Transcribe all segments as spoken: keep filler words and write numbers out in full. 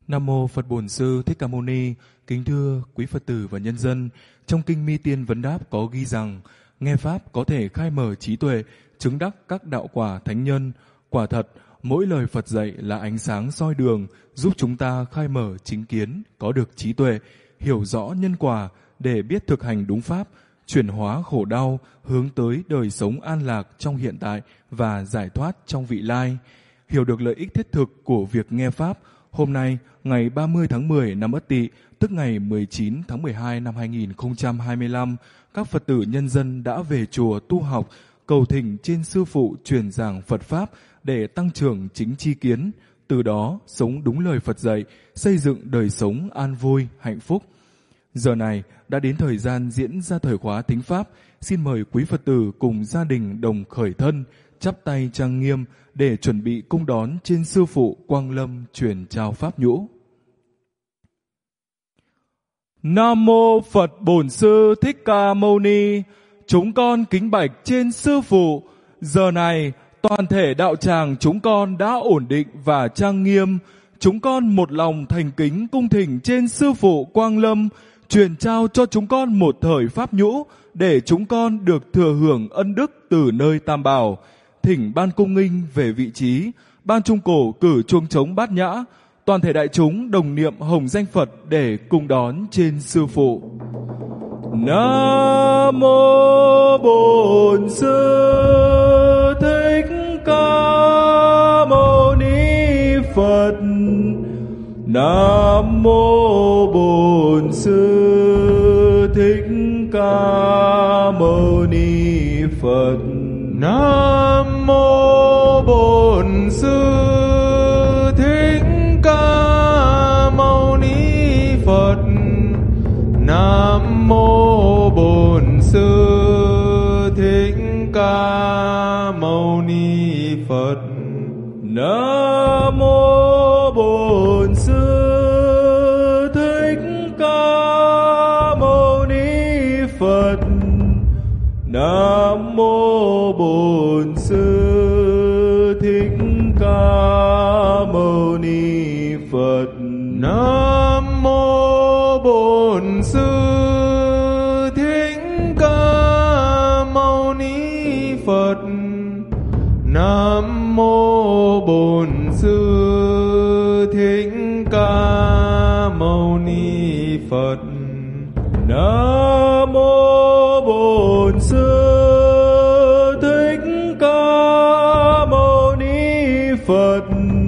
Nam mô Phật Bổn Sư Thích Ca Mâu Ni. Kính thưa quý Phật tử và nhân dân, trong kinh Mi Tiên Vấn Đáp có ghi rằng nghe pháp có thể khai mở trí tuệ, chứng đắc các đạo quả thánh nhân. Quả thật, mỗi lời Phật dạy là ánh sáng soi đường, giúp chúng ta khai mở chính kiến, có được trí tuệ, hiểu rõ nhân quả để biết thực hành đúng pháp, chuyển hóa khổ đau, hướng tới đời sống an lạc trong hiện tại và giải thoát trong vị lai. Hiểu được lợi ích thiết thực của việc nghe pháp, hôm nay, ngày ba mươi tháng mười năm Ất Tỵ, tức ngày mười chín tháng mười hai năm hai nghìn không trăm hai mươi lăm, các Phật tử nhân dân đã về chùa tu học, cầu thỉnh trên Sư Phụ truyền giảng Phật Pháp để tăng trưởng chính tri kiến, từ đó sống đúng lời Phật dạy, xây dựng đời sống an vui, hạnh phúc. Giờ này đã đến thời gian diễn ra thời khóa thính Pháp, xin mời quý Phật tử cùng gia đình đồng khởi thân, chắp tay trang nghiêm để chuẩn bị cung đón trên Sư Phụ Quang Lâm truyền trao Pháp nhũ. Nam mô Phật Bổn Sư Thích Ca Mâu Ni. Chúng con kính bạch trên Sư Phụ. Giờ này toàn thể đạo tràng chúng con đã ổn định và trang nghiêm. Chúng con một lòng thành kính cung thỉnh trên Sư Phụ Quang Lâm truyền trao cho chúng con một thời Pháp nhũ để chúng con được thừa hưởng ân đức từ nơi Tam Bảo. Thỉnh ban cung nghinh về vị trí, ban trung cổ cử chuông trống bát nhã, toàn thể đại chúng đồng niệm hồng danh Phật để cùng đón trên Sư Phụ. Nam mô Bổn Sư Thích Ca Mâu Ni Phật. Nam mô Bổn Sư Thích Ca Mâu Ni Phật. Nam mô Bổn Sư Thích Ca Mâu Ni Phật. Nam mô Bổn Sư Thích Ca Mâu Ni Phật. Nam mô Bổn Sư Thích Ca Mâu Ni Phật. Nam mô Bổn Sư Thích Ca Mâu Ni Phật. Nam mô Bổn Sư Thích Ca Mâu Ni Phật. Nam mô Bổn Sư Thích Ca Mâu Ni Phật. Nam mô Bổn Sư Thích Ca Mâu Ni Phật.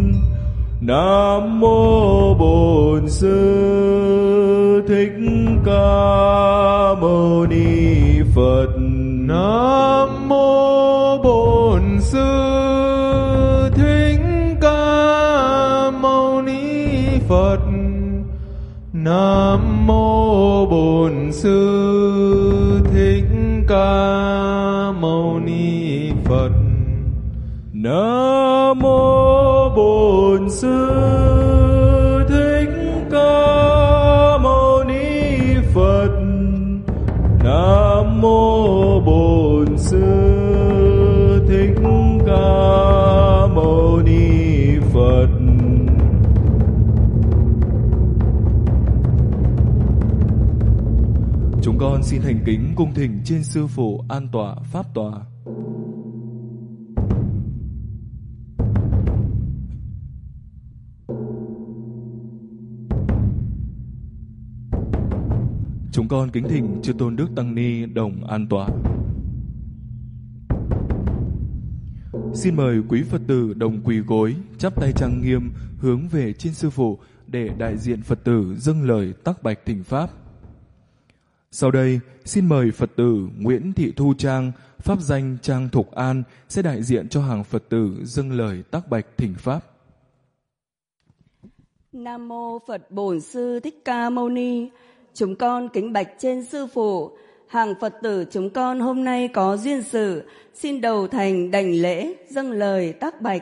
Nam mô Bổn Sư Thích Ca Mâu Ni Phật. Nam mô Bổn Sư Thích Ca Mâu Ni Phật. Nam mô Bổn Sư Thích Ca Mâu Ni Phật. Nam mô Bổn Sư Thích Ca Mâu Ni Phật. Nam mô Bổn Sư Thích Ca Mâu Ni Phật. Chúng con xin thành kính cung thỉnh trên Sư Phụ an tọa pháp tọa. Chúng con kính thỉnh chư tôn đức tăng ni đồng an tọa. Xin mời quý Phật tử đồng quỳ gối, chắp tay trang nghiêm hướng về trên Sư Phụ để đại diện Phật tử dâng lời tắc bạch thỉnh pháp. Sau đây, xin mời Phật tử Nguyễn Thị Thu Trang, pháp danh Trang Thục An sẽ đại diện cho hàng Phật tử dâng lời tắc bạch thỉnh pháp. Nam mô Phật Bổn Sư Thích Ca Mâu Ni. Chúng con kính bạch trên Sư Phụ, hàng Phật tử chúng con hôm nay có duyên sự, xin đầu thành đảnh lễ dâng lời tác bạch.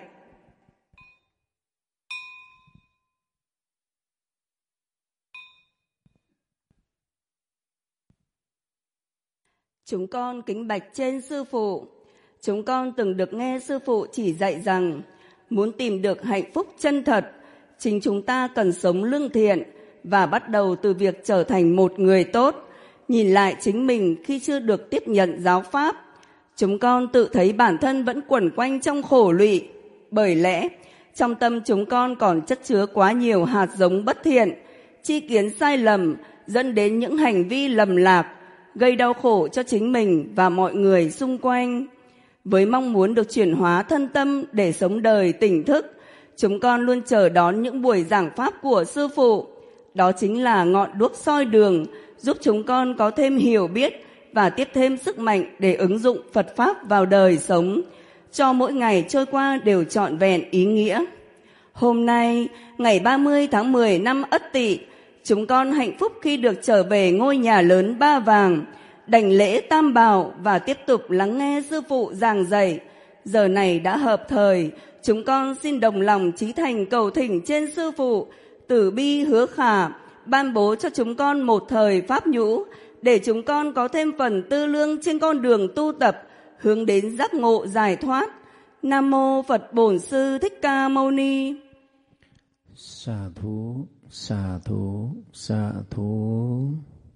Chúng con kính bạch trên Sư Phụ, chúng con từng được nghe Sư Phụ chỉ dạy rằng muốn tìm được hạnh phúc chân thật chính chúng ta cần sống lương thiện và bắt đầu từ việc trở thành một người tốt. Nhìn lại chính mình khi chưa được tiếp nhận giáo pháp, chúng con tự thấy bản thân vẫn quẩn quanh trong khổ lụy. Bởi lẽ, trong tâm chúng con còn chất chứa quá nhiều hạt giống bất thiện, tri kiến sai lầm, dẫn đến những hành vi lầm lạc, gây đau khổ cho chính mình và mọi người xung quanh. Với mong muốn được chuyển hóa thân tâm để sống đời tỉnh thức, chúng con luôn chờ đón những buổi giảng pháp của Sư Phụ. Đó chính là ngọn đuốc soi đường, giúp chúng con có thêm hiểu biết và tiếp thêm sức mạnh để ứng dụng Phật Pháp vào đời sống, cho mỗi ngày trôi qua đều trọn vẹn ý nghĩa. Hôm nay, ngày ba mươi tháng mười năm Ất Tỵ, chúng con hạnh phúc khi được trở về ngôi nhà lớn Ba Vàng, đảnh lễ Tam Bảo và tiếp tục lắng nghe Sư Phụ giảng dạy. Giờ này đã hợp thời, chúng con xin đồng lòng chí thành cầu thỉnh trên Sư Phụ, từ bi hứa khả, ban bố cho chúng con một thời pháp nhũ, để chúng con có thêm phần tư lương trên con đường tu tập, hướng đến giác ngộ giải thoát. Nam mô Phật Bổn Sư Thích Ca Mâu Ni. Sa thú, sa thú, sa thú.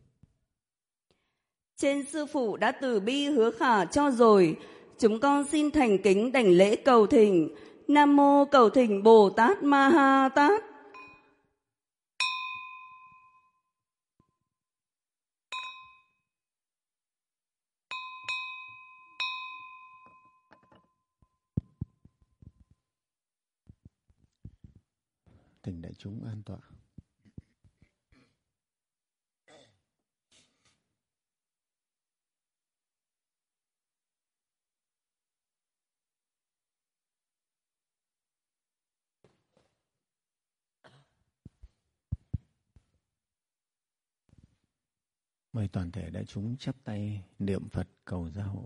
Trên Sư Phụ đã từ bi hứa khả cho rồi, chúng con xin thành kính đảnh lễ cầu thỉnh. Nam mô cầu thỉnh Bồ Tát Ma Ha Tát. Thỉnh đại chúng an tọa. Mời toàn thể đại chúng chắp tay niệm Phật cầu gia hộ.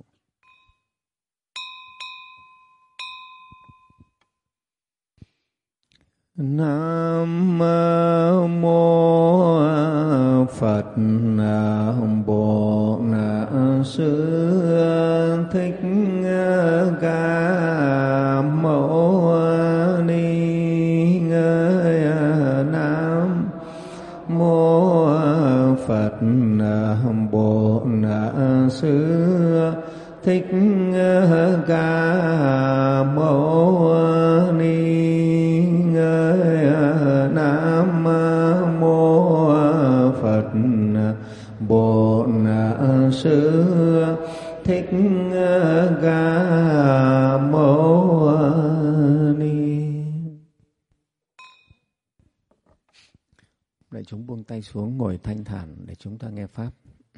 Nam mô Phật Bổn Sư Thích Ca Mâu Ni. Nam mô Phật Bổn Sư Thích Ca Mâu Ni. Nam mô Phật Bổn Sư Thích Ca Mâu Ni. Đại chúng buông tay xuống, ngồi thanh thản để chúng ta nghe pháp.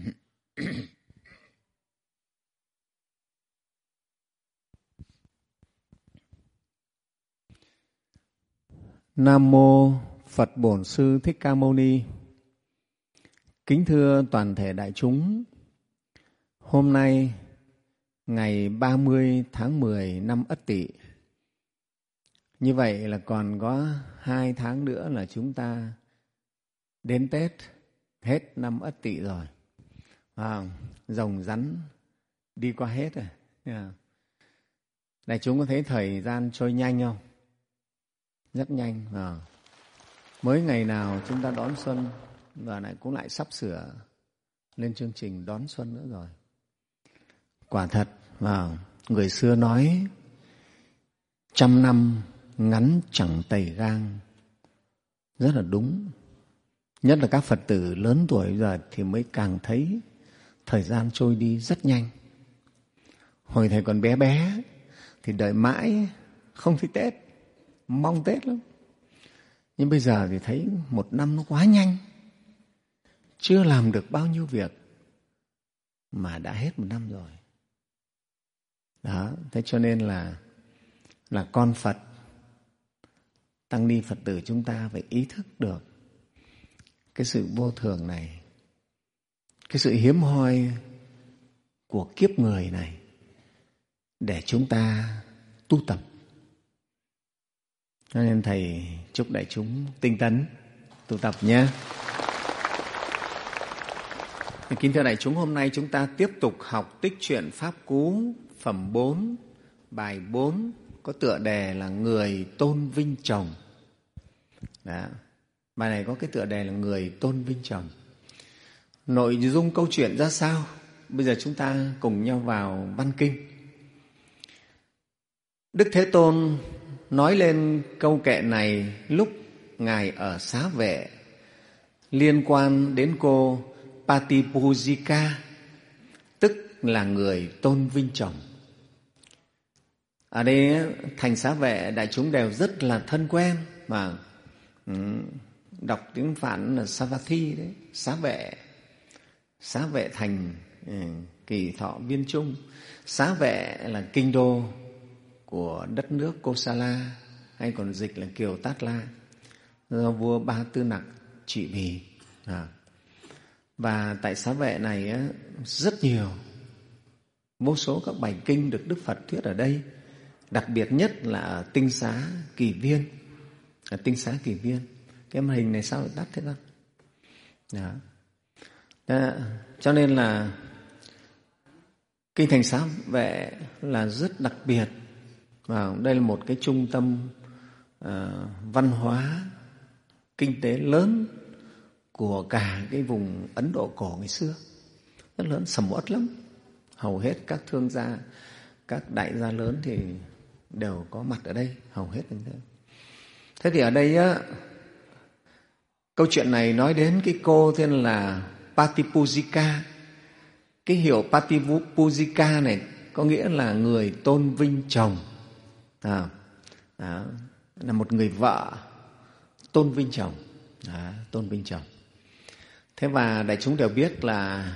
Nam mô Phật Bổn Sư Thích Ca Mâu Ni. Kính thưa toàn thể đại chúng, hôm nay ngày ba mươi tháng mười năm Ất Tỵ. Như vậy là còn có hai tháng nữa là chúng ta đến Tết, hết năm Ất Tỵ rồi. À, rồng rắn đi qua hết rồi. Yeah. Đại chúng có thấy thời gian trôi nhanh không? Rất nhanh. À. Mới ngày nào chúng ta đón xuân và lại cũng lại sắp sửa lên chương trình đón xuân nữa rồi. Quả thật, à, người xưa nói trăm năm ngắn chẳng tày gang, rất là đúng. Nhất là các Phật tử lớn tuổi bây giờ thì mới càng thấy thời gian trôi đi rất nhanh. Hồi thầy còn bé bé thì đợi mãi không thấy Tết, mong Tết lắm. Nhưng bây giờ thì thấy một năm nó quá nhanh, chưa làm được bao nhiêu việc mà đã hết một năm rồi. Đó, thế cho nên là là con Phật, tăng ni Phật tử chúng ta phải ý thức được cái sự vô thường này, cái sự hiếm hoi của kiếp người này để chúng ta tu tập. Cho nên thầy chúc đại chúng tinh tấn tu tập nhé. Kính thưa đại chúng, hôm nay chúng ta tiếp tục học tích truyện Pháp Cú phẩm bốn, bài bốn có tựa đề là Người tôn vinh chồng. Đó. Bài này có cái tựa đề là Người tôn vinh chồng. Nội dung câu chuyện ra sao? Bây giờ chúng ta cùng nhau vào văn kinh. Đức Thế Tôn nói lên câu kệ này lúc Ngài ở Xá Vệ, liên quan đến cô Patipujika, tức là người tôn vinh chồng. Ở đây thành Xá Vệ đại chúng đều rất là thân quen, mà ừ, đọc tiếng Phạn là Savatthi đấy, Xá Vệ, Xá Vệ thành ừ, Kỳ Thọ Viên Trung. Xá Vệ là kinh đô của đất nước Kosala, hay còn dịch là Kiều Tát La, do vua Ba Tư Nặc trị vì. À. Và tại Xá Vệ này á, rất nhiều, vô số các bài kinh được Đức Phật thuyết ở đây. Đặc biệt nhất là ở Tinh Xá Kỳ Viên. Ở Tinh Xá Kỳ Viên. Cái màn hình này sao lại tắt thế đó? Đó. Đó. Cho nên là Kinh thành Xá Vệ là rất đặc biệt. Và đây là một cái trung tâm uh, văn hóa, kinh tế lớn của cả cái vùng Ấn Độ cổ ngày xưa. Rất lớn, sầm uất lắm. Hầu hết các thương gia, các đại gia lớn thì đều có mặt ở đây, hầu hết như thế. Thế thì ở đây á, câu chuyện này nói đến cái cô tên là Patipujika. Cái hiệu Patipujika này có nghĩa là người tôn vinh chồng. À, đó, là một người vợ tôn vinh chồng. Đó, tôn vinh chồng. Thế và đại chúng đều biết là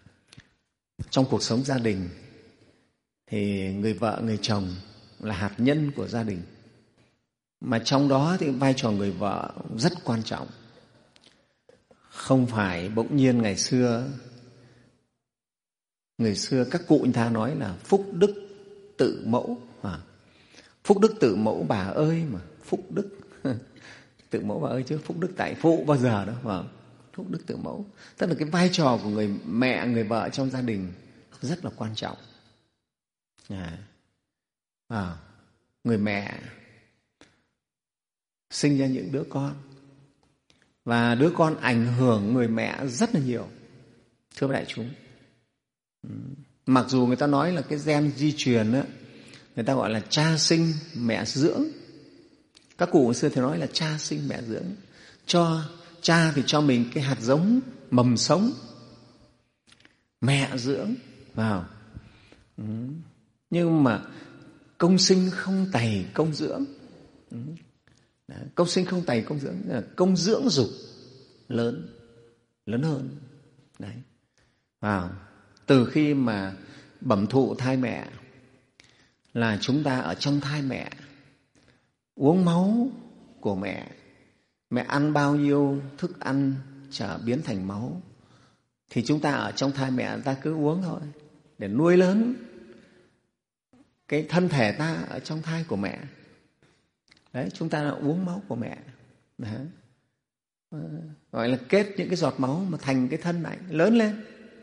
trong cuộc sống gia đình thì người vợ, người chồng là hạt nhân của gia đình. Mà trong đó thì vai trò người vợ rất quan trọng. Không phải bỗng nhiên ngày xưa, người xưa các cụ người ta nói là phúc đức tự mẫu. À, phúc đức tự mẫu bà ơi, mà phúc đức tự mẫu bà ơi chứ phúc đức tại phụ bao giờ đó. Mà phúc đức tự mẫu tức là cái vai trò của người mẹ, người vợ trong gia đình rất là quan trọng. À, à, người mẹ sinh ra những đứa con và đứa con ảnh hưởng người mẹ rất là nhiều, thưa đại chúng. Mặc dù người ta nói là cái gen di truyền á, người ta gọi là cha sinh mẹ dưỡng. Các cụ hồi xưa thì nói là cha sinh mẹ dưỡng. Cho cha thì cho mình cái hạt giống mầm sống, mẹ dưỡng vào. Ừ. Nhưng mà công sinh không tày công dưỡng. Ừ. Đấy, công sinh không tày công dưỡng, là công dưỡng dục lớn, lớn hơn. Đấy. Vào. Từ khi mà bẩm thụ thai mẹ là chúng ta ở trong thai mẹ, uống máu của mẹ, mẹ ăn bao nhiêu thức ăn trở biến thành máu, thì chúng ta ở trong thai mẹ ta cứ uống thôi để nuôi lớn cái thân thể ta ở trong thai của mẹ. Đấy, chúng ta uống máu của mẹ. Đấy. Gọi là kết những cái giọt máu mà thành cái thân này lớn lên,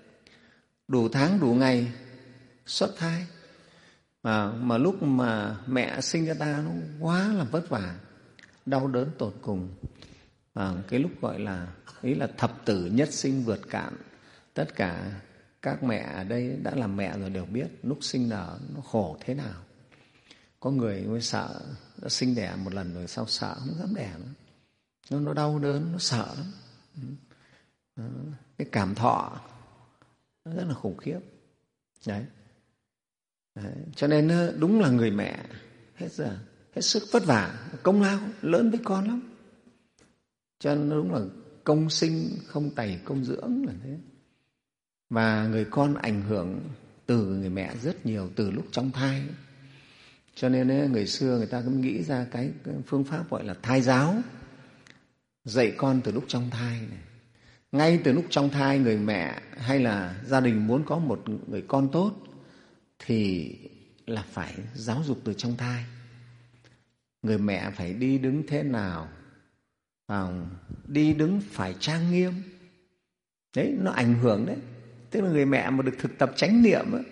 đủ tháng đủ ngày xuất thai. Mà, mà lúc mà mẹ sinh ra ta nó quá là vất vả, đau đớn tột cùng. À, cái lúc gọi là ý là thập tử nhất sinh vượt cạn. Tất cả các mẹ ở đây đã làm mẹ rồi đều biết lúc sinh nở nó khổ thế nào. Có người mới sợ, đã sinh đẻ một lần rồi sau sợ không dám đẻ nữa. Nó, nó đau đớn, nó sợ lắm. Đó, cái cảm thọ nó rất là khủng khiếp. Đấy. Đấy. Cho nên đúng là người mẹ hết giờ, hết sức vất vả, công lao lớn với con lắm. Cho nên đúng là công sinh không tày công dưỡng là thế. Và người con ảnh hưởng từ người mẹ rất nhiều từ lúc trong thai. Cho nên người xưa người ta cũng nghĩ ra cái phương pháp gọi là thai giáo, dạy con từ lúc trong thai này. Ngay từ lúc trong thai, người mẹ hay là gia đình muốn có một người con tốt thì là phải giáo dục từ trong thai. Người mẹ phải đi đứng thế nào, à, đi đứng phải trang nghiêm. Đấy, nó ảnh hưởng đấy. Tức là người mẹ mà được thực tập chánh niệm ấy,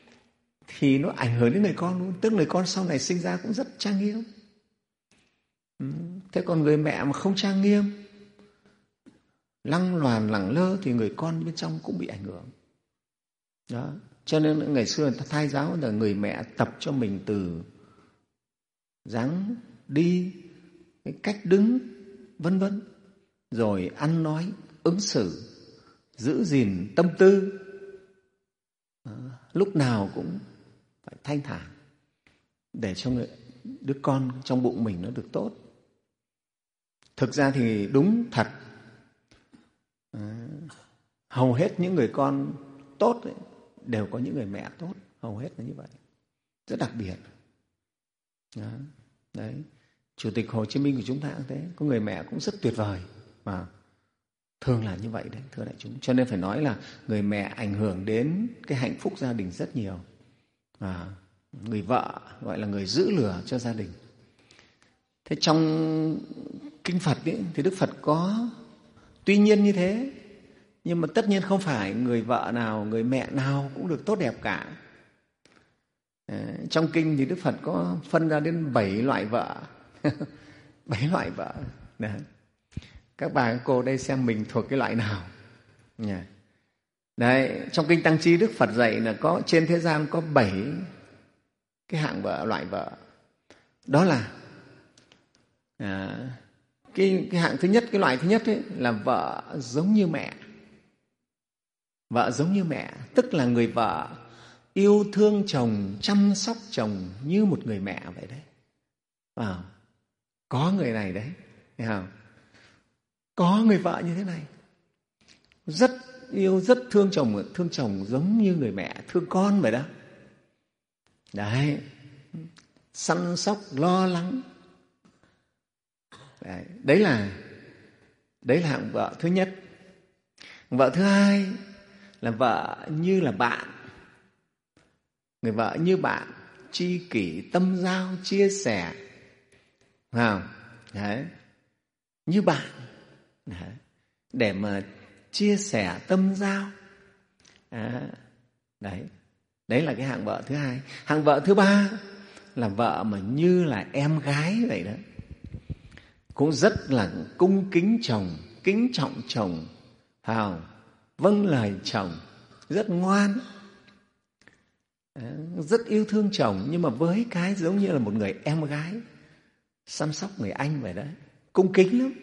thì nó ảnh hưởng đến người con luôn. Tức là người con sau này sinh ra cũng rất trang nghiêm. Thế còn người mẹ mà không trang nghiêm, lăng loàn lẳng lơ thì người con bên trong cũng bị ảnh hưởng. Đó. Cho nên ngày xưa người ta thai giáo là người mẹ tập cho mình từ dáng đi, cái cách đứng, vân vân, rồi ăn nói, ứng xử, giữ gìn tâm tư, đó. Lúc nào cũng phải thanh thản để cho người, đứa con trong bụng mình nó được tốt. Thực ra thì đúng thật, à, hầu hết những người con tốt ấy, đều có những người mẹ tốt, hầu hết là như vậy, rất đặc biệt. Đó. Đấy. Chủ tịch Hồ Chí Minh của chúng ta cũng thế, có người mẹ cũng rất tuyệt vời, mà thường là như vậy đấy, thưa đại chúng. Cho nên phải nói là người mẹ ảnh hưởng đến cái hạnh phúc gia đình rất nhiều. À, người vợ gọi là người giữ lửa cho gia đình. Thế trong Kinh Phật ấy, thì Đức Phật có tuy nhiên như thế, nhưng mà tất nhiên không phải người vợ nào, người mẹ nào cũng được tốt đẹp cả. À, trong kinh thì Đức Phật có phân ra đến bảy loại vợ. Bảy loại vợ. Đấy. Các bà các cô đây xem mình thuộc cái loại nào. Đấy, trong kinh Tăng Chi Đức Phật dạy là có trên thế gian có bảy cái hạng vợ, loại vợ. Đó là à, cái, cái hạng thứ nhất, cái loại thứ nhất ấy, là vợ giống như mẹ. Vợ giống như mẹ, tức là người vợ yêu thương chồng, chăm sóc chồng như một người mẹ vậy đấy. À, có người này đấy, thấy không? Có người vợ như thế này, rất yêu, rất thương chồng, thương chồng giống như người mẹ thương con vậy đó. Đấy, săn sóc, lo lắng. Đấy, đấy là đấy là hạng vợ thứ nhất. Vợ thứ hai là vợ như là bạn. Người vợ như bạn, tri kỷ, tâm giao, chia sẻ. Phải không? Đấy. Như bạn. Đấy. Để mà chia sẻ tâm giao. À, đấy. Đấy là cái hạng vợ thứ hai. Hạng vợ thứ ba là vợ mà như là em gái vậy đó. Cũng rất là cung kính chồng, kính trọng chồng, phải không? Vâng lời chồng, rất ngoan, rất yêu thương chồng, nhưng mà với cái giống như là một người em gái, chăm sóc người anh vậy đó, cung kính lắm.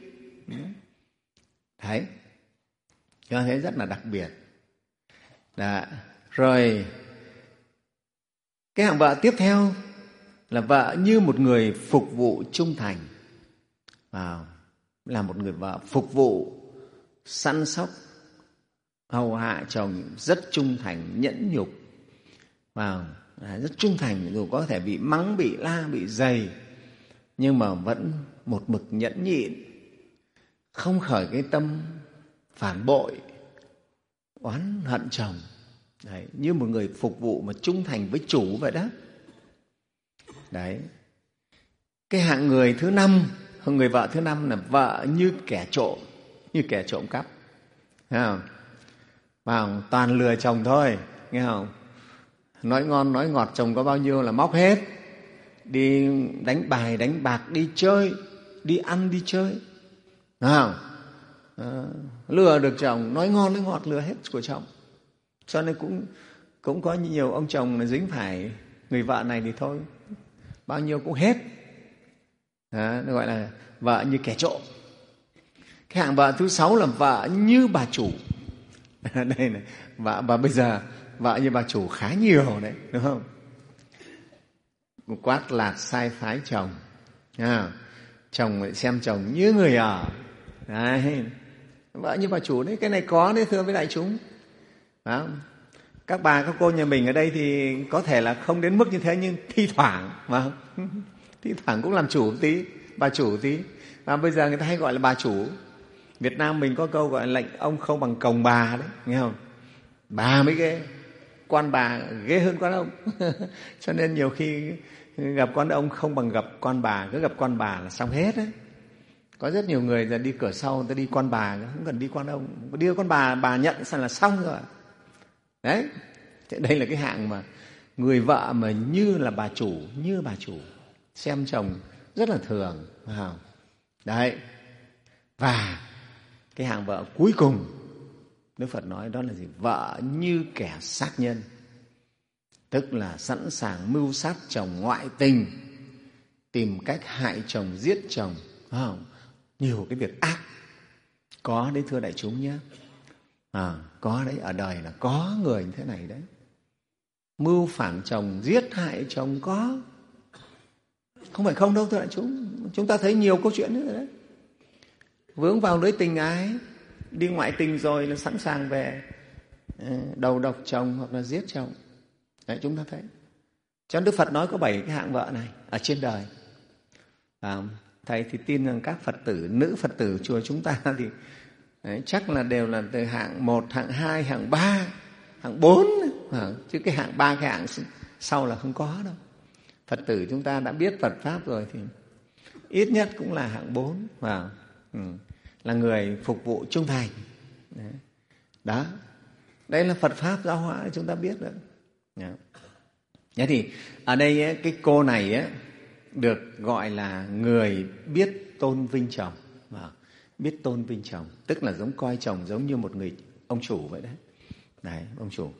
Đấy, cho thấy rất là đặc biệt. Đó. Rồi cái hạng vợ tiếp theo là vợ như một người phục vụ trung thành. Wow. Là một người vợ phục vụ, săn sóc, hầu hạ chồng, rất trung thành, nhẫn nhục. Wow. Rất trung thành, dù có thể bị mắng, bị la, bị dày, nhưng mà vẫn một mực nhẫn nhịn, không khởi cái tâm phản bội, oán hận chồng. Đấy, như một người phục vụ mà trung thành với chủ vậy đó. Đấy. Cái hạng người thứ năm, người vợ thứ năm là vợ như kẻ trộm, như kẻ trộm cắp. Thấy không? Vào toàn lừa chồng thôi, nghe không? Nói ngon nói ngọt chồng có bao nhiêu là móc hết. Đi đánh bài, đánh bạc, đi chơi, đi ăn, đi chơi. Thấy không? À, lừa được chồng, nói ngon nói ngọt lừa hết của chồng. Cho nên cũng cũng có nhiều ông chồng là dính phải người vợ này thì thôi, bao nhiêu cũng hết. À, nó gọi là vợ như kẻ trộm. Cái hạng vợ thứ sáu là vợ như bà chủ. Đây này, vợ và bây giờ vợ như bà chủ khá nhiều đấy, đúng không? Quát lạt sai phái chồng. À, chồng lại xem chồng như người ở. Đấy, vợ như bà chủ đấy, cái này có đấy thưa với đại chúng. Đó. Các bà các cô nhà mình ở đây thì có thể là không đến mức như thế, nhưng thi thoảng mà thi thoảng cũng làm chủ một tí, bà chủ một tí. Và bây giờ người ta hay gọi là bà chủ. Việt Nam mình có câu gọi là lệnh ông không bằng còng bà đấy, nghe không? Bà mới ghê, quan bà ghê hơn quan ông. Cho nên nhiều khi gặp quan ông không bằng gặp quan bà, cứ gặp quan bà là xong hết đấy. Có rất nhiều người là đi cửa sau, người ta đi quan bà, không cần đi quan ông, đi quan bà, bà nhận sang là xong rồi. Đấy, thế đây là cái hạng mà người vợ mà như là bà chủ, như bà chủ, xem chồng rất là thường, phải không? Đấy. Và cái hạng vợ cuối cùng Đức Phật nói đó là gì? Vợ như kẻ sát nhân, tức là sẵn sàng mưu sát chồng, ngoại tình, tìm cách hại chồng, giết chồng, phải không? Nhiều cái việc ác có đấy, thưa đại chúng nhé. À, có đấy, ở đời là có người như thế này đấy. Mưu phản chồng, giết hại chồng có. Không phải không đâu, thưa đại chúng. Chúng ta thấy nhiều câu chuyện nữa đấy. Vướng vào lưới tình ái, đi ngoại tình rồi là sẵn sàng về đầu độc chồng hoặc là giết chồng. Đấy, chúng ta thấy. Cho nên Đức Phật nói có bảy cái hạng vợ này ở trên đời. À, thầy thì tin rằng các Phật tử, nữ Phật tử chùa chúng ta thì đấy, chắc là đều là từ hạng một, hạng hai, hạng ba, hạng bốn. À, chứ cái hạng ba, cái hạng sau là không có đâu. Phật tử chúng ta đã biết Phật Pháp rồi thì ít nhất cũng là hạng bốn. À, ừ, là người phục vụ trung thành. Đấy. Đó. Đây là Phật Pháp giáo hóa chúng ta biết rồi. Thế thì ở đây ấy, cái cô này ấy, được gọi là người biết tôn vinh chồng. Biết tôn vinh chồng, tức là giống coi chồng giống như một người ông chủ vậy đấy. Đấy, ông chủ.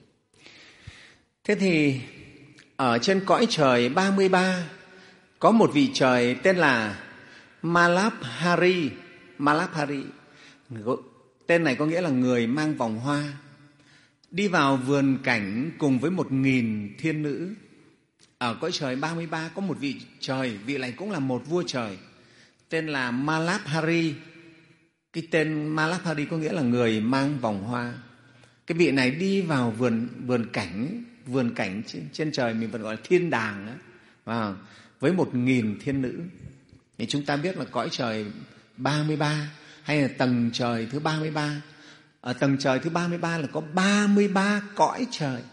Thế thì ở trên cõi trời ba mươi ba có một vị trời tên là Malabhari. Malabhari. Tên này có nghĩa là người mang vòng hoa. Đi vào vườn cảnh cùng với một nghìn thiên nữ. Ở cõi trời ba mươi ba có một vị trời, vị này cũng là một vua trời, tên là Malabhari. Cái tên Malabhari có nghĩa là người mang vòng hoa. Cái vị này đi vào vườn vườn cảnh, vườn cảnh trên, trên trời mình vẫn gọi là thiên đàng đó, à, với một nghìn thiên nữ. Thì chúng ta biết là cõi trời ba mươi ba hay là tầng trời thứ ba mươi ba. Ở tầng trời thứ ba mươi ba là có ba mươi ba cõi trời.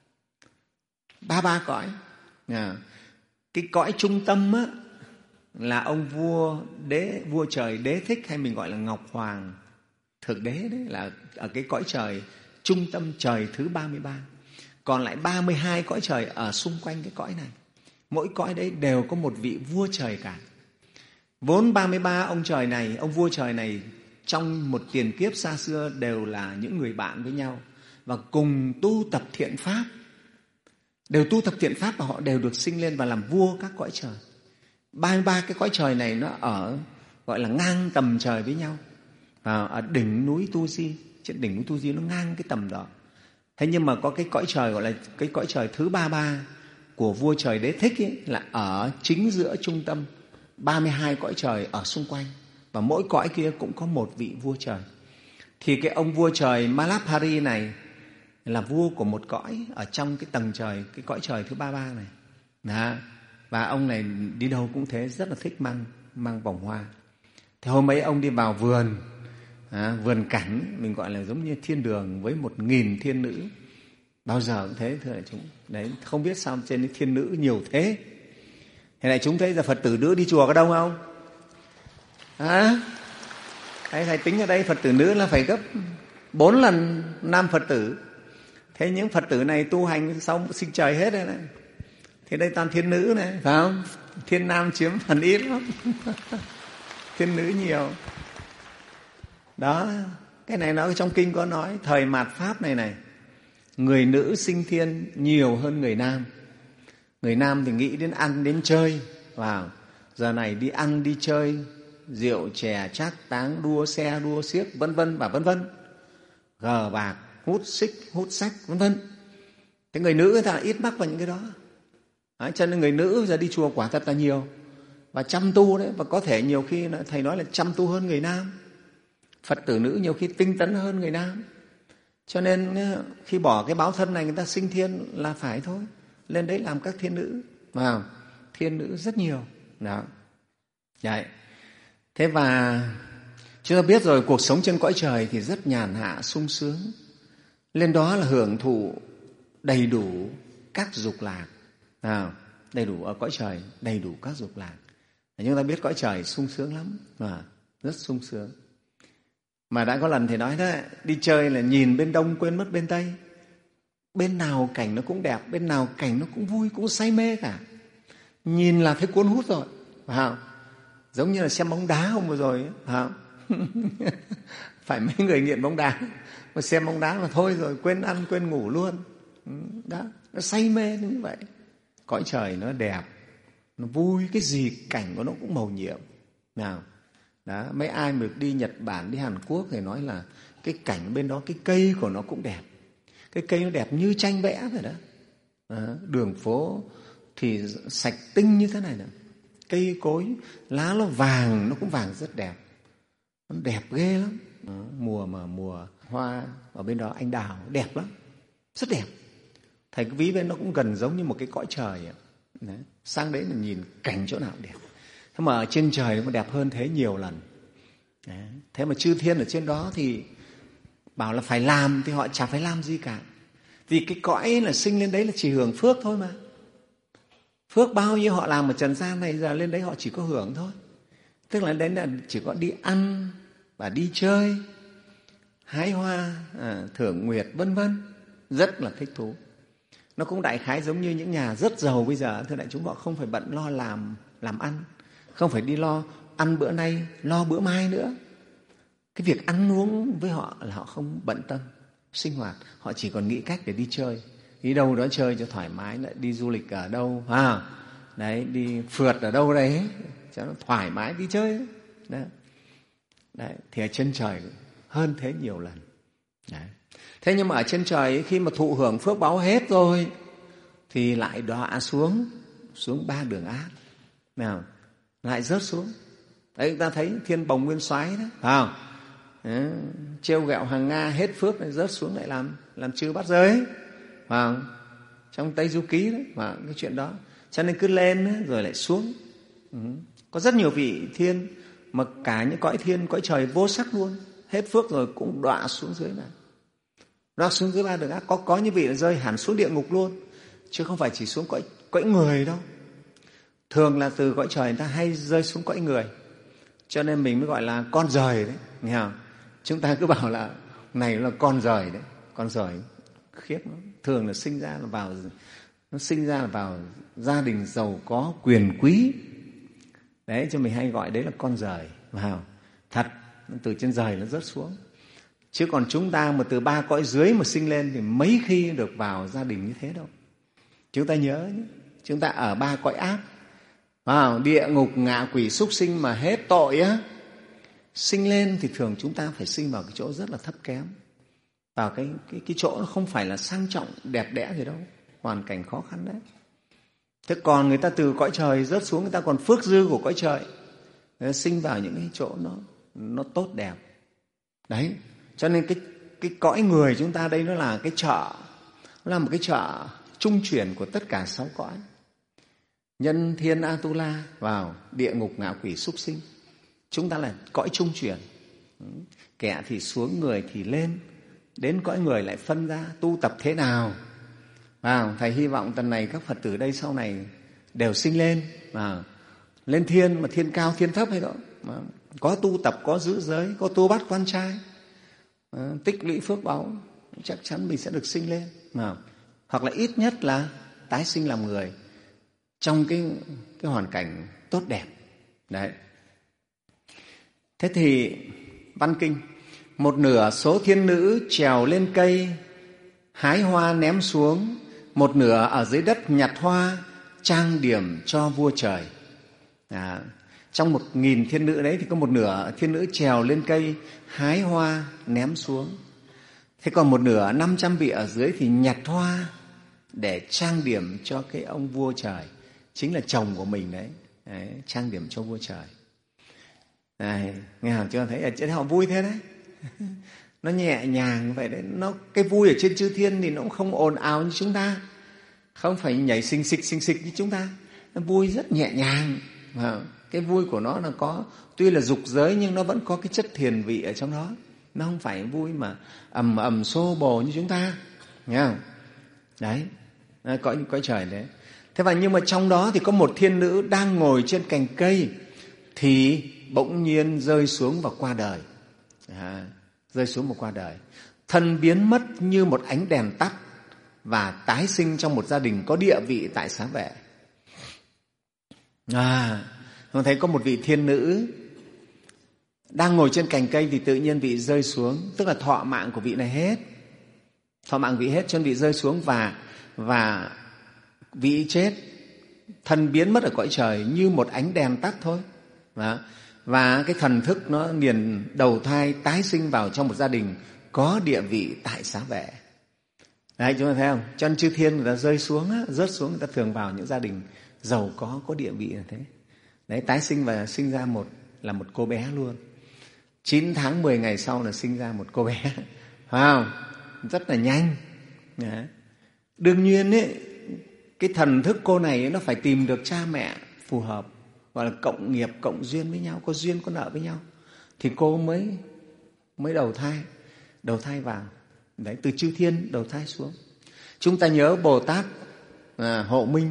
ba mươi ba cõi. À, cái cõi trung tâm á, là ông vua đế vua trời Đế Thích, hay mình gọi là Ngọc Hoàng Thượng Đế, đấy là ở cái cõi trời trung tâm trời thứ ba mươi ba. Còn lại ba mươi hai cõi trời ở xung quanh cái cõi này. Mỗi cõi đấy đều có một vị vua trời cả. Vốn ba mươi ba ông trời này, ông vua trời này trong một tiền kiếp xa xưa đều là những người bạn với nhau và cùng tu tập thiện pháp. Đều tu tập thiện pháp và họ đều được sinh lên và làm vua các cõi trời. ba mươi ba cái cõi trời này nó ở gọi là ngang tầm trời với nhau. À, ở đỉnh núi Tu Di, trên đỉnh núi Tu Di nó ngang cái tầm đó. Thế nhưng mà có cái cõi trời gọi là cái cõi trời thứ ba mươi ba của vua trời Đế Thích ấy, là ở chính giữa trung tâm, ba mươi hai cõi trời ở xung quanh. Và mỗi cõi kia cũng có một vị vua trời. Thì cái ông vua trời Malabhari này là vua của một cõi ở trong cái tầng trời, cái cõi trời thứ ba mươi ba này. Đó. Và ông này đi đâu cũng thế, rất là thích mang, mang vòng hoa. Thì hôm ấy ông đi vào vườn, à, vườn cảnh, mình gọi là giống như thiên đường với một nghìn thiên nữ. Bao giờ cũng thế, thưa đại chúng. Đấy, không biết sao trên cái thiên nữ nhiều thế. Thế này chúng thấy là Phật tử nữ đi chùa có đông không? À, thầy, thầy tính ở đây Phật tử nữ là phải gấp bốn lần nam Phật tử. Thế những Phật tử này tu hành xong sinh trời hết rồi này. Thì đây toàn thiên nữ này, phải không? Thiên nam chiếm phần ít lắm. Thiên nữ nhiều. Đó, cái này nói trong kinh có nói, thời mạt Pháp này này, người nữ sinh thiên nhiều hơn người nam. Người nam thì nghĩ đến ăn, đến chơi. Wow. Giờ này đi ăn, đi chơi, rượu, chè, trác, táng, đua xe, đua xiếc, vân vân và vân vân. Gờ bạc, hút xích, hút sách, vân vân. Thế người nữ người ta ít mắc vào những cái đó. Đấy, cho nên người nữ giờ đi chùa quả thật là nhiều và chăm tu đấy, và có thể nhiều khi thầy nói là chăm tu hơn người nam. Phật tử nữ nhiều khi tinh tấn hơn người nam. Cho nên khi bỏ cái báo thân này, người ta sinh thiên là phải thôi, lên đấy làm các thiên nữ. Wow. Thiên nữ rất nhiều. Đó. Đấy. Thế và chúng ta biết rồi, cuộc sống trên cõi trời thì rất nhàn hạ, sung sướng. Lên đó là hưởng thụ đầy đủ các dục lạc. À, đầy đủ ở cõi trời, đầy đủ các dục lạc. Chúng ta biết cõi trời sung sướng lắm, mà rất sung sướng. Mà đã có lần thầy nói đó, đi chơi là nhìn bên đông quên mất bên tây. Bên nào cảnh nó cũng đẹp, bên nào cảnh nó cũng vui, cũng say mê cả. Nhìn là thấy cuốn hút rồi, phải không? giống như là xem bóng đá hôm vừa rồi ấy, phải không? Phải mấy người nghiện bóng đá mà xem bóng đá mà thôi rồi quên ăn quên ngủ luôn. Đó, nó say mê như vậy. Cõi trời nó đẹp, nó vui, cái gì cảnh của nó cũng màu nhiệm. Nào, đó, mấy ai mà đi Nhật Bản, đi Hàn Quốc thì nói là cái cảnh bên đó, cái cây của nó cũng đẹp. Cái cây nó đẹp như tranh vẽ vậy đó. đó đường phố thì sạch tinh như thế này nè. Cây cối, lá nó vàng, nó cũng vàng rất đẹp. Nó đẹp ghê lắm. Đó, mùa mà mùa hoa ở bên đó anh đào đẹp lắm, rất đẹp. Thầy cứ ví bên nó cũng gần giống như một cái cõi trời ấy. Đấy. Sang đấy mình nhìn cảnh chỗ nào cũng đẹp. Thế mà ở trên trời nó đẹp hơn thế nhiều lần. Đấy. Thế mà chư thiên ở trên đó thì bảo là phải làm thì họ chả phải làm gì cả. Vì cái cõi là sinh lên đấy là chỉ hưởng phước thôi mà. Phước bao nhiêu họ làm ở trần gian này, giờ lên đấy họ chỉ có hưởng thôi. Tức là đấy là chỉ có đi ăn và đi chơi, hái hoa, à, thưởng nguyệt vân vân, rất là thích thú. Nó cũng đại khái giống như những nhà rất giàu bây giờ, thưa đại chúng, họ không phải bận lo làm làm ăn, không phải đi lo ăn bữa nay, lo bữa mai nữa. Cái việc ăn uống với họ là họ không bận tâm, sinh hoạt, họ chỉ còn nghĩ cách để đi chơi. Đi đâu đó chơi cho thoải mái, lại đi du lịch ở đâu, à, đấy, đi phượt ở đâu đấy, cho nó thoải mái đi chơi. Đấy. Đấy. Thì ở trên trời hơn thế nhiều lần. Đấy. Thế nhưng mà ở trên trời khi mà thụ hưởng phước báu hết rồi thì lại đọa xuống, xuống ba đường ác. Nào, lại rớt xuống. Đấy, chúng ta thấy Thiên Bồng Nguyên Soái đó, phải không? Đấy, trêu ghẹo hàng Nga hết phước lại rớt xuống lại làm làm chư bát giới, phải không? Trong Tây Du Ký đấy, mà cái chuyện đó. Cho nên cứ lên rồi lại xuống. Ừ. Có rất nhiều vị thiên mà cả những cõi thiên, cõi trời vô sắc luôn, hết phước rồi cũng đọa xuống dưới này. Đọa xuống dưới ba đường ác. Có, có những vị là rơi hẳn xuống địa ngục luôn, chứ không phải chỉ xuống cõi, cõi người đâu. Thường là từ cõi trời người ta hay rơi xuống cõi người, cho nên mình mới gọi là con rời đấy, nghe không? Chúng ta cứ bảo là này là con rời đấy, con rời khiếp lắm. Thường là sinh ra là vào nó sinh ra là vào gia đình giàu có quyền quý đấy, cho mình hay gọi đấy là con rời, vào thật, từ trên rời nó rớt xuống. Chứ còn chúng ta mà từ ba cõi dưới mà sinh lên thì mấy khi được vào gia đình như thế đâu. Chúng ta nhớ nhé, chúng ta ở ba cõi ác, vào địa ngục, ngạ quỷ, súc sinh mà hết tội á, sinh lên thì thường chúng ta phải sinh vào cái chỗ rất là thấp kém, vào cái cái cái chỗ nó không phải là sang trọng đẹp đẽ gì đâu, hoàn cảnh khó khăn đấy. Thế còn người ta từ cõi trời rớt xuống, người ta còn phước dư của cõi trời, người ta sinh vào những cái chỗ nó nó tốt đẹp đấy. Cho nên cái cái cõi người chúng ta đây nó là cái chợ, nó là một cái chợ trung chuyển của tất cả sáu cõi: nhân, thiên, Atula, vào địa ngục, ngạ quỷ, súc sinh. Chúng ta là cõi trung chuyển, kẻ thì xuống, người thì lên. Đến cõi người lại phân ra tu tập thế nào. Vào thầy hy vọng tuần này các Phật tử đây sau này đều sinh lên, vào lên thiên, mà thiên cao thiên thấp hay đó, có tu tập, có giữ giới, có tu bát quan trai, à, tích lũy phước báu, chắc chắn mình sẽ được sinh lên, mà hoặc là ít nhất là tái sinh làm người trong cái cái hoàn cảnh tốt đẹp đấy. Thế thì văn kinh: một nửa số thiên nữ trèo lên cây hái hoa ném xuống, một nửa ở dưới đất nhặt hoa trang điểm cho vua trời. À, trong một nghìn thiên nữ đấy thì có một nửa thiên nữ trèo lên cây hái hoa ném xuống. Thế còn một nửa năm trăm vị ở dưới thì nhặt hoa để trang điểm cho cái ông vua trời, chính là chồng của mình đấy, đấy trang điểm cho vua trời. Này, nghe hả? Chưa thấy ở trên họ vui thế đấy. Nó nhẹ nhàng vậy đấy. Nó, cái vui ở trên chư thiên thì nó cũng không ồn ào như chúng ta, không phải nhảy xinh xịch xinh xịch như chúng ta. Nó vui rất nhẹ nhàng. Mà cái vui của nó là có, tuy là dục giới nhưng nó vẫn có cái chất thiền vị ở trong đó. Nó không phải vui mà ầm ầm xô bồ như chúng ta, nghe không? Đấy, cõi cõi trời đấy. Thế và nhưng mà trong đó thì có một thiên nữ đang ngồi trên cành cây thì bỗng nhiên rơi xuống và qua đời. À, rơi xuống và qua đời. Thân biến mất như một ánh đèn tắt và tái sinh trong một gia đình có địa vị tại Xá Vệ. À, Con thấy có một vị thiên nữ đang ngồi trên cành cây thì tự nhiên vị rơi xuống, tức là thọ mạng của vị này hết. Thọ mạng vị hết cho nên vị rơi xuống và, và vị chết, thân biến mất ở cõi trời như một ánh đèn tắt thôi. Đó. Và cái thần thức nó liền đầu thai tái sinh vào trong một gia đình có địa vị tại Xá Vệ. Đấy, chúng ta thấy không? Cho nên chư thiên người ta rơi xuống, rớt xuống, người ta thường vào những gia đình giàu có, có địa vị là thế. Đấy, tái sinh và sinh ra một là một cô bé luôn. Chín tháng mười ngày sau là sinh ra một cô bé, phải không? Rất là nhanh. Đấy. Đương nhiên ấy, cái thần thức cô này ấy, nó phải tìm được cha mẹ phù hợp, gọi là cộng nghiệp, cộng duyên với nhau, có duyên có nợ với nhau, thì cô mới mới đầu thai, đầu thai vào. Đấy, từ chư thiên đầu thai xuống. Chúng ta nhớ Bồ Tát à, Hộ Minh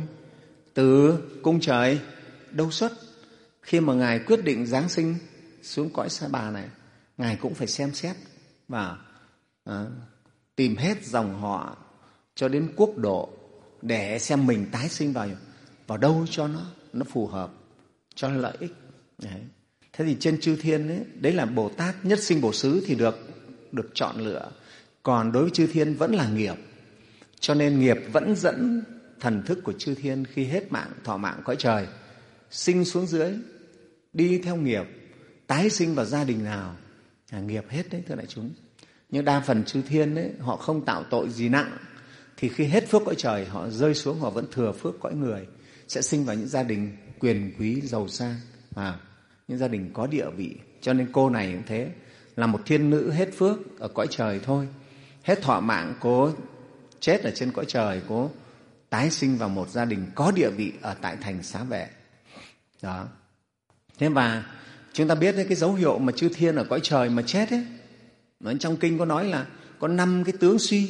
từ cung trời đâu xuất, khi mà Ngài quyết định giáng sinh xuống cõi Sa Bà này, Ngài cũng phải xem xét và à, tìm hết dòng họ cho đến quốc độ để xem mình tái sinh vào vào đâu cho nó nó phù hợp, cho nó lợi ích. Đấy. Thế thì trên chư thiên ấy, đấy là Bồ Tát nhất sinh bổ xứ thì được được chọn lựa. Còn đối với chư thiên vẫn là nghiệp, cho nên nghiệp vẫn dẫn thần thức của chư thiên khi hết mạng, thọ mạng cõi trời, sinh xuống dưới, đi theo nghiệp, tái sinh vào gia đình nào là nghiệp hết đấy, thưa đại chúng. Nhưng đa phần chư thiên ấy, họ không tạo tội gì nặng, thì khi hết phước cõi trời, họ rơi xuống, họ vẫn thừa phước cõi người, sẽ sinh vào những gia đình quyền quý, giàu sang, à, những gia đình có địa vị. Cho nên cô này cũng thế, là một thiên nữ hết phước ở cõi trời thôi. Hết thọ mạng, cô chết ở trên cõi trời, cô tái sinh vào một gia đình có địa vị ở tại thành Xá Vệ. Đó. Thế và chúng ta biết đấy, cái dấu hiệu mà chư thiên ở cõi trời mà chết ấy, ở trong kinh có nói là có năm cái tướng suy.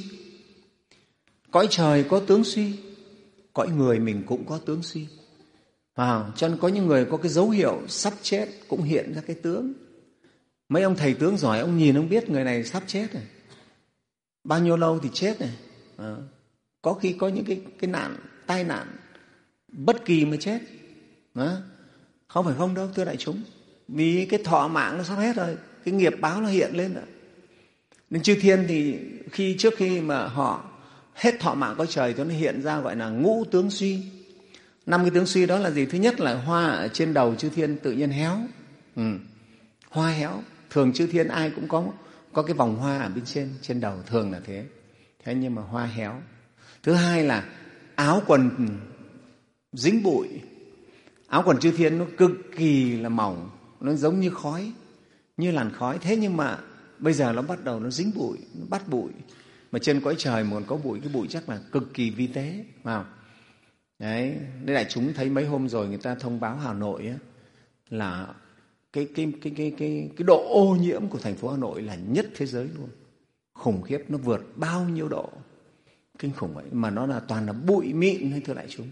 Cõi trời có tướng suy, cõi người mình cũng có tướng suy. À, cho nên có những người có cái dấu hiệu sắp chết cũng hiện ra cái tướng. Mấy ông thầy tướng giỏi, ông nhìn ông biết người này sắp chết rồi, bao nhiêu lâu thì chết này. À, có khi có những cái, cái nạn, tai nạn bất kỳ mà chết. À, không phải không đâu, thưa đại chúng. Vì cái thọ mạng nó sắp hết rồi, cái nghiệp báo nó hiện lên rồi. Nên chư thiên thì khi trước khi mà họ hết thọ mạng cõi trời thì nó hiện ra gọi là ngũ tướng suy. Năm cái tướng suy đó là gì? Thứ nhất là hoa ở trên đầu chư thiên tự nhiên héo. Ừ. Hoa héo. Thường chư thiên ai cũng có có cái vòng hoa ở bên trên trên đầu, thường là thế. Thế nhưng mà hoa héo. Thứ hai là áo quần dính bụi. Áo quần chư thiên nó cực kỳ là mỏng, nó giống như khói, như làn khói. Thế nhưng mà bây giờ nó bắt đầu nó dính bụi, nó bắt bụi. Mà trên cõi trời mà còn có bụi, cái bụi chắc là cực kỳ vi tế. Phải không? Đấy, đây đại chúng thấy mấy hôm rồi người ta thông báo Hà Nội á, là cái, cái, cái, cái, cái, cái độ ô nhiễm của thành phố Hà Nội là nhất thế giới luôn. Khủng khiếp, nó vượt bao nhiêu độ. Kinh khủng vậy, mà nó là toàn là bụi mịn thôi, thưa đại chúng.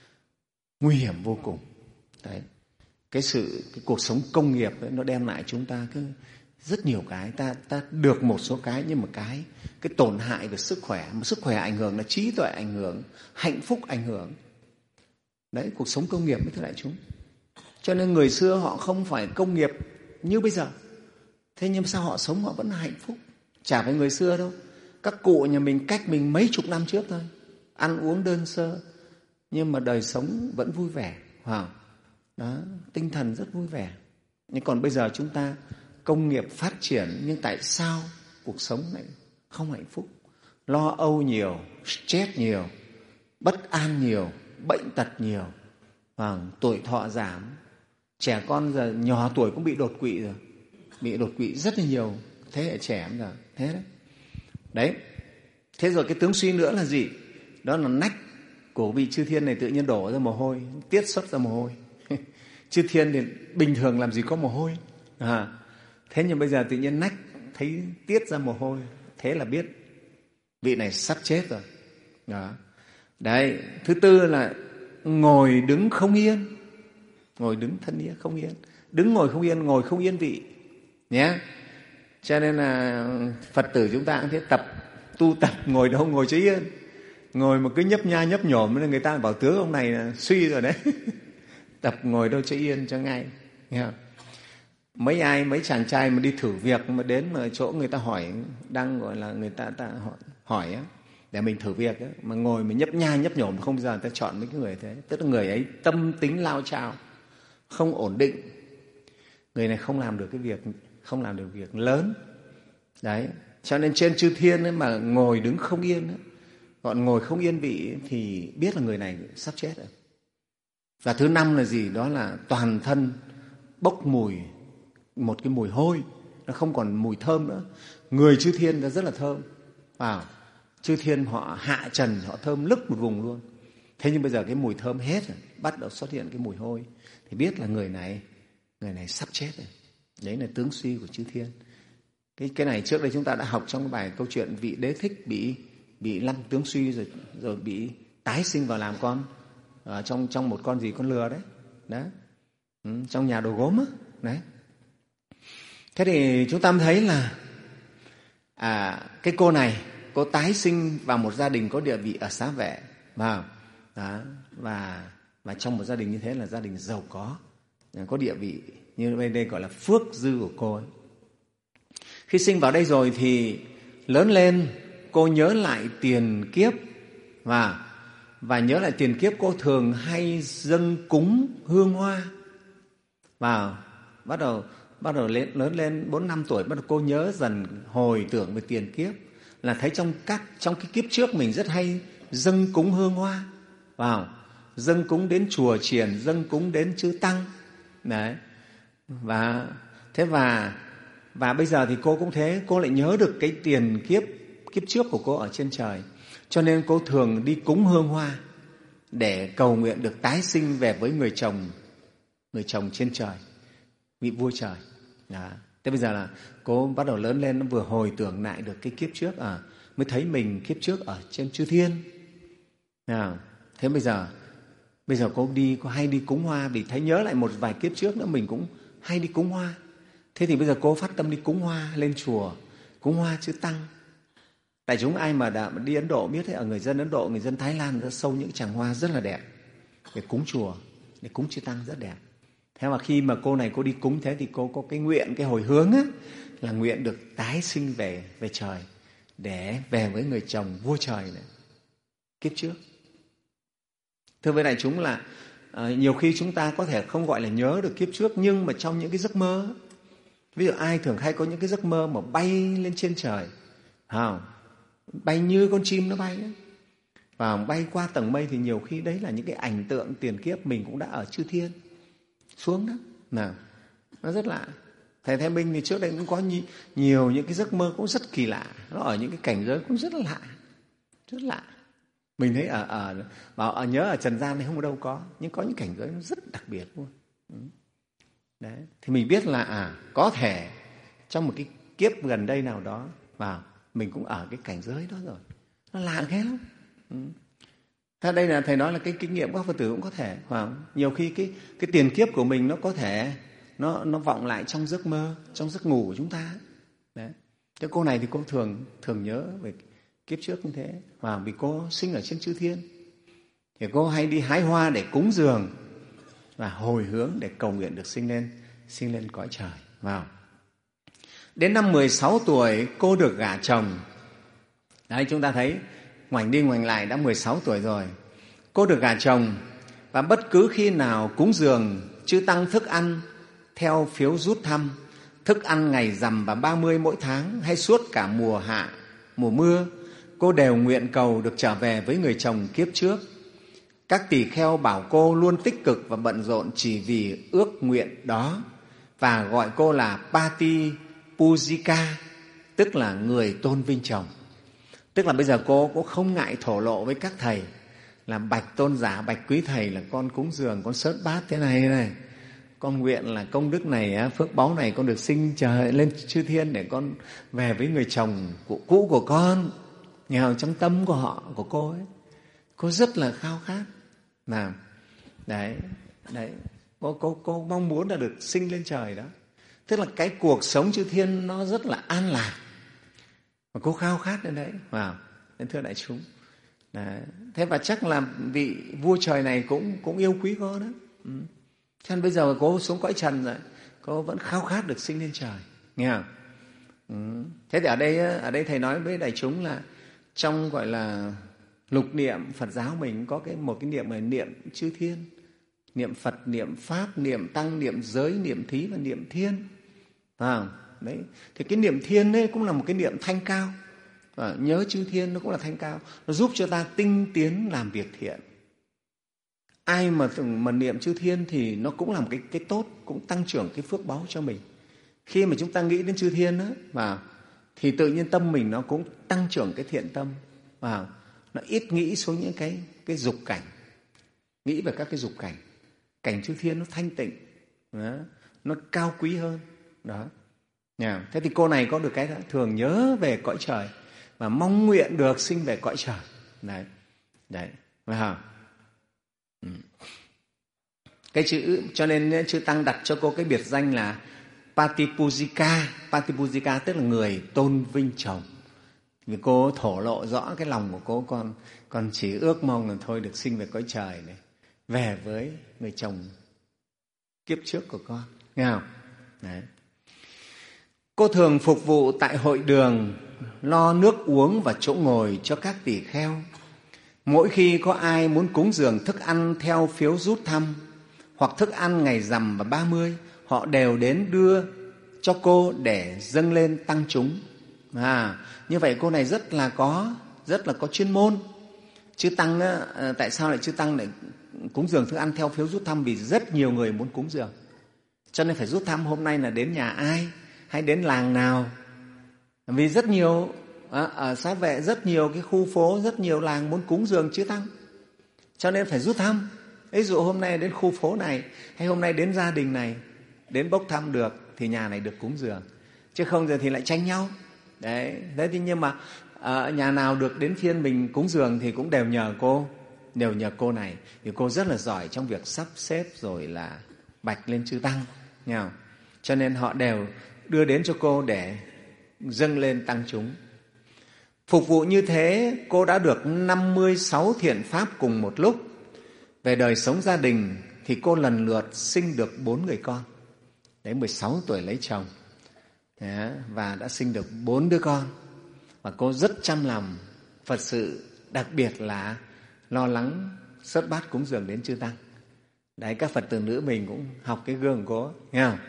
Nguy hiểm vô cùng. Đấy. Cái sự cái cuộc sống công nghiệp ấy, nó đem lại chúng ta cái, rất nhiều cái. Ta, ta được một số cái, nhưng mà cái, cái tổn hại về sức khỏe. Mà sức khỏe ảnh hưởng là trí tuệ ảnh hưởng, hạnh phúc ảnh hưởng. Đấy, cuộc sống công nghiệp với thưa đại chúng. Cho nên người xưa họ không phải công nghiệp như bây giờ. Thế nhưng sao họ sống họ vẫn là hạnh phúc. Chả phải người xưa đâu. Các cụ nhà mình cách mình mấy chục năm trước thôi. Ăn uống đơn sơ, nhưng mà đời sống vẫn vui vẻ. Wow. Đó, tinh thần rất vui vẻ. Nhưng còn bây giờ chúng ta công nghiệp phát triển, nhưng tại sao cuộc sống lại không hạnh phúc? Lo âu nhiều, stress nhiều, bất an nhiều, bệnh tật nhiều, à, tuổi thọ giảm. Trẻ con giờ nhỏ tuổi cũng bị đột quỵ rồi, bị đột quỵ rất là nhiều thế hệ trẻ bây giờ. Thế đấy. Đấy. Thế rồi cái tướng suy nữa là gì? Đó là nách của vị chư thiên này tự nhiên đổ ra mồ hôi, tiết xuất ra mồ hôi. Chư thiên thì bình thường làm gì có mồ hôi. À, thế nhưng bây giờ tự nhiên nách thấy tiết ra mồ hôi, thế là biết vị này sắp chết rồi. Đó. Đấy. Thứ tư là ngồi đứng không yên. Ngồi đứng thân yên không yên. Đứng ngồi không yên, ngồi không yên vị nhé. Cho nên là Phật tử chúng ta cũng thế, tập tu tập ngồi đâu ngồi cho yên. Ngồi mà cứ nhấp nha nhấp nhổm, người ta bảo tướng ông này là suy rồi đấy. tập ngồi đâu cho yên cho ngay. Nghe không? Mấy ai, mấy chàng trai mà đi thử việc mà đến mà chỗ người ta hỏi, đang gọi là người ta, ta hỏi, hỏi á, để mình thử việc á, mà ngồi mà nhấp nha nhấp nhổ mà không bao giờ người ta chọn mấy cái người thế. Tức là người ấy tâm tính lao chao, không ổn định. Người này không làm được cái việc, không làm được việc lớn. Đấy, cho nên trên chư thiên ấy mà ngồi đứng không yên ấy, còn ngồi không yên vị thì biết là người này sắp chết rồi. Và thứ năm là gì? Đó là toàn thân bốc mùi, một cái mùi hôi, nó không còn mùi thơm nữa. Người chư thiên nó rất là thơm. Wow. Chư thiên họ hạ trần, họ thơm lức một vùng luôn. Thế nhưng bây giờ cái mùi thơm hết rồi, bắt đầu xuất hiện cái mùi hôi, thì biết là người này, người này sắp chết rồi. Đấy là tướng suy của chư thiên. Cái, cái này trước đây chúng ta đã học trong cái bài câu chuyện vị Đế Thích bị bị lâm tướng suy rồi, rồi bị tái sinh vào làm con ở trong trong một con gì con lừa đấy, đó, ừ, trong nhà đồ gốm á, đấy. Thế thì chúng ta mới thấy là à, cái cô này cô tái sinh vào một gia đình có địa vị ở Xá Vệ, vào đó, và và trong một gia đình như thế là gia đình giàu có, có địa vị, như bên đây gọi là phước dư của cô ấy. Khi sinh vào đây rồi thì lớn lên cô nhớ lại tiền kiếp, và và nhớ lại tiền kiếp cô thường hay dâng cúng hương hoa. Và bắt đầu bắt đầu lên, lớn lên bốn năm tuổi, bắt đầu cô nhớ dần, hồi tưởng về tiền kiếp, là thấy trong các trong cái kiếp trước mình rất hay dâng cúng hương hoa, vào dâng cúng đến chùa chiền, dâng cúng đến chư tăng. Đấy. Và thế và và bây giờ thì cô cũng thế, cô lại nhớ được cái tiền kiếp kiếp trước của cô ở trên trời, cho nên cô thường đi cúng hương hoa để cầu nguyện được tái sinh về với người chồng, người chồng trên trời, vị vua trời. Đó. Thế bây giờ là cô bắt đầu lớn lên, nó vừa hồi tưởng lại được cái kiếp trước, à, mới thấy mình kiếp trước ở trên chư thiên. À, thế bây giờ bây giờ cô đi, cô hay đi cúng hoa, vì thấy nhớ lại một vài kiếp trước nữa mình cũng hay đi cúng hoa. Thế thì bây giờ cô phát tâm đi cúng hoa, lên chùa cúng hoa chư tăng. Tại chúng ai mà đã đi Ấn Độ biết đấy, ở người dân Ấn Độ, người dân Thái Lan rất sâu những tràng hoa rất là đẹp để cúng chùa, để cúng chư tăng rất đẹp. Thế mà khi mà cô này cô đi cúng thế thì cô có cái nguyện, cái hồi hướng á, là nguyện được tái sinh về về trời để về với người chồng vua trời này kiếp trước. Thưa với đại chúng là à, nhiều khi chúng ta có thể không gọi là nhớ được kiếp trước, nhưng mà trong những cái giấc mơ, ví dụ ai thường hay có những cái giấc mơ mà bay lên trên trời, à, bay như con chim nó bay ấy, và bay qua tầng mây, thì nhiều khi đấy là những cái ảnh tượng tiền kiếp mình cũng đã ở chư thiên xuống đó. Nào, nó rất lạ. Thầy Thái Minh thì trước đây cũng có nhi, nhiều những cái giấc mơ cũng rất kỳ lạ, nó ở những cái cảnh giới cũng rất là lạ, rất lạ. Mình thấy ở ở bảo ở nhớ ở trần gian này không ở đâu có, nhưng có những cảnh giới nó rất đặc biệt luôn. Đấy, thì mình biết là à có thể trong một cái kiếp gần đây nào đó vào mình cũng ở cái cảnh giới đó rồi, nó lạ ghê lắm. Ừ. Thế đây là thầy nói là cái kinh nghiệm của các Phật tử cũng có thể, phải không? Nhiều khi cái cái tiền kiếp của mình nó có thể nó nó vọng lại trong giấc mơ, trong giấc ngủ của chúng ta. Đấy. Thế cô này thì cô thường thường nhớ về kiếp trước như thế, và vì cô sinh ở trên chư thiên thì cô hay đi hái hoa để cúng dường và hồi hướng để cầu nguyện được sinh lên sinh lên cõi trời. Vào đến năm mười sáu tuổi cô được gả chồng. Đấy, chúng ta thấy ngoảnh đi ngoảnh lại đã mười sáu tuổi rồi. Cô được gả chồng, và bất cứ khi nào cúng dường chư tăng thức ăn theo phiếu rút thăm, thức ăn ngày rằm và ba mươi mỗi tháng, hay suốt cả mùa hạ, mùa mưa, cô đều nguyện cầu được trở về với người chồng kiếp trước. Các tỳ kheo bảo cô luôn tích cực và bận rộn chỉ vì ước nguyện đó, và gọi cô là Pati Pujika, tức là người tôn vinh chồng. Tức là bây giờ cô cũng không ngại thổ lộ với các thầy là bạch tôn giả, bạch quý thầy, là con cúng dường, con sớt bát thế này thế này, con nguyện là công đức này, phước báu này, con được sinh trời lên chư thiên để con về với người chồng cũ của con. Nghèo trong tâm của họ, của cô ấy, cô rất là khao khát. Nào, đấy, đấy, cô, cô, cô mong muốn là được sinh lên trời đó. Tức là cái cuộc sống chư thiên nó rất là an lạc, mà cô khao khát đến đấy. Wow, đến thưa đại chúng. Đấy. Thế và chắc là vị vua trời này cũng cũng yêu quý cô đó. Ừ. Cho nên bây giờ cô xuống cõi trần rồi, cô vẫn khao khát được sinh lên trời, nghe không? Ừ. Thế thì ở đây ở đây thầy nói với đại chúng là trong gọi là lục niệm Phật giáo mình có cái một cái niệm là niệm chư thiên, niệm Phật, niệm Pháp, niệm Tăng, niệm giới, niệm thí và niệm thiên. À, đấy. Thì cái niệm thiên ấy cũng là một cái niệm thanh cao. À, nhớ chư thiên nó cũng là thanh cao, nó giúp cho ta tinh tiến làm việc thiện. Ai mà mà niệm chư thiên thì nó cũng là một cái cái tốt, cũng tăng trưởng cái phước báu cho mình. Khi mà chúng ta nghĩ đến chư thiên đó, và thì tự nhiên tâm mình nó cũng tăng trưởng cái thiện tâm, và nó ít nghĩ xuống những cái cái dục cảnh, nghĩ về các cái dục cảnh, cảnh chư thiên nó thanh tịnh, đó, nó cao quý hơn đó. Nha. Thế thì cô này có được cái đó, thường nhớ về cõi trời và mong nguyện được sinh về cõi trời. Đấy, đấy, phải không? Ừ. Cái chữ, cho nên chư Tăng đặt cho cô cái biệt danh là Patipujika. Patipujika tức là người tôn vinh chồng. Vì cô thổ lộ rõ cái lòng của cô, con con chỉ ước mong là thôi được sinh về cõi trời này, về với người chồng kiếp trước của con, nghe không? Đấy. Cô thường phục vụ tại hội đường, lo nước uống và chỗ ngồi cho các tỳ kheo. Mỗi khi có ai muốn cúng dường thức ăn theo phiếu rút thăm hoặc thức ăn ngày rằm và ba mươi, họ đều đến đưa cho cô để dâng lên tăng chúng. À, như vậy cô này rất là có rất là có chuyên môn. Chư Tăng á, tại sao lại chư Tăng lại cúng dường thức ăn theo phiếu rút thăm? Vì rất nhiều người muốn cúng dường, cho nên phải rút thăm hôm nay là đến nhà ai hay đến làng nào. Vì rất nhiều ở Xá Vệ, rất nhiều cái khu phố, rất nhiều làng muốn cúng dường chư Tăng, cho nên phải rút thăm. Ví dụ hôm nay đến khu phố này, hay hôm nay đến gia đình này, đến bốc thăm được thì nhà này được cúng dường, chứ không giờ thì lại tranh nhau. Đấy, thế thì nhưng mà à, nhà nào được đến phiên mình cúng dường thì cũng đều nhờ cô, đều nhờ cô này, vì cô rất là giỏi trong việc sắp xếp rồi là bạch lên chư Tăng, nghe không? Cho nên họ đều đưa đến cho cô để dâng lên tăng chúng. Phục vụ như thế, cô đã được năm mươi sáu thiện pháp cùng một lúc. Về đời sống gia đình thì cô lần lượt sinh được bốn người con. Đấy, mười sáu tuổi lấy chồng. Đấy, và đã sinh được bốn đứa con. Và cô rất chăm làm Phật sự, đặc biệt là lo lắng sớt bát cúng dường đến chư Tăng. Đấy, các Phật tử nữ mình cũng học cái gương của cô, nghe không?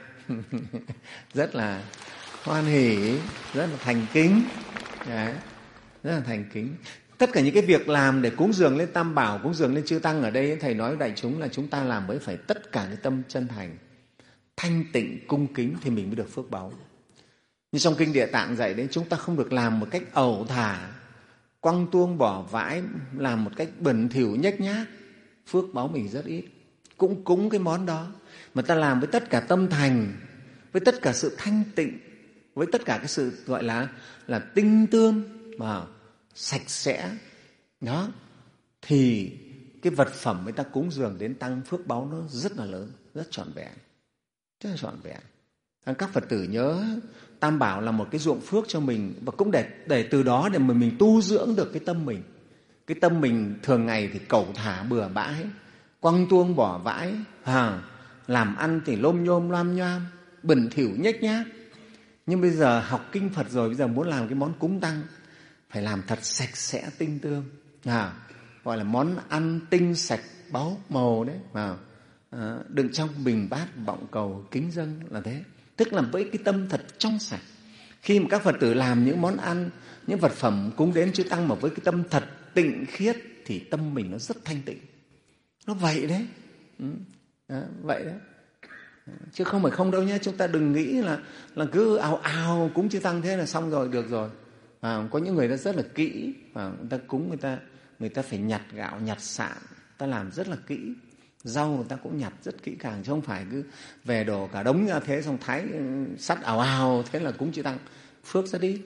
Rất là hoan hỉ, rất là thành kính. Đấy, rất là thành kính. Tất cả những cái việc làm để cúng dường lên Tam Bảo, cúng dường lên chư Tăng ở đây, Thầy nói đại chúng là chúng ta làm với phải tất cả cái tâm chân thành, thanh tịnh, cung kính thì mình mới được phước báu. Như trong Kinh Địa Tạng dạy đấy, chúng ta không được làm một cách ẩu thả, quăng tuông bỏ vãi, làm một cách bẩn thỉu nhếch nhác, phước báu mình rất ít. Cũng cúng cái món đó mà ta làm với tất cả tâm thành, với tất cả sự thanh tịnh, với tất cả cái sự gọi là là tinh tươm mà sạch sẽ đó, thì cái vật phẩm người ta cúng dường đến Tăng, phước báu nó rất là lớn, rất trọn vẹn, rất là trọn vẹn. Các Phật tử nhớ Tam Bảo là một cái ruộng phước cho mình, và cũng để để từ đó để mà mình tu dưỡng được cái tâm mình. Cái tâm mình thường ngày thì cẩu thả bừa bãi, quăng tuông bỏ vãi, à, làm ăn thì lôm nhôm loam nhoam, bẩn thỉu nhếch nhác. Nhưng bây giờ học kinh Phật rồi, bây giờ muốn làm cái món cúng Tăng phải làm thật sạch sẽ tinh tươm, à, gọi là món ăn tinh sạch báu màu đấy, à, à, đựng trong bình bát vọng cầu kính dâng là thế. Tức là với cái tâm thật trong sạch. Khi mà các Phật tử làm những món ăn, những vật phẩm cúng đến chư Tăng mà với cái tâm thật tịnh khiết thì tâm mình nó rất thanh tịnh. Nó vậy đấy, ừ, đó, vậy đấy. Chứ không phải không đâu nhé. Chúng ta đừng nghĩ là là cứ ào ào cúng chư Tăng thế là xong rồi, được rồi. À, có những người ta rất là kỹ, à, người ta cúng người ta người ta phải nhặt gạo, nhặt sạn, ta làm rất là kỹ. Rau người ta cũng nhặt rất kỹ càng, chứ không phải cứ về đổ cả đống ra thế xong thái sắt ào ào thế là cúng chư Tăng, phước rất ít.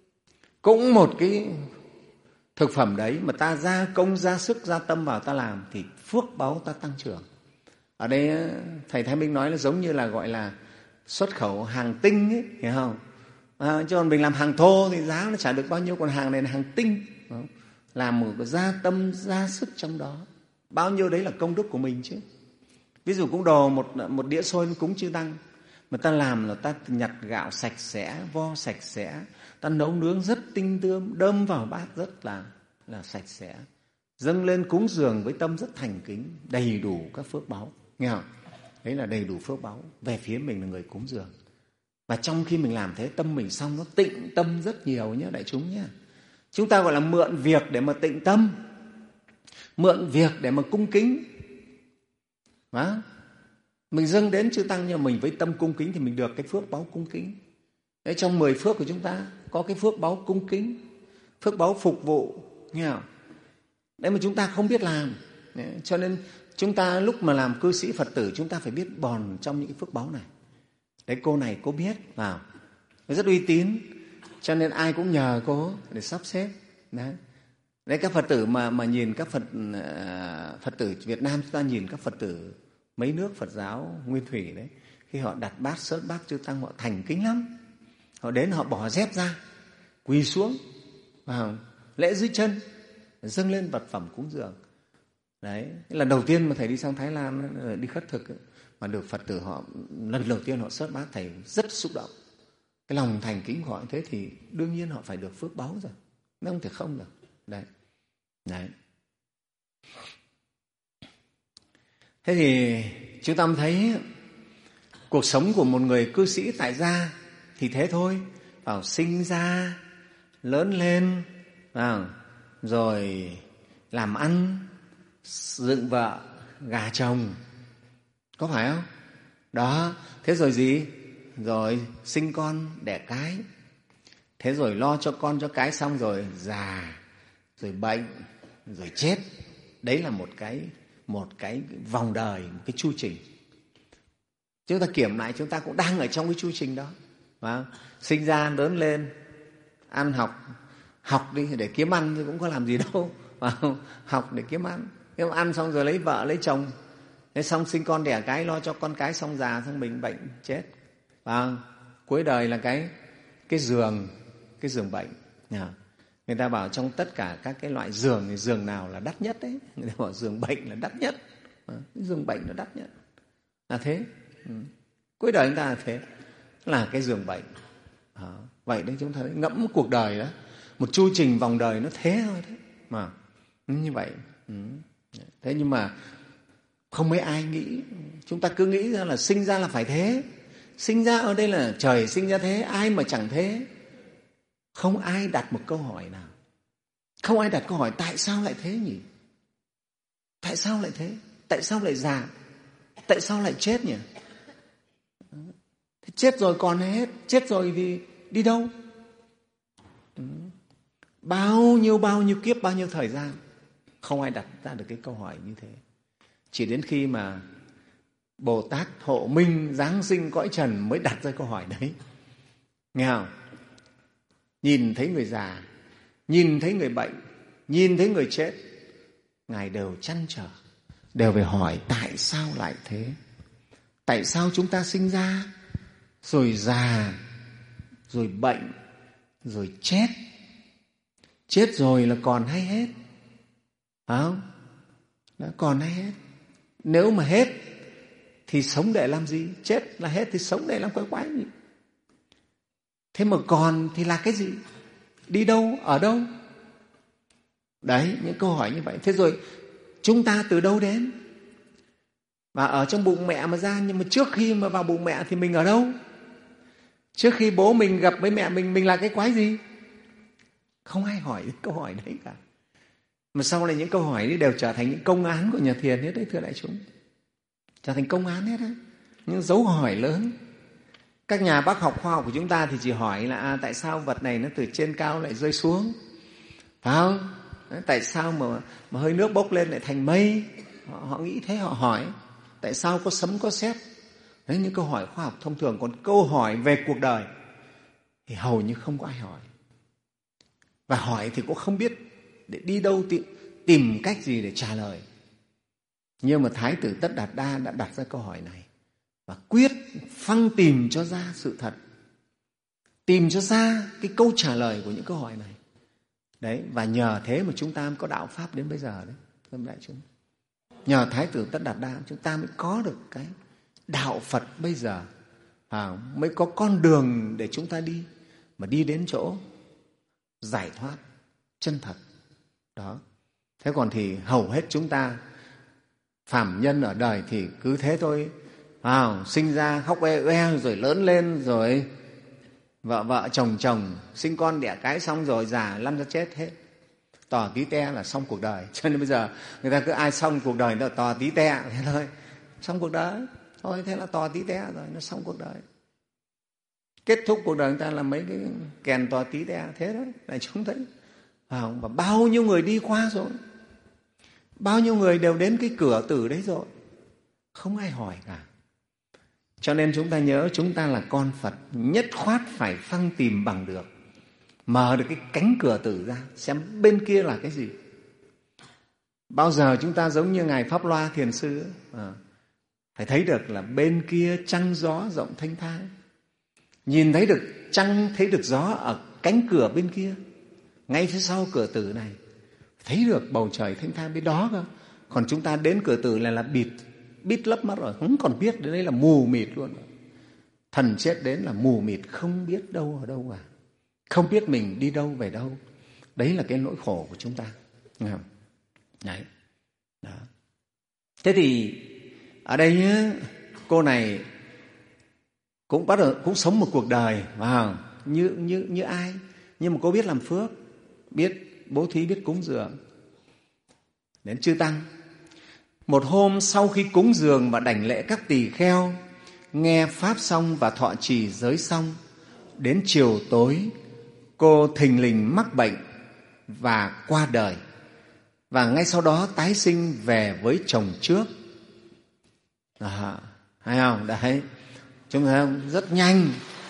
Cũng một cái thực phẩm đấy mà ta ra công, ra sức, ra tâm vào ta làm thì phước báu ta tăng trưởng. Ở đây Thầy Thái Minh nói là giống như là gọi là xuất khẩu hàng tinh ấy, hiểu không? À, chứ còn mình làm hàng thô thì giá nó chả được bao nhiêu, còn hàng này là hàng tinh, làm một cái gia tâm, ra sức trong đó, bao nhiêu đấy là công đức của mình chứ. Ví dụ cúng đồ một, một đĩa xôi cúng chư Tăng, mà ta làm là ta nhặt gạo sạch sẽ, vo sạch sẽ, ta nấu nướng rất tinh tươm, đơm vào bát rất là, là sạch sẽ, dâng lên cúng dường với tâm rất thành kính, đầy đủ các phước báu. Nghe không? Đấy là đầy đủ phước báu về phía mình là người cúng dường. Và trong khi mình làm thế, tâm mình xong nó tịnh tâm rất nhiều nhé đại chúng nhé. Chúng ta gọi là mượn việc để mà tịnh tâm, mượn việc để mà cung kính. Đó. Mình dâng đến chư Tăng nhưng mình với tâm cung kính thì mình được cái phước báu cung kính. Đấy, trong mười phước của chúng ta có cái phước báu cung kính, phước báu phục vụ. Nghe không? Đấy mà chúng ta không biết làm. Đấy, cho nên chúng ta lúc mà làm cư sĩ Phật tử chúng ta phải biết bòn trong những cái phước báu này. Đấy, cô này cô biết vào, rất uy tín, cho nên ai cũng nhờ cô để sắp xếp. Đấy, đấy các Phật tử mà mà nhìn các Phật Phật tử Việt Nam, chúng ta nhìn các Phật tử mấy nước Phật giáo nguyên thủy đấy, khi họ đặt bát sớt bát chư Tăng họ thành kính lắm. Họ đến họ bỏ dép ra, quỳ xuống vào lễ dưới chân, dâng lên vật phẩm cúng dường. Đấy, lần đầu tiên mà thầy đi sang Thái Lan đi khất thực ấy, mà được Phật tử họ lần đầu tiên họ sớt bát, thầy rất xúc động. Cái lòng thành kính của họ như thế thì đương nhiên họ phải được phước báu rồi, nó không thể không được. Đấy. Đấy. Thế thì chúng ta thấy cuộc sống của một người cư sĩ tại gia thì thế thôi, vào sinh ra, lớn lên, vào, rồi làm ăn, dựng vợ, gả chồng, có phải không? Đó, thế rồi gì? Rồi sinh con, đẻ cái. Thế rồi lo cho con, cho cái xong rồi già, rồi bệnh, rồi chết. Đấy là một cái, một cái vòng đời, một cái chu trình. Chúng ta kiểm lại, chúng ta cũng đang ở trong cái chu trình đó. Phải, sinh ra, lớn lên, ăn học, học đi để kiếm ăn thì cũng có làm gì đâu. Phải, học để kiếm ăn. Nhưng mà ăn xong rồi lấy vợ, lấy chồng. Thế xong sinh con đẻ cái, lo cho con cái xong già, xong mình bệnh, chết. Và cuối đời là cái, cái giường, cái giường bệnh. Người ta bảo trong tất cả các cái loại giường thì giường nào là đắt nhất đấy. Người ta bảo giường bệnh là đắt nhất. Cái giường bệnh là đắt nhất. Là thế. Ừ. Cuối đời chúng ta là thế. Là cái giường bệnh. À, vậy đấy chúng ta ngẫm cuộc đời đó. Một chu trình vòng đời nó thế thôi đấy. Mà như vậy. Ừ. Thế nhưng mà không mấy ai nghĩ. Chúng ta cứ nghĩ ra là sinh ra là phải thế. Sinh ra ở đây là trời sinh ra thế. Ai mà chẳng thế. Không ai đặt một câu hỏi nào. Không ai đặt câu hỏi tại sao lại thế nhỉ? Tại sao lại thế? Tại sao lại già? Tại sao lại chết nhỉ? Thế chết rồi còn hết. Chết rồi thì đi đâu? Bao nhiêu bao nhiêu kiếp, bao nhiêu thời gian. Không ai đặt ra được cái câu hỏi như thế. Chỉ đến khi mà Bồ Tát Hộ Minh giáng sinh cõi trần mới đặt ra câu hỏi đấy. Nghe không? Nhìn thấy người già, nhìn thấy người bệnh, nhìn thấy người chết, Ngài đều trăn trở, đều phải hỏi tại sao lại thế? Tại sao chúng ta sinh ra, rồi già, rồi bệnh, rồi chết? Chết rồi là còn hay hết? Phải không? Đã còn hay hết? Nếu mà hết thì sống để làm gì? Chết là hết thì sống để làm quái quái gì? Thế mà còn thì là cái gì? Đi đâu? Ở đâu? Đấy, những câu hỏi như vậy. Thế rồi chúng ta từ đâu đến? Và ở trong bụng mẹ mà ra, nhưng mà trước khi mà vào bụng mẹ thì mình ở đâu? Trước khi bố mình gặp với mẹ mình, mình là cái quái gì? Không ai hỏi câu hỏi đấy cả. Mà sau này những câu hỏi ấy đều trở thành những công án của nhà thiền hết đấy, thưa đại chúng. Trở thành công án hết đấy. Những dấu hỏi lớn. Các nhà bác học khoa học của chúng ta thì chỉ hỏi là à, tại sao vật này nó từ trên cao lại rơi xuống? Phải không? Tại sao mà, mà hơi nước bốc lên lại thành mây? Họ, họ nghĩ thế, họ hỏi. Tại sao có sấm có sét? Đấy, những câu hỏi khoa học thông thường. Còn câu hỏi về cuộc đời thì hầu như không có ai hỏi. Và hỏi thì cũng không biết để đi đâu tìm, tìm cách gì để trả lời. Nhưng mà Thái tử Tất Đạt Đa đã đặt ra câu hỏi này và quyết phăng tìm cho ra sự thật, tìm cho ra cái câu trả lời của những câu hỏi này. Đấy, và nhờ thế mà chúng ta có đạo Pháp đến bây giờ đấy, thưa đại chúng. nhờ Thái tử Tất Đạt Đa chúng ta mới có được cái đạo Phật bây giờ, à, mới có con đường để chúng ta đi, mà đi đến chỗ giải thoát chân thật đó. Thế còn thì hầu hết chúng ta phàm nhân ở đời thì cứ thế thôi, à, sinh ra khóc oe oe rồi lớn lên rồi vợ vợ chồng chồng sinh con đẻ cái xong rồi già lăn ra chết hết, tò tí te là xong cuộc đời. Cho nên bây giờ người ta cứ ai xong cuộc đời nó tò tí te thế thôi, xong cuộc đời thôi, thế là tò tí te rồi nó xong cuộc đời. Kết thúc cuộc đời người ta là mấy cái kèn tò tí te thế đấy, đại chúng thấy. Và bao nhiêu người đi qua rồi, bao nhiêu người đều đến cái cửa tử đấy rồi, không ai hỏi cả. Cho nên chúng ta nhớ chúng ta là con Phật, nhất khoát phải phăng tìm bằng được, mở được cái cánh cửa tử ra, xem bên kia là cái gì. Bao giờ chúng ta giống như Ngài Pháp Loa Thiền Sư, à, phải thấy được là bên kia trăng gió rộng thanh thang, nhìn thấy được trăng, thấy được gió ở cánh cửa bên kia, ngay phía sau cửa tử này, thấy được bầu trời thanh thang bên đó cơ. Còn chúng ta đến cửa tử này là bịt, bít lấp mắt rồi, không còn biết, đến đây là mù mịt luôn. Thần chết đến là mù mịt, không biết đâu ở đâu cả, không biết mình đi đâu về đâu. Đấy là cái nỗi khổ của chúng ta. Đấy. Đó. Thế thì ở đây cô này cũng bắt đầu cũng sống một cuộc đời vào như như như ai, nhưng mà cô biết làm phước, biết bố thí, biết cúng dường đến chư tăng. Một hôm sau khi cúng dường và đảnh lễ các tỳ kheo, nghe pháp xong và thọ trì giới xong, đến chiều tối cô thình lình mắc bệnh và qua đời, và ngay sau đó tái sinh về với chồng trước. À, hay không? Đấy, chúng thấy không? Rất nhanh.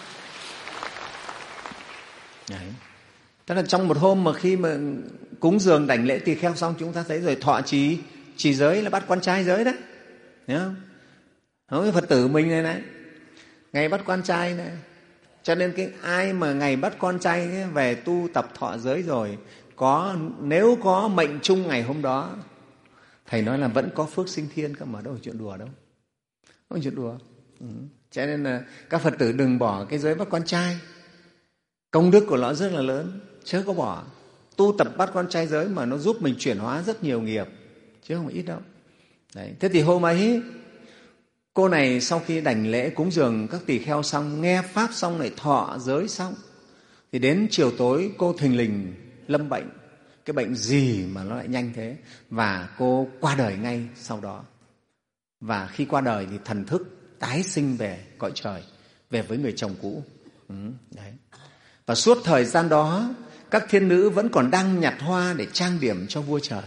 Đấy. Tức là trong một hôm mà khi mà cúng dường đảnh lễ tỳ kheo xong, chúng ta thấy rồi thọ trì trì giới là bắt quan trai giới đấy, hiểu không? Không, Phật tử mình này này, ngày bắt quan trai này. Cho nên cái ai mà ngày bắt con trai về tu tập thọ giới rồi, có nếu có mệnh chung ngày hôm đó, thầy nói là vẫn có phước sinh thiên cơ mà, đâu phải chuyện đùa đâu, không phải chuyện đùa. Ừ. Cho nên là các Phật tử đừng bỏ cái giới bắt con trai, công đức của nó rất là lớn, chớ có bỏ. Tu tập bắt con trai giới mà nó giúp mình chuyển hóa rất nhiều nghiệp, chứ không phải ít đâu. Đấy. Thế thì hôm ấy cô này sau khi đảnh lễ cúng dường các tỳ kheo xong, nghe pháp xong, lại thọ giới xong, thì đến chiều tối cô thình lình lâm bệnh. Cái bệnh gì mà nó lại nhanh thế? Và cô qua đời ngay sau đó. Và khi qua đời thì thần thức tái sinh về cõi trời, về với người chồng cũ. Ừ, đấy. Và suốt thời gian đó, các thiên nữ vẫn còn đang nhặt hoa để trang điểm cho vua trời.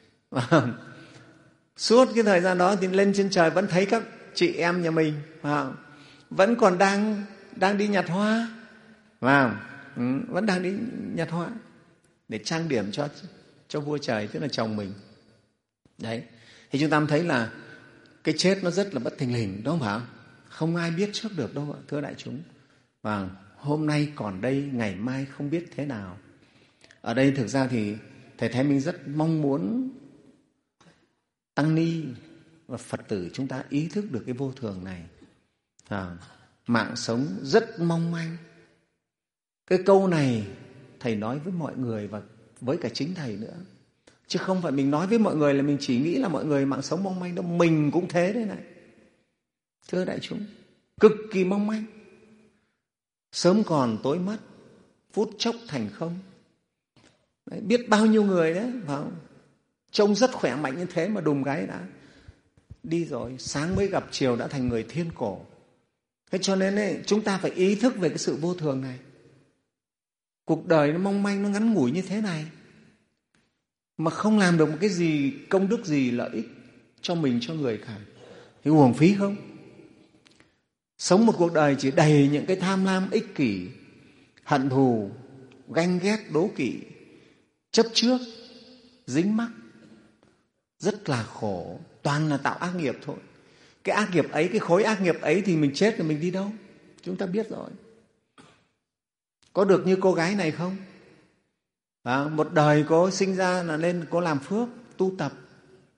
Suốt cái thời gian đó thì lên trên trời vẫn thấy các chị em nhà mình vẫn còn đang đang đi nhặt hoa, vào ừ, vẫn đang đi nhặt hoa để trang điểm cho cho vua trời, tức là chồng mình. Đấy, thì chúng ta thấy là cái chết nó rất là bất thình lình, đúng không phải? Không ai biết trước được đâu, thưa đại chúng. Và hôm nay còn đây, ngày mai không biết thế nào. Ở đây thực ra thì thầy Thái Minh rất mong muốn tăng ni và Phật tử chúng ta ý thức được cái vô thường này. À, mạng sống rất mong manh. Cái câu này thầy nói với mọi người và với cả chính thầy nữa, chứ không phải mình nói với mọi người là mình chỉ nghĩ là mọi người mạng sống mong manh đâu. Mình cũng thế đấy này, thưa đại chúng, cực kỳ mong manh. Sớm còn tối mất, phút chốc thành không. Đấy, biết bao nhiêu người đấy, phải không? Trông rất khỏe mạnh như thế mà đùng cái đã đi rồi, sáng mới gặp chiều đã thành người thiên cổ. Thế cho nên ấy, chúng ta phải ý thức về cái sự vô thường này. Cuộc đời nó mong manh, nó ngắn ngủi như thế này, mà không làm được một cái gì công đức gì lợi ích cho mình, cho người cả, thì uổng phí không? Sống một cuộc đời chỉ đầy những cái tham lam, ích kỷ, hận thù, ganh ghét, đố kỵ, chấp trước, dính mắc, rất là khổ, toàn là tạo ác nghiệp thôi. Cái ác nghiệp ấy, cái khối ác nghiệp ấy thì mình chết rồi mình đi đâu? Chúng ta biết rồi. Có được như cô gái này không? À, một đời cô sinh ra là lên cô làm phước, tu tập,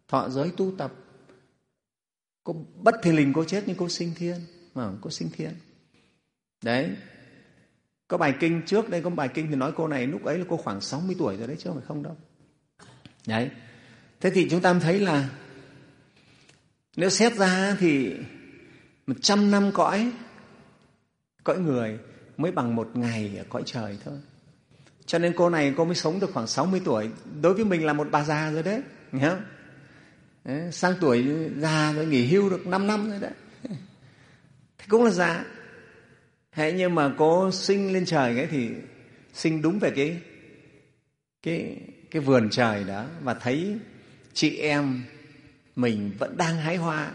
thọ giới tu tập. Cô bất thình lình cô chết nhưng cô sinh thiên, mà cô sinh thiên. Đấy. Có bài kinh trước đây, có bài kinh thì nói cô này lúc ấy là cô khoảng sáu mươi tuổi rồi đấy, chứ không phải không đâu. Đấy. Thế thì chúng ta thấy là nếu xét ra thì một trăm năm cõi, cõi người mới bằng một ngày ở cõi trời thôi. Cho nên cô này cô mới sống được khoảng sáu mươi tuổi. Đối với mình là một bà già rồi đấy. Nghe không? Đấy, sang tuổi già rồi, nghỉ hưu được năm năm rồi đấy. Thế cũng là già. Thế nhưng mà cô sinh lên trời ấy thì sinh đúng về cái, cái, cái vườn trời đó, và thấy chị em mình vẫn đang hái hoa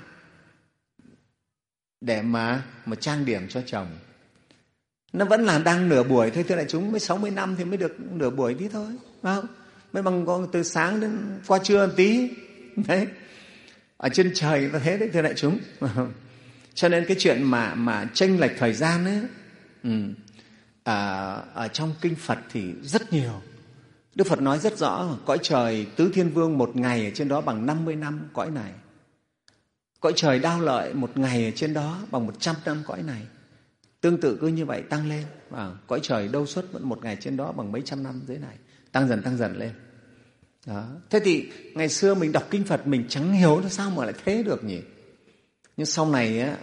để mà, mà trang điểm cho chồng. Nó vẫn là đang nửa buổi thôi, thưa đại chúng, mới sáu mươi năm thì mới được nửa buổi tí thôi, phải không? Mới bằng con từ sáng đến qua trưa một tí. Đấy. Ở trên trời nó thế đấy, thưa đại chúng. Cho nên cái chuyện mà, mà chênh lệch thời gian ấy, ừ, à, ở trong kinh Phật thì rất nhiều. Đức Phật nói rất rõ, cõi trời Tứ Thiên Vương một ngày ở trên đó bằng năm mươi năm cõi này. Cõi trời Đao Lợi một ngày ở trên đó bằng một trăm năm cõi này. Tương tự cứ như vậy tăng lên. Và cõi trời Đâu Xuất vẫn một ngày trên đó bằng mấy trăm năm dưới này. Tăng dần tăng dần lên. Đó. Thế thì ngày xưa mình đọc kinh Phật mình chẳng hiểu nó sao mà lại thế được nhỉ? Nhưng sau này á,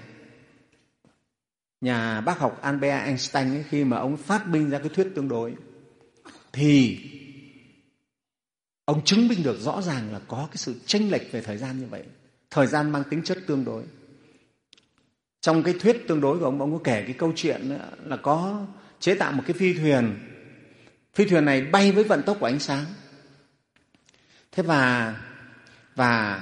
nhà bác học Albert Einstein ấy, khi mà ông phát minh ra cái thuyết tương đối thì ông chứng minh được rõ ràng là có cái sự chênh lệch về thời gian như vậy. Thời gian mang tính chất tương đối. Trong cái thuyết tương đối của ông, ông có kể cái câu chuyện là có chế tạo một cái phi thuyền. Phi thuyền này bay với vận tốc của ánh sáng. Thế và, và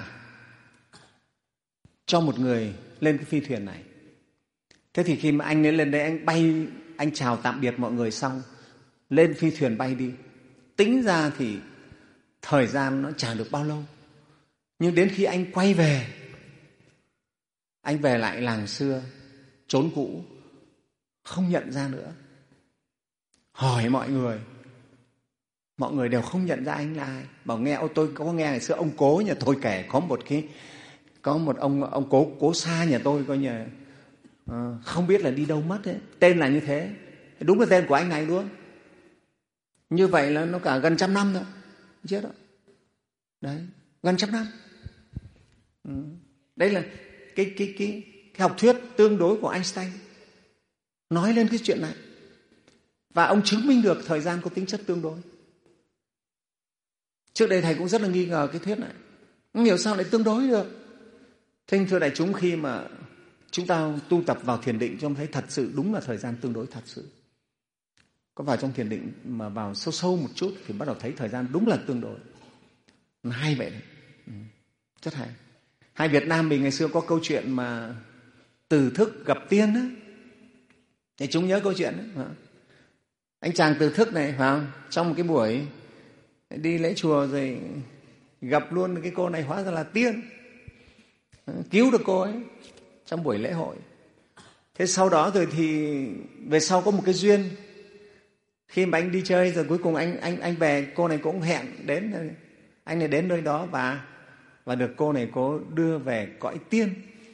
cho một người lên cái phi thuyền này. Thế thì khi mà anh ấy lên đây, anh bay, anh chào tạm biệt mọi người xong, lên phi thuyền bay đi. Tính ra thì thời gian nó chẳng được bao lâu. Nhưng đến khi anh quay về, anh về lại làng xưa, chốn cũ, không nhận ra nữa. Hỏi mọi người, mọi người đều không nhận ra anh là ai. Bảo nghe, ô, tôi có nghe ngày xưa ông cố nhà tôi kể, có một cái, có một ông ông cố cố xa nhà tôi coi như à, không biết là đi đâu mất ấy. Tên là như thế, đúng là tên của anh này luôn. Như vậy là nó cả gần trăm năm rồi, chết đó. Đấy, gần trăm năm. Ừ. Đây là cái, cái, cái, cái học thuyết tương đối của Einstein nói lên cái chuyện này. Và ông chứng minh được thời gian có tính chất tương đối. Trước đây thầy cũng rất là nghi ngờ cái thuyết này. Không hiểu sao lại tương đối được. Thế nhưng thưa đại chúng, khi mà chúng ta tu tập vào thiền định, chúng ta thấy thật sự đúng là thời gian tương đối thật sự. Có vào trong thiền định mà vào sâu sâu một chút thì bắt đầu thấy thời gian đúng là tương đối. Hay vậy đấy. Ừ, rất hay. Hai Việt Nam mình ngày xưa có câu chuyện mà Từ Thức gặp tiên á. Thì chúng nhớ câu chuyện đấy. Anh chàng Từ Thức này phải không? Trong một cái buổi đi lễ chùa rồi gặp luôn cái cô này, hóa ra là tiên, cứu được cô ấy trong buổi lễ hội. Thế sau đó rồi thì về sau có một cái duyên, khi mà anh đi chơi rồi cuối cùng anh anh anh về, cô này cũng hẹn đến, anh này đến nơi đó và và được cô này cô đưa về cõi tiên.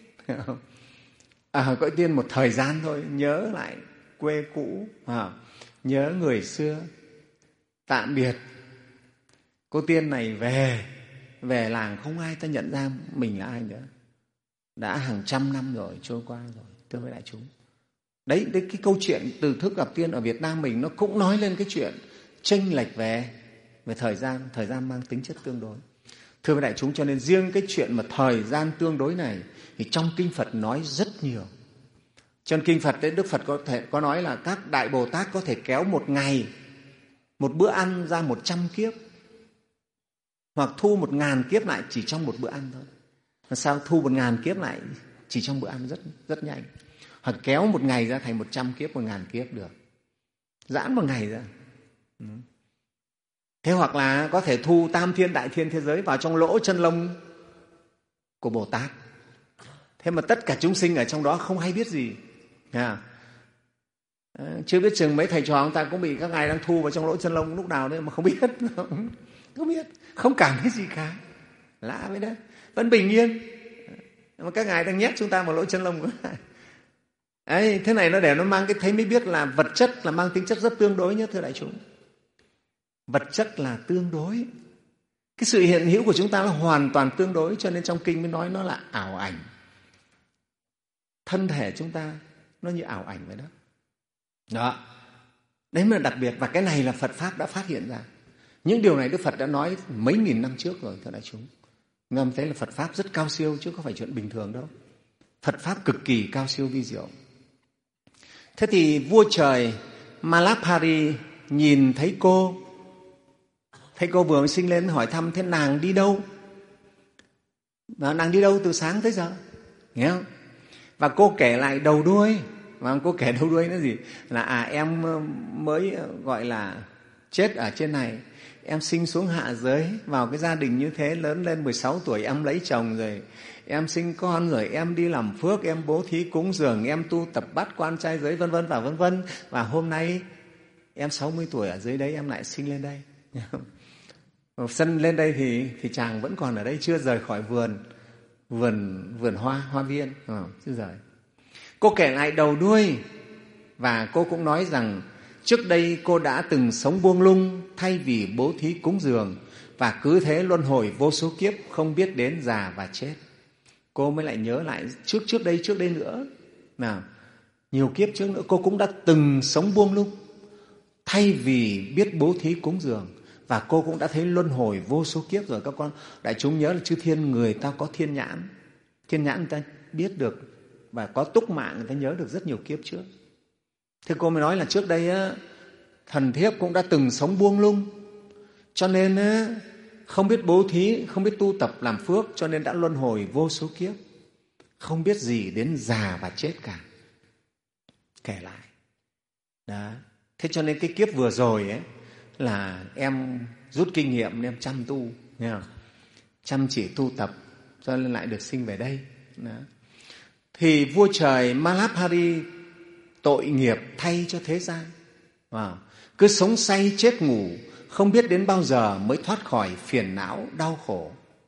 À, cõi tiên một thời gian thôi, nhớ lại quê cũ, à, nhớ người xưa, tạm biệt. Cô tiên này về, về làng không ai ta nhận ra mình là ai nữa. Đã hàng trăm năm rồi, trôi qua rồi, thưa với đại chúng. Đấy, đấy cái câu chuyện Từ Thức gặp tiên ở Việt Nam mình nó cũng nói lên cái chuyện chênh lệch về, về thời gian, thời gian mang tính chất tương đối. Thưa với đại chúng, cho nên riêng cái chuyện mà thời gian tương đối này thì trong Kinh Phật nói rất nhiều. Trong Kinh Phật đấy, Đức Phật có thể có nói là các Đại Bồ Tát có thể kéo một ngày, một bữa ăn ra một trăm kiếp, hoặc thu một ngàn kiếp lại chỉ trong một bữa ăn thôi. Mà sao thu một ngàn kiếp lại chỉ trong bữa ăn rất rất nhanh. Hoặc kéo một ngày ra thành một trăm kiếp, một ngàn kiếp được. Giãn một ngày ra. Thế hoặc là có thể thu tam thiên đại thiên thế giới vào trong lỗ chân lông của Bồ Tát. Thế mà tất cả chúng sinh ở trong đó không hay biết gì. À, chưa biết chừng mấy thầy trò ông ta cũng bị các ngài đang thu vào trong lỗ chân lông lúc nào đấy mà không biết. Không biết, không cảm thấy gì cả. Lạ vậy đấy, vẫn bình yên. Mà các ngài đang nhét chúng ta một lỗ chân lông của ngài. Ấy, thế này nó để nó mang cái thấy mới biết là vật chất là mang tính chất rất tương đối nhé thưa đại chúng. Vật chất là tương đối. Cái sự hiện hữu của chúng ta là hoàn toàn tương đối, cho nên trong kinh mới nói nó là ảo ảnh. Thân thể chúng ta nó như ảo ảnh vậy đó. Đó. Đấy mới là đặc biệt, và cái này là Phật Pháp đã phát hiện ra. Những điều này Đức Phật đã nói mấy nghìn năm trước rồi thưa đại chúng. Ngâm thấy là Phật Pháp rất cao siêu chứ không phải chuyện bình thường đâu. Phật Pháp cực kỳ cao siêu vi diệu. Thế thì vua trời Malapari nhìn thấy cô, thấy cô vừa mới sinh lên, hỏi thăm thế nàng đi đâu? Và nàng đi đâu từ sáng tới giờ? Nghe không? Và cô kể lại đầu đuôi. Và cô kể đầu đuôi nó gì? Là à em mới gọi là chết ở trên này, em sinh xuống hạ giới, vào cái gia đình như thế, lớn lên mười sáu tuổi em lấy chồng rồi, em sinh con rồi, em đi làm phước, em bố thí cúng dường, em tu tập bát quan trai giới, vân vân và vân vân. Và hôm nay em sáu mươi tuổi ở dưới đấy, em lại sinh lên đây. Sinh lên đây thì thì chàng vẫn còn ở đây, chưa rời khỏi vườn vườn vườn hoa hoa viên, à, chưa rời. Cô kể lại đầu đuôi, và cô cũng nói rằng trước đây cô đã từng sống buông lung thay vì bố thí cúng dường, và cứ thế luân hồi vô số kiếp, không biết đến già và chết. Cô mới lại nhớ lại trước trước đây trước đây nữa, nào nhiều kiếp trước nữa cô cũng đã từng sống buông lung thay vì biết bố thí cúng dường, và cô cũng đã thấy luân hồi vô số kiếp rồi. Các con đại chúng nhớ là chư thiên người ta có thiên nhãn, thiên nhãn người ta biết được, và có túc mạng người ta nhớ được rất nhiều kiếp trước. Thế cô mới nói là trước đây á, thần thiếp cũng đã từng sống buông lung, cho nên á, không biết bố thí, không biết tu tập làm phước, cho nên đã luân hồi vô số kiếp, không biết gì đến già và chết cả. Kể lại đó. Thế cho nên cái kiếp vừa rồi ấy là em rút kinh nghiệm, em chăm tu, nghe không? Chăm chỉ tu tập, cho nên lại được sinh về đây đó. Thì vua trời Malapari tội nghiệp thay cho thế gian, wow. Cứ sống say chết ngủ, không biết đến bao giờ mới thoát khỏi phiền não đau khổ.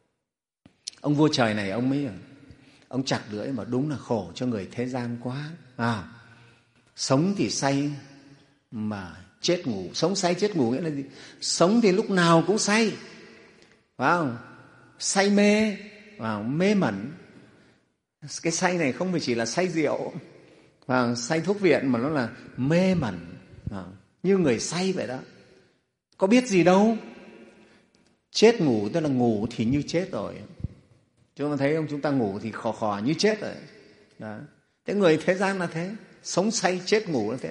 Ông vua trời này ông mới ông chặt lưỡi mà đúng là khổ cho người thế gian quá. À, sống thì say mà chết ngủ. Sống say chết ngủ nghĩa là gì? Sống thì lúc nào cũng say, phải không? Say mê, vào mê mẩn. Cái say này không phải chỉ là say rượu và say thuốc viện, mà nó là mê mẩn, như người say vậy đó. Có biết gì đâu. Chết ngủ tức là ngủ thì như chết rồi. Chúng ta thấy không? Chúng ta ngủ thì khò khò như chết rồi đó. Thế người thế gian là thế, sống say chết ngủ là thế.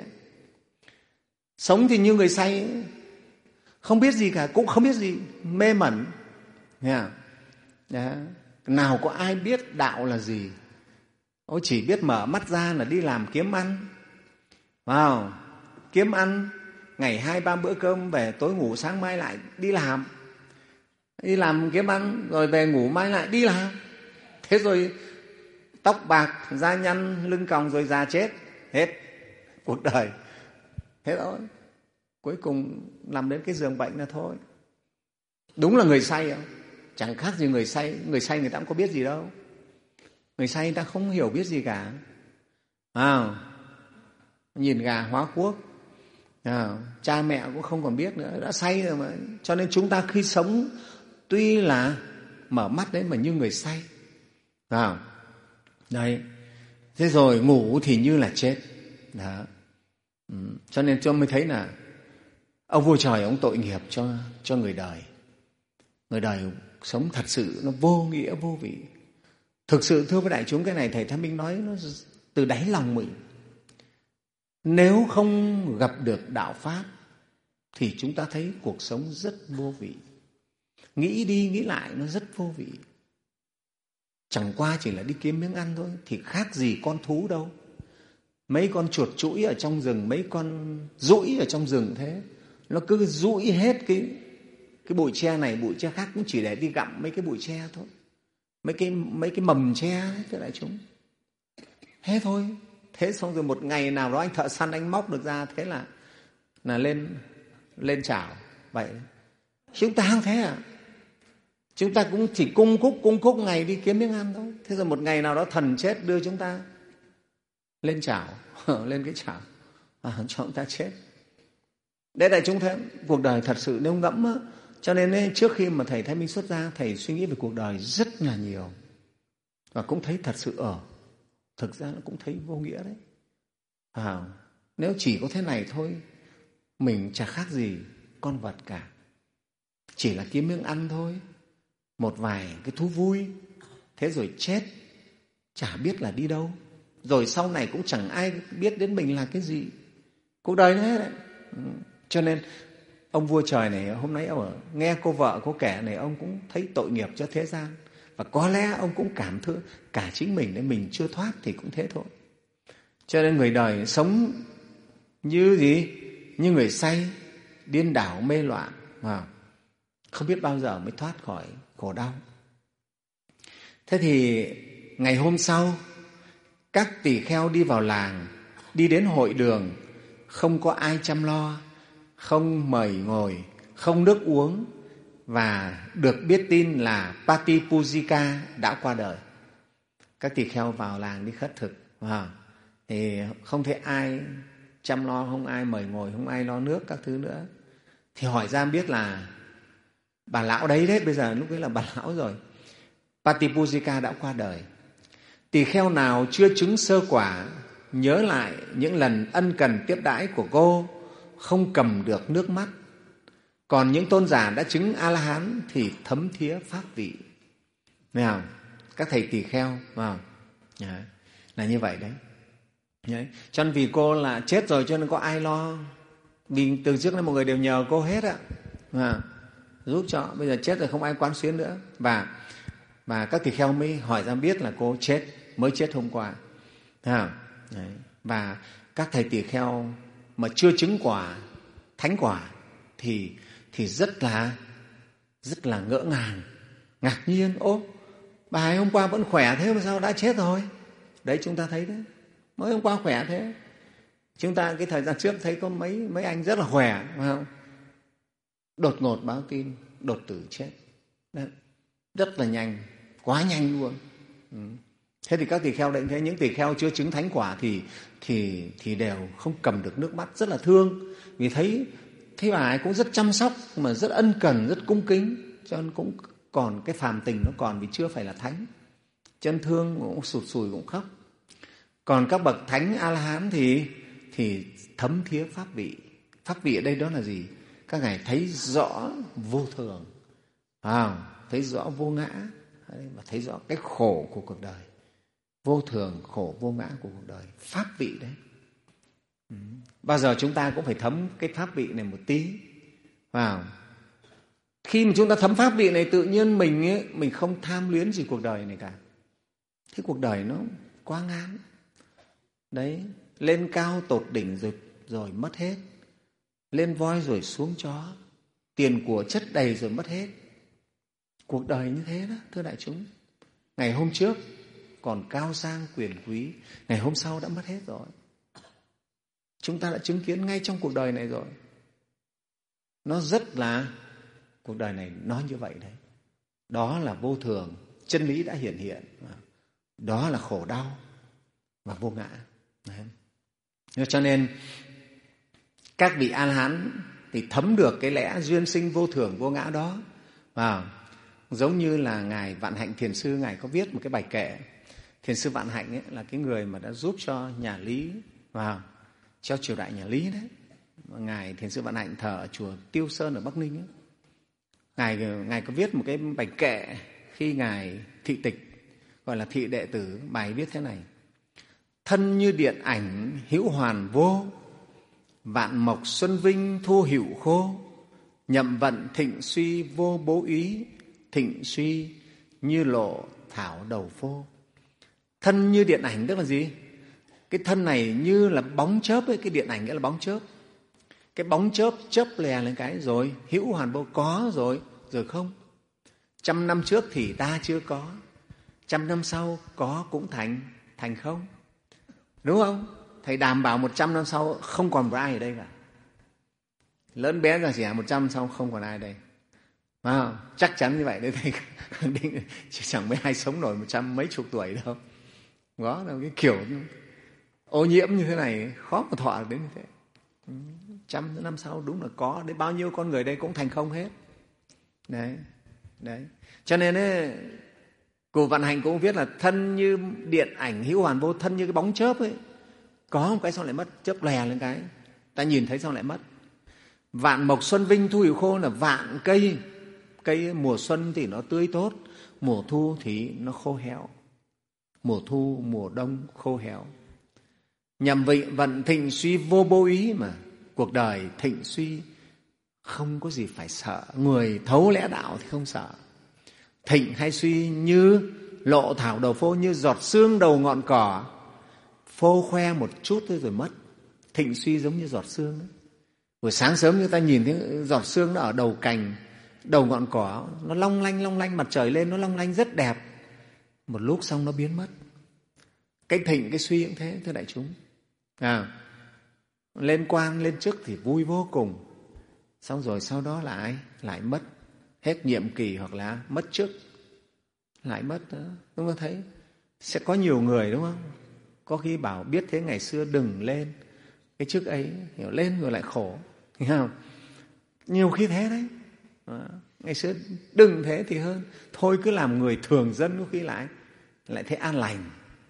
Sống thì như người say, không biết gì cả, cũng không biết gì, mê mẩn. Nghe đó. Nào có ai biết đạo là gì? Ôi, chỉ biết mở mắt ra là đi làm kiếm ăn. Wow. Kiếm ăn, ngày hai ba bữa cơm, về tối ngủ, sáng mai lại đi làm. Đi làm kiếm ăn, rồi về ngủ, mai lại đi làm. Thế rồi tóc bạc, da nhăn, lưng còng, rồi già chết. Hết cuộc đời. Hết rồi. Cuối cùng nằm đến cái giường bệnh là thôi. Đúng là người say không? Chẳng khác gì người say. Người say người ta cũng có biết gì đâu. Người say người ta không hiểu biết gì cả. À, nhìn gà hóa quốc. À, cha mẹ cũng không còn biết nữa, đã say rồi mà. Cho nên chúng ta khi sống tuy là mở mắt đấy mà như người say. À, đấy. Thế rồi ngủ thì như là chết. Đó. Ừ. Cho nên cho mới thấy là ông vua trời ông tội nghiệp cho, cho người đời. Người đời sống thật sự nó vô nghĩa vô vị. Thực sự thưa với đại chúng, cái này Thầy Thái Minh nói nó từ đáy lòng mình. Nếu không gặp được đạo Pháp thì chúng ta thấy cuộc sống rất vô vị. Nghĩ đi nghĩ lại nó rất vô vị. Chẳng qua chỉ là đi kiếm miếng ăn thôi, thì khác gì con thú đâu. Mấy con chuột chũi ở trong rừng, mấy con dũi ở trong rừng thế, nó cứ dũi hết cái, cái bụi tre này, bụi tre khác, cũng chỉ để đi gặm mấy cái bụi tre thôi. Mấy cái, mấy cái mầm tre ấy, thưa đại chúng. Thế thôi. Thế xong rồi một ngày nào đó anh thợ săn anh móc được ra, thế là là lên lên chảo vậy. Chúng ta không thế à? Chúng ta cũng chỉ cung khúc cung khúc ngày đi kiếm miếng ăn thôi. Thế rồi một ngày nào đó thần chết đưa chúng ta lên chảo, lên cái chảo, à, cho chúng ta chết. Đấy đại chúng thấy cuộc đời thật sự nếu ngẫm á, cho nên ấy, trước khi mà thầy Thái Minh xuất gia, thầy suy nghĩ về cuộc đời rất là nhiều và cũng thấy thật sự ở thực ra cũng thấy vô nghĩa đấy. À, nếu chỉ có thế này thôi, mình chả khác gì con vật cả, chỉ là kiếm miếng ăn thôi, một vài cái thú vui, thế rồi chết, chả biết là đi đâu, rồi sau này cũng chẳng ai biết đến mình là cái gì. Cuộc đời thế đấy. Cho nên ông vua trời này hôm nay ông ở, nghe cô vợ cô kể này, ông cũng thấy tội nghiệp cho thế gian, và có lẽ ông cũng cảm thương cả chính mình, nên mình chưa thoát thì cũng thế thôi. Cho nên người đời sống như gì? Như người say, điên đảo mê loạn, không biết bao giờ mới thoát khỏi khổ đau. Thế thì ngày hôm sau, các tỳ kheo đi vào làng, đi đến hội đường, không có ai chăm lo, không mời ngồi, không nước uống, và được biết tin là Patipujika đã qua đời. Các tỳ kheo vào làng đi khất thực, à, thì không thấy ai chăm lo, không ai mời ngồi, không ai lo nước các thứ nữa. Thì hỏi ra biết là bà lão đấy đấy, bây giờ lúc ấy là bà lão rồi, Patipujika đã qua đời. Tỳ kheo nào chưa chứng sơ quả nhớ lại những lần ân cần tiếp đãi của cô, không cầm được nước mắt. Còn những tôn giả đã chứng A-la-hán thì thấm thía pháp vị. Thấy không? Các thầy tỳ kheo vào là như vậy đấy. đấy. Cho nên vì cô là chết rồi cho nên có ai lo. Vì từ trước đến mọi người đều nhờ cô hết ạ. À, giúp cho, bây giờ chết rồi không ai quán xuyến nữa. Và, và các tỳ kheo mới hỏi ra biết là cô chết, mới chết hôm qua. Đấy. Và các thầy tỳ kheo mà chưa chứng quả, thánh quả thì, thì rất là rất là ngỡ ngàng, ngạc nhiên. Ô, bà ấy hôm qua vẫn khỏe thế mà sao đã chết rồi? Đấy chúng ta thấy đấy, mới hôm qua khỏe thế. Chúng ta cái thời gian trước thấy có mấy, mấy anh rất là khỏe, phải không? Đột ngột báo tin đột tử chết. Đấy. Rất là nhanh, quá nhanh luôn. Ừ. Thế thì các tỳ kheo định thế, những tỳ kheo chưa chứng thánh quả thì, thì, thì đều không cầm được nước mắt, rất là thương. Vì thấy, thấy bà ấy cũng rất chăm sóc, mà rất ân cần, rất cung kính, cho nên cũng còn cái phàm tình nó còn, vì chưa phải là thánh. Chân thương cũng sụt sùi cũng khóc. Còn các bậc thánh A-la-hán thì, thì thấm thía pháp vị. Pháp vị ở đây đó là gì? Các ngài thấy rõ vô thường, à, thấy rõ vô ngã, và thấy rõ cái khổ của cuộc đời. Vô thường, khổ, vô ngã của cuộc đời. Pháp vị đấy. Ừ. Bao giờ chúng ta cũng phải thấm cái pháp vị này một tí. Wow. Khi mà chúng ta thấm pháp vị này, tự nhiên mình ấy, mình không tham luyến gì cuộc đời này cả. Thế cuộc đời nó quá ngắn. Đấy, lên cao tột đỉnh rồi, rồi mất hết. Lên voi rồi xuống chó. Tiền của chất đầy rồi mất hết. Cuộc đời như thế đó, thưa đại chúng. Ngày hôm trước còn cao sang quyền quý, ngày hôm sau đã mất hết rồi. Chúng ta đã chứng kiến ngay trong cuộc đời này rồi. Nó rất là, cuộc đời này nó như vậy đấy. Đó là vô thường, chân lý đã hiển hiện. Đó là khổ đau và vô ngã. Đấy. Cho nên các vị A-la-hán thì thấm được cái lẽ duyên sinh vô thường vô ngã đó. Và giống như là Ngài Vạn Hạnh Thiền Sư, Ngài có viết một cái bài kệ. Thiền sư Vạn Hạnh ấy là cái người mà đã giúp cho nhà Lý, vào cho triều đại nhà Lý đấy. Ngài Thiền sư Vạn Hạnh thờ ở chùa Tiêu Sơn ở Bắc Ninh ấy. Ngài, Ngài có viết một cái bài kệ khi Ngài thị tịch, gọi là thị đệ tử. Bài viết thế này: thân như điện ảnh hữu hoàn vô, vạn mộc xuân vinh thu hữu khô, nhậm vận thịnh suy vô bố ý, thịnh suy như lộ thảo đầu phô. Thân như điện ảnh tức là gì? Cái thân này như là bóng chớp ấy, cái điện ảnh nghĩa là bóng chớp. Cái bóng chớp chớp lè lên cái rồi hữu hoàn vô, có rồi rồi không. Trăm năm trước thì ta chưa có, trăm năm sau có cũng thành thành không, đúng không? Thầy đảm bảo một trăm năm sau không còn một ai ở đây cả. Lớn bé già trẻ một trăm năm sau không còn ai ở đây. À, chắc chắn như vậy đấy, thầy khẳng định chẳng mấy ai sống nổi một trăm mấy chục tuổi đâu. Đó là cái kiểu ô nhiễm như thế này khó mà thọ được đến như thế. Trăm năm sau đúng là có, đến bao nhiêu con người đây cũng thành không hết. Đấy, đấy. Cho nên ấy, Cụ Vạn Hạnh cũng viết là thân như điện ảnh hữu hoàn vô, thân như cái bóng chớp ấy. Có một cái xong lại mất, chớp lè lên cái, ta nhìn thấy xong lại mất. Vạn mộc xuân vinh thu hữu khô là vạn cây. Cây mùa xuân thì nó tươi tốt, mùa thu thì nó khô héo. Mùa thu, mùa đông khô héo. Nhằm vậy vận thịnh suy vô bố ý mà. Cuộc đời thịnh suy không có gì phải sợ. Người thấu lẽ đạo thì không sợ. Thịnh hay suy như lộ thảo đầu phô, như giọt sương đầu ngọn cỏ. Phô khoe một chút thôi rồi mất. Thịnh suy giống như giọt sương ấy. Buổi sáng sớm chúng ta nhìn thấy giọt sương nó ở đầu cành, đầu ngọn cỏ, nó long lanh long lanh, mặt trời lên nó long lanh rất đẹp. Một lúc xong nó biến mất. Cái thịnh cái suy cũng thế, thưa đại chúng. À, lên quan lên chức thì vui vô cùng, xong rồi sau đó lại lại mất, hết nhiệm kỳ hoặc là mất chức, lại mất nữa. Chúng ta thấy sẽ có nhiều người đúng không? Có khi bảo biết thế ngày xưa đừng lên cái chức ấy, hiểu lên rồi lại khổ, thấy không? Nhiều khi thế đấy. À, ngày xưa đừng thế thì hơn, thôi cứ làm người thường dân có khi lại lại thấy an lành,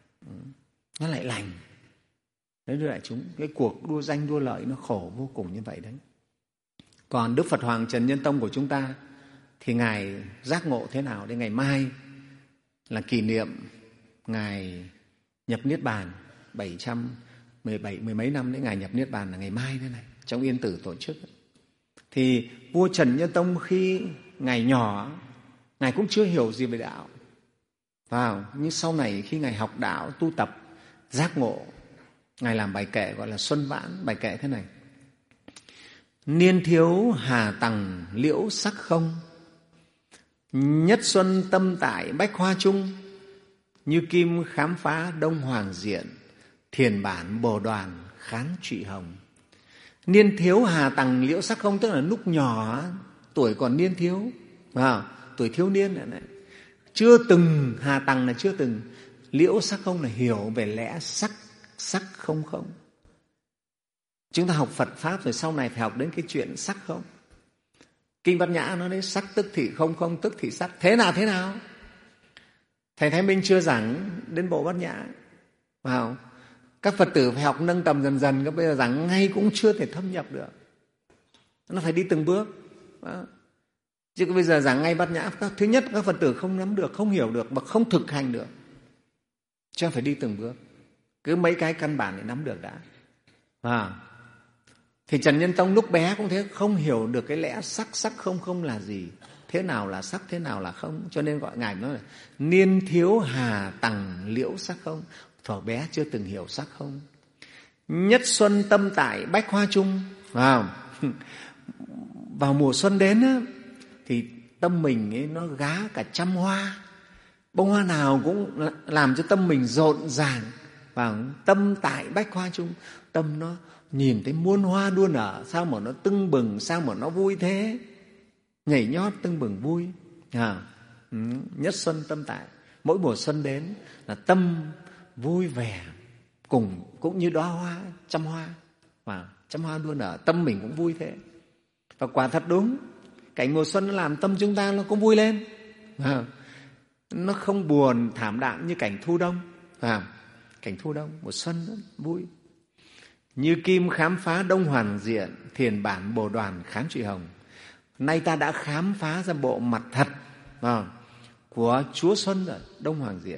nó lại lành. Đấy thưa đại chúng, cái cuộc đua danh đua lợi nó khổ vô cùng như vậy đấy. Còn Đức Phật Hoàng Trần Nhân Tông của chúng ta thì Ngài giác ngộ thế nào? Đến ngày mai là kỷ niệm Ngài nhập Niết Bàn bảy trăm mười bảy, mười mấy năm đấy, Ngài nhập Niết Bàn là ngày mai thế này, trong Yên Tử tổ chức. Thì vua Trần Nhân Tông khi Ngài nhỏ, Ngài cũng chưa hiểu gì về đạo. Vào, nhưng sau này khi Ngài học đạo, tu tập, giác ngộ, Ngài làm bài kệ gọi là Xuân Vãn. Bài kệ thế này: niên thiếu hà tằng liễu sắc không, nhất xuân tâm tại bách hoa chung, như kim khám phá đông hoàng diện, thiền bản bồ đoàn khán trụy hồng. Niên thiếu hà tằng liễu sắc không tức là lúc nhỏ, tuổi còn niên thiếu, à, tuổi thiếu niên này, này. Chưa từng, hà tằng là chưa từng, liễu sắc không là hiểu về lẽ sắc, sắc không không. Chúng ta học Phật Pháp rồi sau này phải học đến cái chuyện sắc không. Kinh Bát Nhã nói đấy, sắc tức thị không, không tức thị sắc. Thế nào thế nào? Thầy Thái Minh chưa giảng đến bộ Bát Nhã. Wow. Các Phật tử phải học nâng tầm dần dần, các bây giờ giảng ngay cũng chưa thể thâm nhập được. Nó phải đi từng bước. Đó. Chứ bây giờ giảng ngay Bát Nhã, thứ nhất các Phật tử không nắm được, không hiểu được và không thực hành được. Chứ phải đi từng bước. Cứ mấy cái căn bản để nắm được đã. À. Thì Trần Nhân Tông lúc bé cũng thế, không hiểu được cái lẽ sắc, sắc không không là gì, thế nào là sắc, thế nào là không. Cho nên gọi Ngài nói là niên thiếu hà tằng liễu sắc không. Thuở bé chưa từng hiểu sắc không. Nhất xuân tâm tại bách hoa chung. Vào, vào mùa xuân đến á, thì tâm mình ấy nó gá cả trăm hoa. Bông hoa nào cũng làm cho tâm mình rộn ràng. Vào tâm tại bách hoa chung, tâm nó nhìn thấy muôn hoa đua nở, sao mà nó tưng bừng, sao mà nó vui thế, nhảy nhót tưng bừng vui. À, nhất xuân tâm tại, mỗi mùa xuân đến là tâm vui vẻ, cùng cũng như đóa hoa, trăm hoa, và trăm hoa đua nở, tâm mình cũng vui thế. Và quả thật đúng, cảnh mùa xuân nó làm tâm chúng ta nó cũng vui lên. À, nó không buồn thảm đạm như cảnh thu đông. À, cảnh thu đông, mùa xuân nó vui. Như kim khám phá đông hoàn diện, thiền bản bồ đoàn khán trụy hồng. Nay ta đã khám phá ra bộ mặt thật à, của Chúa Xuân rồi, đông hoàng diện.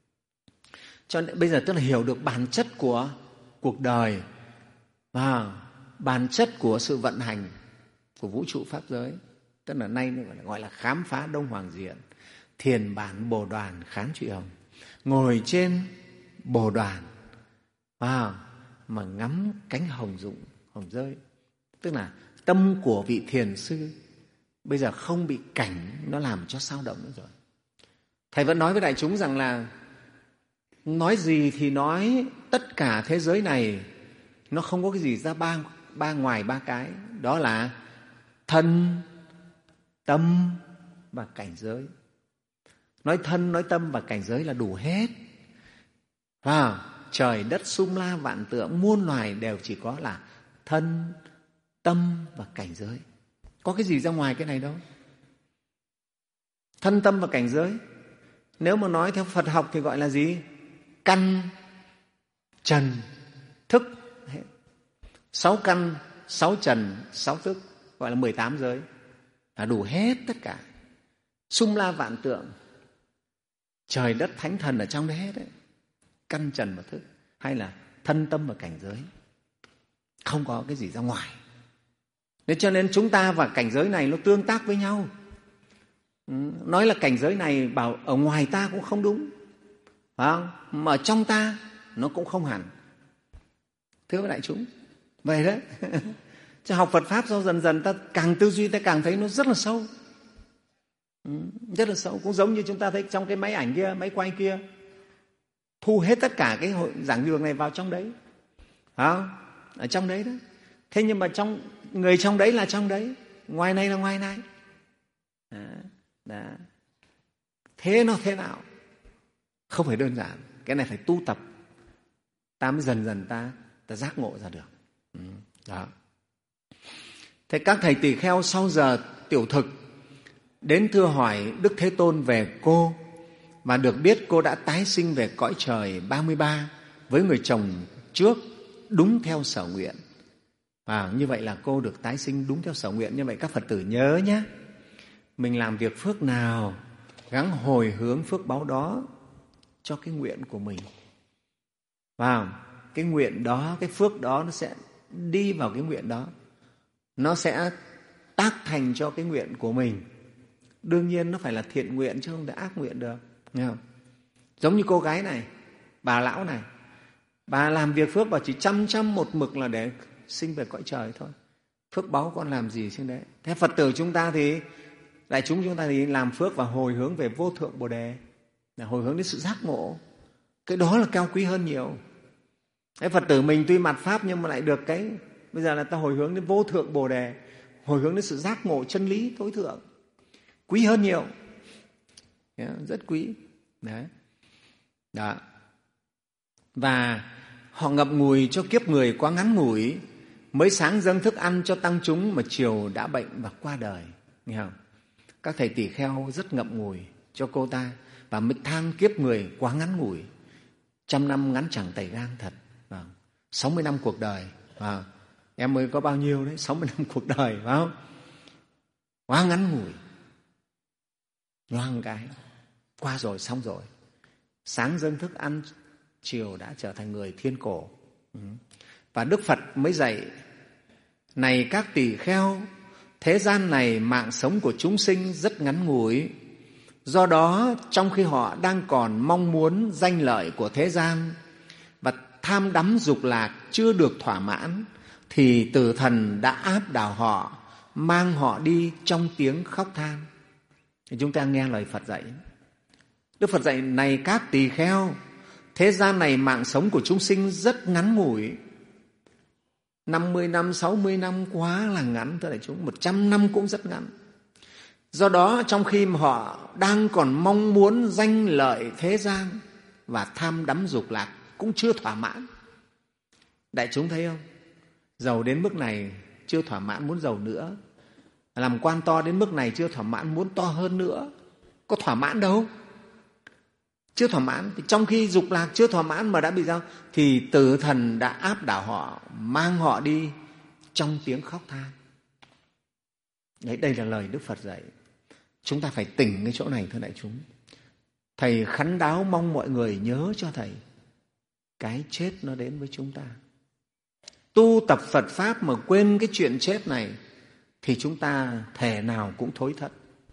Cho nên bây giờ tức là hiểu được bản chất của cuộc đời và bản chất của sự vận hành của vũ trụ pháp giới. Tức là nay gọi là, gọi là khám phá đông hoàng diện, thiền bản bồ đoàn khán trụy hồng. Ngồi trên bồ đoàn à, mà ngắm cánh hồng rụng, hồng rơi. Tức là tâm của vị thiền sư bây giờ không bị cảnh nó làm cho sao động nữa rồi. Thầy vẫn nói với đại chúng rằng là nói gì thì nói, tất cả thế giới này nó không có cái gì ra ba, ba ngoài ba cái. Đó là thân, tâm và cảnh giới. Nói thân, nói tâm và cảnh giới là đủ hết. À, trời đất sum la vạn tượng, muôn loài đều chỉ có là thân, tâm và cảnh giới. Có cái gì ra ngoài cái này đâu. Thân, tâm và cảnh giới, nếu mà nói theo Phật học thì gọi là gì? Căn, trần, thức. Sáu căn, sáu trần, sáu thức, gọi là mười tám giới. Là đủ hết tất cả. Sum la vạn tượng, trời đất thánh thần ở trong đấy hết đấy. Căn, trần và thức, hay là thân, tâm và cảnh giới. Không có cái gì ra ngoài. Nên cho nên chúng ta và cảnh giới này nó tương tác với nhau. Nói là cảnh giới này bảo ở ngoài ta cũng không đúng, phải không? Mà ở trong ta nó cũng không hẳn. Thưa các đại chúng, vậy đấy. Chứ học Phật Pháp sau dần dần ta càng tư duy ta càng thấy nó rất là sâu. Rất là sâu. Cũng giống như chúng ta thấy trong cái máy ảnh kia, máy quay kia, thu hết tất cả cái hội giảng đường này vào trong đấy, phải không? Ở trong đấy đó. Thế nhưng mà trong người trong đấy là trong đấy, ngoài này là ngoài này. Đó. Đó. Thế nó thế nào? Không phải đơn giản. Cái này phải tu tập, ta mới dần dần ta, ta giác ngộ ra được. Đó. Thế các thầy tỳ kheo sau giờ tiểu thực đến thưa hỏi Đức Thế Tôn về cô, và được biết cô đã tái sinh về cõi trời ba mươi ba với người chồng trước đúng theo sở nguyện. Và như vậy là cô được tái sinh đúng theo sở nguyện. Như vậy các Phật tử nhớ nhé, mình làm việc phước nào gắng hồi hướng phước báu đó cho cái nguyện của mình. Và cái nguyện đó, cái phước đó nó sẽ đi vào cái nguyện đó, nó sẽ tác thành cho cái nguyện của mình. Đương nhiên nó phải là thiện nguyện chứ không thể ác nguyện được. Nghe không? Giống như cô gái này, bà lão này, bà làm việc phước và chỉ chăm chăm một mực là để sinh về cõi trời thôi. Phước báu con làm gì trên đấy. Thế Phật tử chúng ta thì, đại chúng chúng ta thì làm phước và hồi hướng về vô thượng Bồ Đề, là hồi hướng đến sự giác ngộ. Cái đó là cao quý hơn nhiều. Thế Phật tử mình tuy mạt Pháp nhưng mà lại được cái, bây giờ là ta hồi hướng đến vô thượng Bồ Đề, hồi hướng đến sự giác ngộ chân lý tối thượng. Quý hơn nhiều. Yeah, rất quý. Đấy. Đó. Và họ ngậm ngùi cho kiếp người quá ngắn ngủi, mới sáng dâng thức ăn cho tăng chúng mà chiều đã bệnh và qua đời. Nghe không? Các thầy tỳ kheo rất ngậm ngùi cho cô ta, và mới than kiếp người quá ngắn ngủi. Trăm năm ngắn chẳng tẩy gang thật. Sáu mươi năm cuộc đời. À, em mới có bao nhiêu đấy? Sáu mươi năm cuộc đời, phải không? Quá ngắn ngủi. Nhoang cái, qua rồi, xong rồi. Sáng dâng thức ăn, chiều đã trở thành người thiên cổ. Và Đức Phật mới dạy, này các tỳ kheo, thế gian này mạng sống của chúng sinh rất ngắn ngủi. Do đó, trong khi họ đang còn mong muốn danh lợi của thế gian và tham đắm dục lạc chưa được thỏa mãn, thì tử thần đã áp đảo họ, mang họ đi trong tiếng khóc than. Thì chúng ta nghe lời Phật dạy. Đức Phật dạy, này các tỳ kheo, thế gian này mạng sống của chúng sinh rất ngắn ngủi. năm mươi năm, sáu mươi năm quá là ngắn, thưa đại chúng. một trăm năm cũng rất ngắn. Do đó, trong khi mà họ đang còn mong muốn danh lợi thế gian và tham đắm dục lạc cũng chưa thỏa mãn. Đại chúng thấy không? Giàu đến mức này chưa thỏa mãn, muốn giàu nữa. Làm quan to đến mức này chưa thỏa mãn, muốn to hơn nữa. Có thỏa mãn đâu. Chưa thỏa mãn. Thì trong khi dục lạc chưa thỏa mãn mà đã bị sao? Thì tử thần đã áp đảo họ, mang họ đi trong tiếng khóc than. Đấy, đây là lời Đức Phật dạy. Chúng ta phải tỉnh cái chỗ này, thưa đại chúng. Thầy khấn đáo mong mọi người nhớ cho Thầy, cái chết nó đến với chúng ta. Tu tập Phật Pháp mà quên cái chuyện chết này thì chúng ta thể nào cũng thối thất.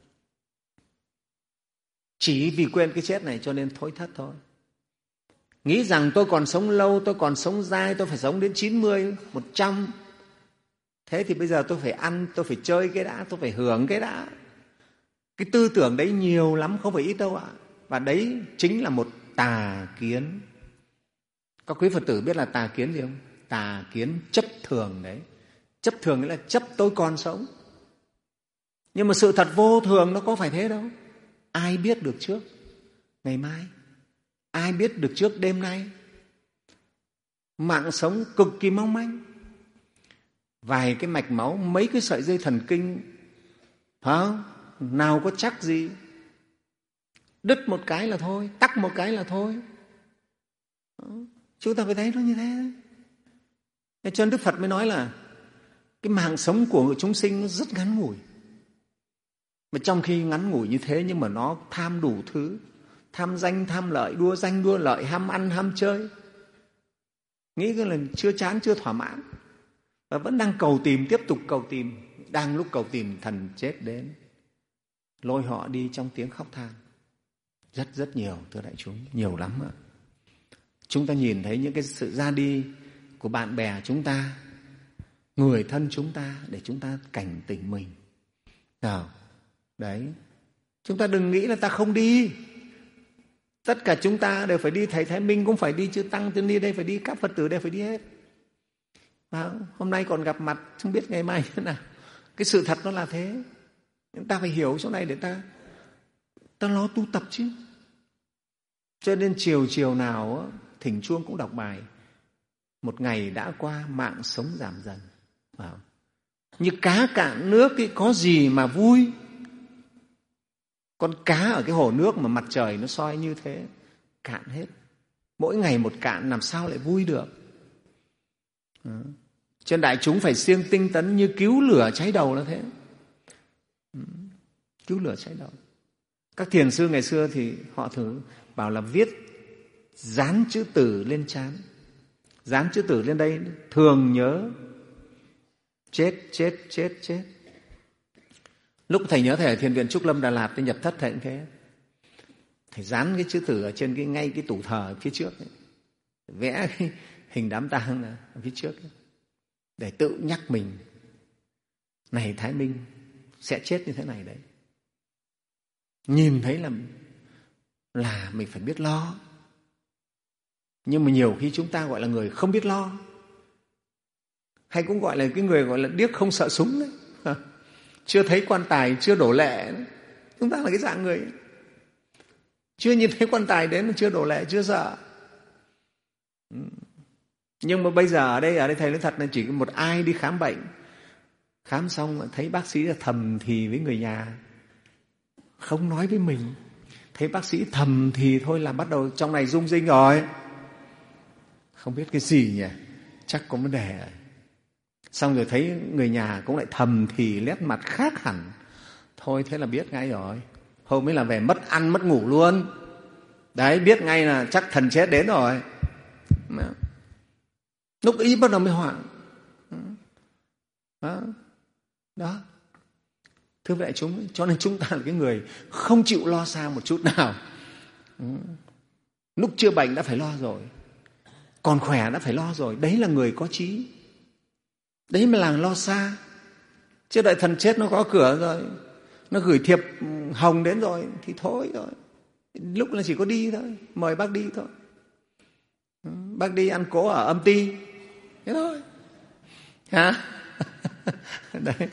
Chỉ vì quên cái chết này cho nên thối thất thôi. Nghĩ rằng tôi còn sống lâu, tôi còn sống dai, tôi phải sống đến chín mươi, một trăm. Thế thì bây giờ tôi phải ăn, tôi phải chơi cái đã, tôi phải hưởng cái đã. Cái tư tưởng đấy nhiều lắm, không phải ít đâu ạ. Và đấy chính là một tà kiến. Các quý Phật tử biết là tà kiến gì không? Tà kiến chấp thường đấy. Chấp thường nghĩa là chấp tôi còn sống. Nhưng mà sự thật vô thường nó có phải thế đâu. Ai biết được trước ngày mai? Ai biết được trước đêm nay? Mạng sống cực kỳ mong manh. Vài cái mạch máu, mấy cái sợi dây thần kinh, phải không? Nào có chắc gì. Đứt một cái là thôi, tắc một cái là thôi. Chúng ta phải thấy nó như thế. Cho nên Đức Phật mới nói là cái mạng sống của chúng sinh nó rất ngắn ngủi. Mà trong khi ngắn ngủi như thế nhưng mà nó tham đủ thứ. Tham danh, tham lợi, đua danh, đua lợi, ham ăn, ham chơi. Nghĩ cái là chưa chán, chưa thỏa mãn. Và vẫn đang cầu tìm, tiếp tục cầu tìm. Đang lúc cầu tìm thần chết đến, lôi họ đi trong tiếng khóc than. Rất rất nhiều, thưa đại chúng, nhiều lắm ạ. Chúng ta nhìn thấy những cái sự ra đi của bạn bè chúng ta, người thân chúng ta, để chúng ta cảnh tỉnh mình. Nào, đấy, chúng ta đừng nghĩ là ta không đi. Tất cả chúng ta đều phải đi, thầy Thái Minh cũng phải đi, chư Tăng tôi đi đây phải đi, các Phật tử đều phải đi hết. À, hôm nay còn gặp mặt, không biết ngày mai thế nào. Cái sự thật nó là thế. Chúng ta phải hiểu chỗ này để ta ta lo tu tập chứ. Cho nên chiều chiều nào thỉnh chuông cũng đọc bài. Một ngày đã qua, mạng sống giảm dần. Wow. Như cá cạn nước ấy, có gì mà vui. Con cá ở cái hồ nước mà mặt trời nó soi như thế, cạn hết. Mỗi ngày một cạn làm sao lại vui được. Đó. Cho nên đại chúng phải siêng tinh tấn như cứu lửa cháy đầu là thế. Cứu lửa cháy đầu. Các thiền sư ngày xưa thì họ thường bảo là viết dán chữ tử lên trán. Dán chữ tử lên đây, thường nhớ chết, chết, chết, chết. Lúc thầy nhớ thầy ở Thiền viện Trúc Lâm Đà Lạt, thầy nhập thất thầy cũng thế. Thầy dán cái chữ tử ở trên cái, ngay cái tủ thờ phía trước ấy. Vẽ cái hình đám tang ở phía trước ấy. Để tự nhắc mình, này Thái Minh sẽ chết như thế này đấy. Nhìn thấy là là mình phải biết lo. Nhưng mà nhiều khi chúng ta gọi là người không biết lo, hay cũng gọi là cái người gọi là điếc không sợ súng đấy. Chưa thấy quan tài chưa đổ lệ đấy. Chúng ta là cái dạng người chưa nhìn thấy quan tài đến, chưa đổ lệ, chưa sợ. Nhưng mà bây giờ ở đây ở đây thầy nói thật là chỉ có một ai đi khám bệnh, khám xong thấy bác sĩ là thầm thì với người nhà, không nói với mình. Thấy bác sĩ thầm thì thôi là bắt đầu trong này rung rinh rồi, không biết cái gì nhỉ, chắc có vấn đề rồi. Xong rồi thấy người nhà cũng lại thầm thì nét mặt khác hẳn, thôi thế là biết ngay rồi. Hôm ấy là về mất ăn mất ngủ luôn. Đấy, biết ngay là chắc thần chết đến rồi. Lúc ý bắt đầu mới hoảng. Đó. Đó. Thưa đại chúng, cho nên chúng ta là cái người không chịu lo xa một chút nào. Lúc chưa bệnh đã phải lo rồi, còn khỏe đã phải lo rồi. Đấy là người có trí. Đấy mới là lo xa. Chứ đợi thần chết nó có cửa rồi, nó gửi thiệp hồng đến rồi thì thôi rồi. Lúc là chỉ có đi thôi, mời bác đi thôi. Bác đi ăn cỗ ở Âm Ty, thế thôi. Hả? Đấy.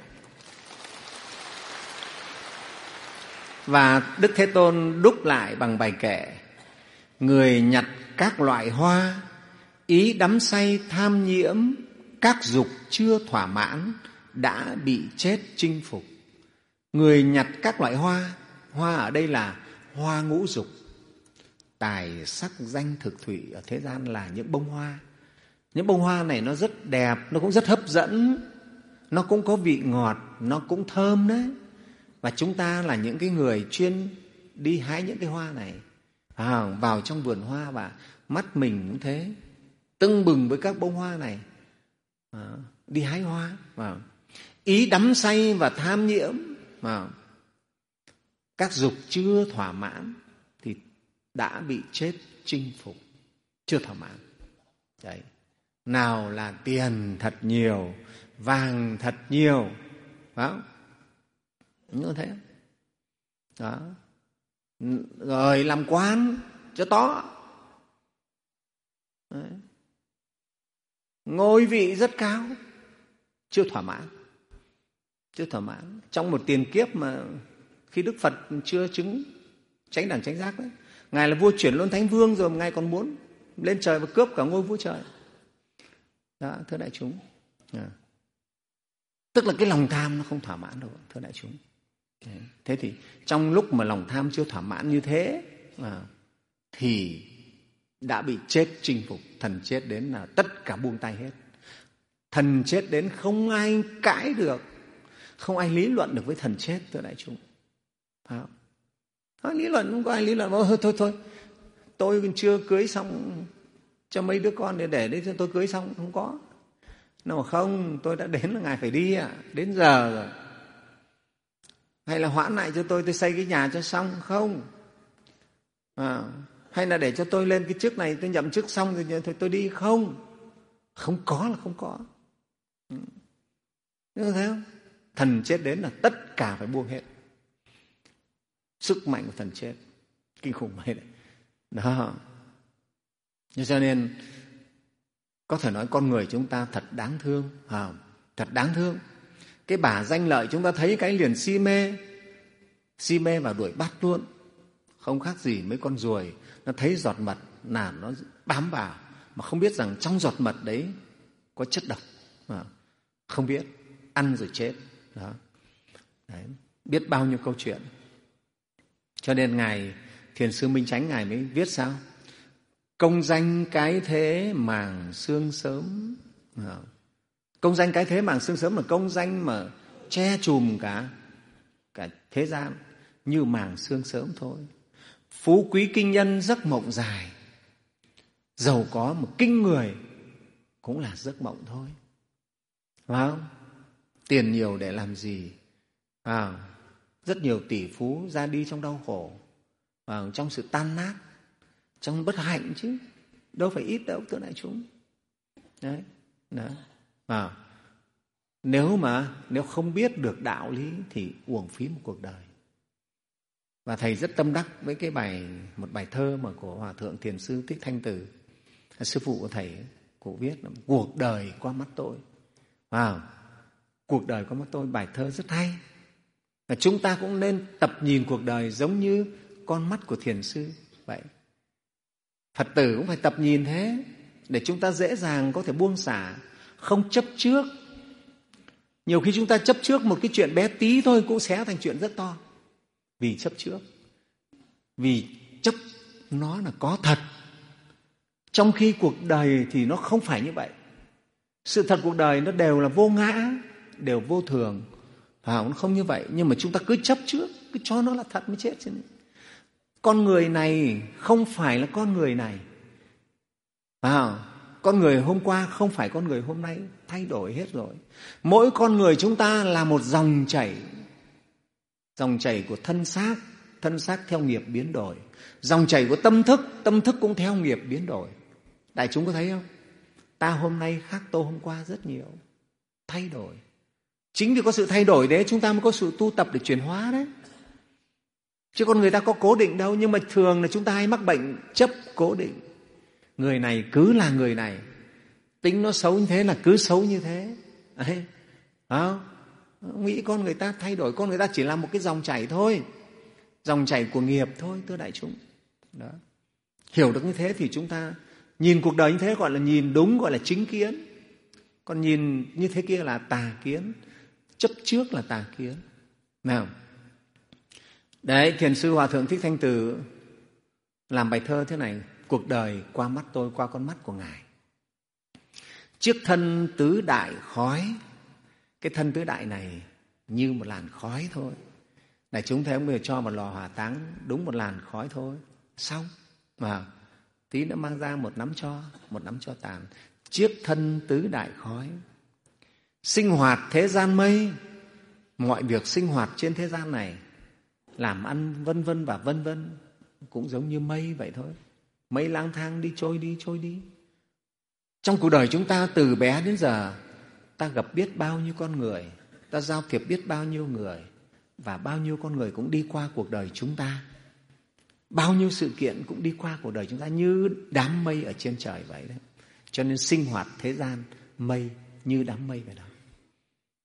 Và Đức Thế Tôn đúc lại bằng bài kệ: người nhặt các loại hoa, ý đắm say tham nhiễm, các dục chưa thỏa mãn, đã bị chết chinh phục. Người nhặt các loại hoa, hoa ở đây là hoa ngũ dục. Tài sắc danh thực thủy ở thế gian là những bông hoa. Những bông hoa này nó rất đẹp, nó cũng rất hấp dẫn, nó cũng có vị ngọt, nó cũng thơm đấy. Và chúng ta là những cái người chuyên đi hái những cái hoa này, à, vào trong vườn hoa, và mắt mình cũng thế, tưng bừng với các bông hoa này, à, đi hái hoa. À, ý đắm say và tham nhiễm, à, các dục chưa thỏa mãn thì đã bị chết chinh phục, chưa thỏa mãn. Đấy. Nào là tiền thật nhiều, vàng thật nhiều, phải không? Như thế. Đó. Rồi làm quan cho to. Đấy. Ngôi vị rất cao, chưa thỏa mãn. chưa thỏa mãn. Trong một tiền kiếp mà khi Đức Phật chưa chứng chánh đẳng chánh giác đấy, Ngài là vua chuyển luân thánh vương rồi mà Ngài còn muốn lên trời và cướp cả ngôi vua trời. Đó, thưa đại chúng. À. Tức là cái lòng tham nó không thỏa mãn đâu, thưa đại chúng. Đấy. Thế thì trong lúc mà lòng tham chưa thỏa mãn như thế à, thì đã bị chết chinh phục. Thần chết đến là tất cả buông tay hết. Thần chết đến không ai cãi được, không ai lý luận được với thần chết, thưa đại chúng. Không, không lý luận, không có ai lý luận. Thôi thôi thôi, tôi còn chưa cưới xong cho mấy đứa con để để đấy cho tôi cưới xong, không có. Nó không, tôi đã đến là Ngài phải đi ạ, đến giờ rồi. Hay là hoãn lại cho tôi, tôi xây cái nhà cho xong, không. À, hay là để cho tôi lên cái chức này, tôi nhậm chức xong rồi thôi tôi đi, không. Không có là không có. Đúng thấy không? Thần chết đến là tất cả phải buông hết. Sức mạnh của thần chết kinh khủng vậy đấy. Đó. Cho nên có thể nói con người chúng ta thật đáng thương, à, thật đáng thương. Cái bả danh lợi chúng ta thấy cái liền si mê, si mê và đuổi bắt luôn. Không khác gì mấy con ruồi, nó thấy giọt mật là nó bám vào, mà không biết rằng trong giọt mật đấy có chất độc, à, không biết, ăn rồi chết. Đó. Đấy. Biết bao nhiêu câu chuyện. Cho nên Ngài Thiền sư Minh Chánh Ngài mới viết sao? Công danh cái thế màng sương sớm. À. Công danh cái thế màng sương sớm là công danh mà che chùm cả, cả thế gian như màng sương sớm thôi. Phú quý kinh nhân giấc mộng dài, giàu có một kinh người cũng là giấc mộng thôi. Phải không? Tiền nhiều để làm gì? À, rất nhiều tỷ phú ra đi trong đau khổ, à, trong sự tan nát, trong bất hạnh chứ. Đâu phải ít đâu, thưa đại chúng. Đấy. Đó. À, nếu mà nếu không biết được đạo lý thì uổng phí một cuộc đời. Và Thầy rất tâm đắc với cái bài một bài thơ mà của Hòa Thượng Thiền sư Thích Thanh Từ, sư phụ của Thầy, cụ viết là cuộc đời qua mắt tôi. À, cuộc đời qua mắt tôi, bài thơ rất hay. Và chúng ta cũng nên tập nhìn cuộc đời giống như con mắt của Thiền sư vậy. Phật tử cũng phải tập nhìn thế để chúng ta dễ dàng có thể buông xả, không chấp trước. Nhiều khi chúng ta chấp trước một cái chuyện bé tí thôi cũng xé thành chuyện rất to. Vì chấp trước, vì chấp nó là có thật, trong khi cuộc đời thì nó không phải như vậy. Sự thật cuộc đời nó đều là vô ngã, đều vô thường, à, nó không như vậy. Nhưng mà chúng ta cứ chấp trước, cứ cho nó là thật mới chết. Con người này không phải là con người này, à, con người hôm qua không phải con người hôm nay, thay đổi hết rồi. Mỗi con người chúng ta là một dòng chảy, dòng chảy của thân xác, thân xác theo nghiệp biến đổi. Dòng chảy của tâm thức, tâm thức cũng theo nghiệp biến đổi. Đại chúng có thấy không? Ta hôm nay khác tôi hôm qua rất nhiều, thay đổi. Chính vì có sự thay đổi đấy chúng ta mới có sự tu tập để chuyển hóa đấy. Chứ con người ta có cố định đâu. Nhưng mà thường là chúng ta hay mắc bệnh chấp cố định. Người này cứ là người này, tính nó xấu như thế là cứ xấu như thế. Đấy. À, nghĩ con người ta thay đổi, con người ta chỉ là một cái dòng chảy thôi, dòng chảy của nghiệp thôi, thưa đại chúng. Đó. Hiểu được như thế thì chúng ta nhìn cuộc đời như thế gọi là nhìn đúng, gọi là chính kiến. Còn nhìn như thế kia là tà kiến, chấp trước là tà kiến. Nào, đấy, Thiền sư Hòa Thượng Thích Thanh Từ làm bài thơ thế này: cuộc đời qua mắt tôi, qua con mắt của Ngài. Chiếc thân tứ đại khói. Cái thân tứ đại này như một làn khói thôi. Đại chúng thấy ông bây giờ cho một lò hỏa táng đúng một làn khói thôi, xong. Mà tí nữa mang ra một nắm tro, một nắm tro tàn. Chiếc thân tứ đại khói. Sinh hoạt thế gian mây. Mọi việc sinh hoạt trên thế gian này, làm ăn vân vân và vân vân, cũng giống như mây vậy thôi. Mây lang thang đi, trôi đi, trôi đi. Trong cuộc đời chúng ta từ bé đến giờ, ta gặp biết bao nhiêu con người, ta giao thiệp biết bao nhiêu người, và bao nhiêu con người cũng đi qua cuộc đời chúng ta. Bao nhiêu sự kiện cũng đi qua cuộc đời chúng ta như đám mây ở trên trời vậy đấy. Cho nên sinh hoạt thế gian mây như đám mây vậy đó.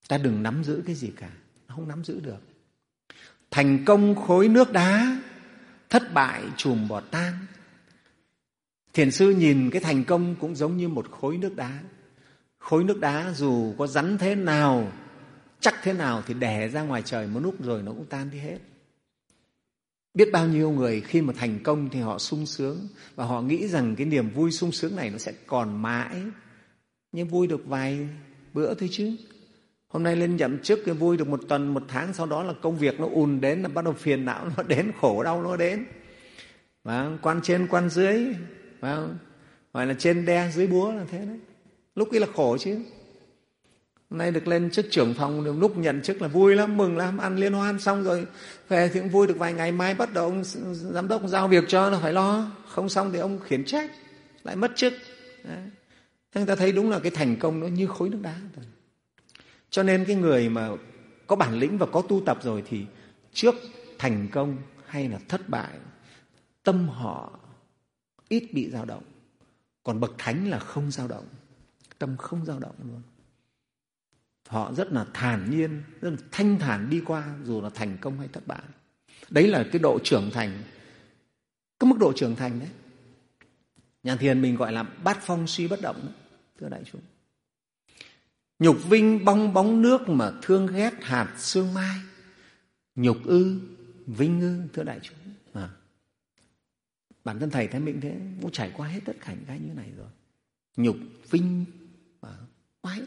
Ta đừng nắm giữ cái gì cả, không nắm giữ được. Thành công khối nước đá, thất bại chùm bọt tan. Thiền sư nhìn cái thành công cũng giống như một khối nước đá. Khối nước đá dù có rắn thế nào, chắc thế nào thì đè ra ngoài trời một lúc rồi nó cũng tan đi hết. Biết bao nhiêu người khi mà thành công thì họ sung sướng và họ nghĩ rằng cái niềm vui sung sướng này nó sẽ còn mãi. Nhưng vui được vài bữa thôi chứ. Hôm nay lên nhậm chức cái vui được một tuần, một tháng, sau đó là công việc nó ùn đến, là bắt đầu phiền não nó đến, khổ đau nó đến. Và quan trên quan dưới, và gọi là trên đe dưới búa là thế đấy. Lúc ấy là khổ chứ. Hôm nay được lên chức trưởng phòng, lúc nhận chức là vui lắm, mừng lắm, ăn liên hoan xong rồi về thì cũng vui được vài ngày, mai bắt đầu ông giám đốc giao việc cho nó phải lo, không xong thì ông khiển trách, lại mất chức. Đấy. Thế người ta thấy đúng là cái thành công nó như khối nước đá. Cho nên cái người mà có bản lĩnh và có tu tập rồi thì trước thành công hay là thất bại, tâm họ ít bị dao động. Còn bậc thánh là không dao động, tâm không dao động luôn. Họ rất là thản nhiên, rất là thanh thản đi qua dù là thành công hay thất bại. Đấy là cái độ trưởng thành, cái mức độ trưởng thành đấy. Nhà thiền mình gọi là bát phong suy bất động đó, thưa đại chúng. Nhục vinh bong bóng nước mà thương ghét hạt sương mai. Nhục ư, vinh ư, thưa đại chúng. À, bản thân thầy Thái Minh thế cũng trải qua hết tất cả những cái như này rồi. Nhục vinh và oái,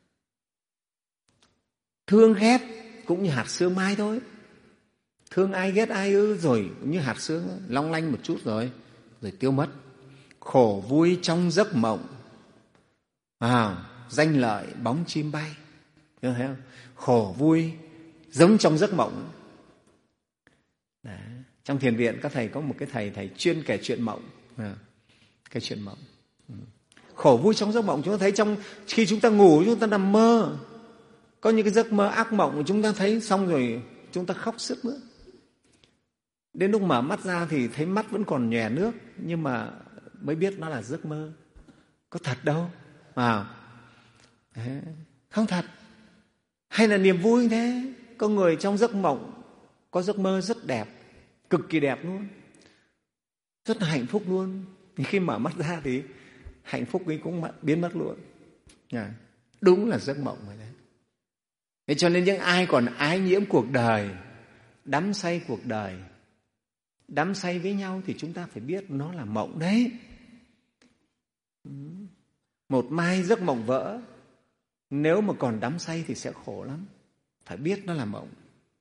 thương ghét cũng như hạt sương mai thôi. Thương ai ghét ai ư, rồi cũng như hạt sương long lanh một chút rồi rồi tiêu mất. Khổ vui trong giấc mộng, à, danh lợi bóng chim bay. Thấy không? Khổ vui giống trong giấc mộng. Đấy. Trong thiền viện các thầy có một cái thầy thầy chuyên kể chuyện mộng, à, cái chuyện mộng. Ừ. Khổ vui trong giấc mộng, chúng ta thấy trong khi chúng ta ngủ chúng ta nằm mơ, có những cái giấc mơ ác mộng chúng ta thấy xong rồi chúng ta khóc sướt mướt. Đến lúc mở mắt ra thì thấy mắt vẫn còn nhòe nước, nhưng mà mới biết nó là giấc mơ. Có thật đâu. À, đấy, không thật. Hay là niềm vui thế, có người trong giấc mộng có giấc mơ rất đẹp, cực kỳ đẹp luôn, rất là hạnh phúc luôn. Nhưng khi mở mắt ra thì hạnh phúc ấy cũng biến mất luôn. Đúng là giấc mộng rồi đấy. Thế cho nên những ai còn ái nhiễm cuộc đời, đắm say cuộc đời, đắm say với nhau thì chúng ta phải biết nó là mộng đấy. Một mai giấc mộng vỡ, nếu mà còn đắm say thì sẽ khổ lắm. Phải biết nó là mộng.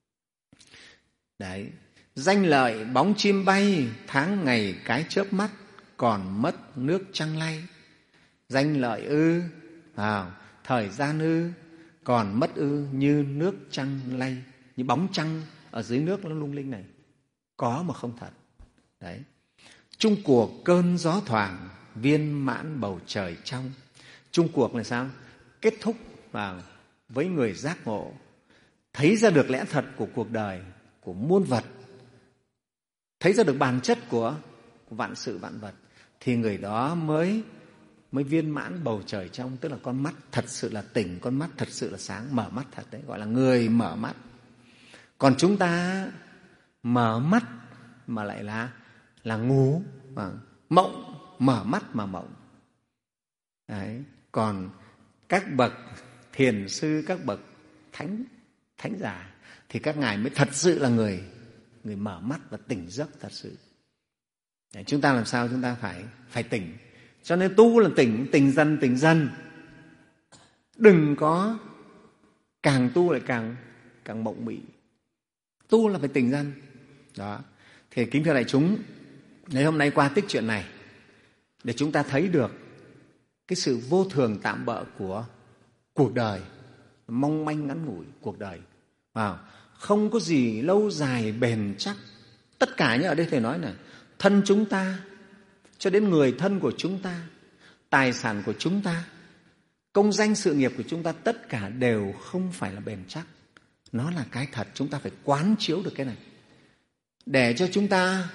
Đấy. Danh lợi bóng chim bay, tháng ngày cái chớp mắt, còn mất nước trăng lay. Danh lợi ư, à, thời gian ư, còn mất ư, như nước trăng lay. Như bóng trăng ở dưới nước nó lung linh này, có mà không thật. Đấy. Chung cuộc cơn gió thoảng, viên mãn bầu trời trong. Chung cuộc là sao? Kết thúc vào với người giác ngộ, thấy ra được lẽ thật của cuộc đời, của muôn vật, thấy ra được bản chất của, của vạn sự vạn vật, thì người đó mới mới viên mãn bầu trời trong, tức là con mắt thật sự là tỉnh, con mắt thật sự là sáng, mở mắt thật đấy, gọi là người mở mắt. Còn chúng ta mở mắt mà lại là là ngủ, mà mộng, mở mắt mà mộng. Đấy. Còn các bậc thiền sư, các bậc thánh thánh giả thì các ngài mới thật sự là người người mở mắt và tỉnh giấc thật sự. Đấy, chúng ta làm sao chúng ta phải phải tỉnh. Cho nên tu là tỉnh, tỉnh dần tỉnh dần. Đừng có càng tu lại càng càng mộng mị. Tu là phải tỉnh dần. Đó. Thì kính thưa đại chúng, ngày hôm nay qua tích chuyện này để chúng ta thấy được cái sự vô thường tạm bợ của cuộc đời, mong manh ngắn ngủi cuộc đời. À, không có gì lâu dài bền chắc. Tất cả như ở đây thầy nói là thân chúng ta cho đến người thân của chúng ta, tài sản của chúng ta, công danh sự nghiệp của chúng ta, tất cả đều không phải là bền chắc. Nó là cái thật, chúng ta phải quán chiếu được cái này để cho chúng ta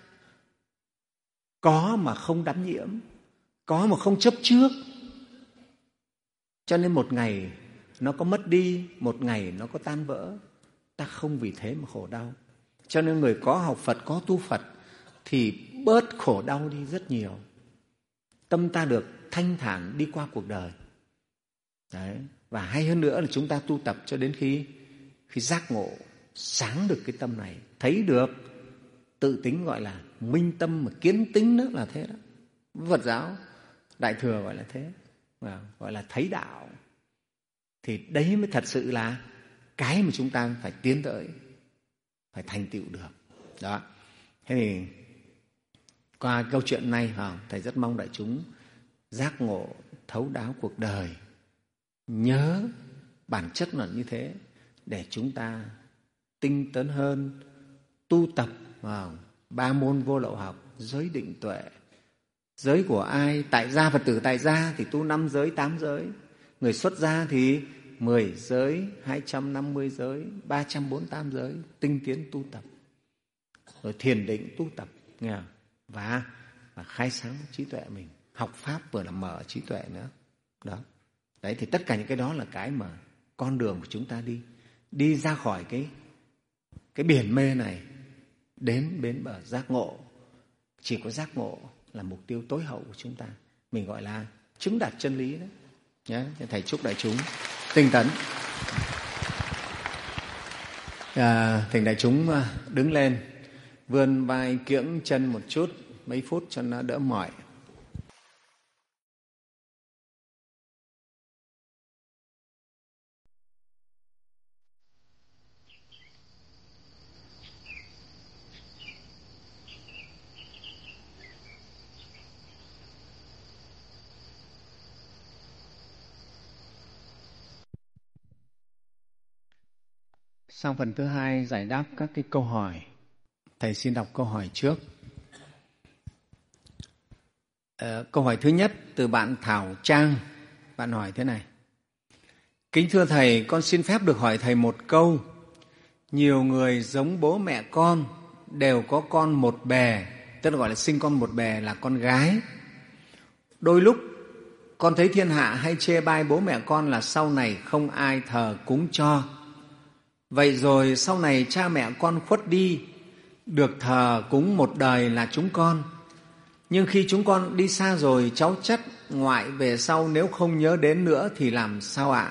có mà không đắm nhiễm, có mà không chấp trước. Cho nên một ngày nó có mất đi, một ngày nó có tan vỡ. Ta không vì thế mà khổ đau. Cho nên người có học Phật, có tu Phật thì bớt khổ đau đi rất nhiều. Tâm ta được thanh thản đi qua cuộc đời. Đấy. Và hay hơn nữa là chúng ta tu tập cho đến khi, khi giác ngộ, sáng được cái tâm này, thấy được, tự tính gọi là minh tâm, mà kiến tính nữa là thế đó. Phật giáo Đại Thừa gọi là thế, gọi là thấy đạo. Thì đấy mới thật sự là cái mà chúng ta phải tiến tới, phải thành tựu được. Đó. Thế thì qua câu chuyện này, Thầy rất mong đại chúng giác ngộ, thấu đáo cuộc đời, nhớ bản chất là như thế, để chúng ta tinh tấn hơn, tu tập vào ba môn vô lậu học, giới định tuệ. Giới của ai? Tại gia Phật tử tại gia thì tu năm giới, tám giới. Người xuất gia thì mười giới, hai trăm năm mươi giới, ba trăm bốn mươi tám giới, tinh tiến tu tập. Rồi thiền định tu tập, nghe không? Và, và khai sáng trí tuệ mình. Học Pháp vừa là mở trí tuệ nữa. Đó. Đấy, thì tất cả những cái đó là cái mà con đường của chúng ta đi. Đi ra khỏi cái, cái biển mê này, đến bến bờ giác ngộ. Chỉ có giác ngộ là mục tiêu tối hậu của chúng ta. Mình gọi là chứng đạt chân lý đấy. Nhé. Thầy chúc đại chúng tinh tấn. À, thỉnh đại chúng đứng lên, vươn vai kiễng chân một chút, mấy phút cho nó đỡ mỏi. Sang phần thứ hai, giải đáp các cái câu hỏi. Thầy xin đọc câu hỏi trước. À, câu hỏi thứ nhất từ bạn Thảo Trang. Bạn hỏi thế này: kính thưa Thầy, con xin phép được hỏi Thầy một câu. Nhiều người giống bố mẹ con đều có con một bề, tức là gọi là sinh con một bề là con gái. Đôi lúc con thấy thiên hạ hay chê bai bố mẹ con là sau này không ai thờ cúng cho. Vậy rồi sau này cha mẹ con khuất đi, được thờ cúng một đời là chúng con. Nhưng khi chúng con đi xa rồi, cháu chắt ngoại về sau nếu không nhớ đến nữa thì làm sao ạ?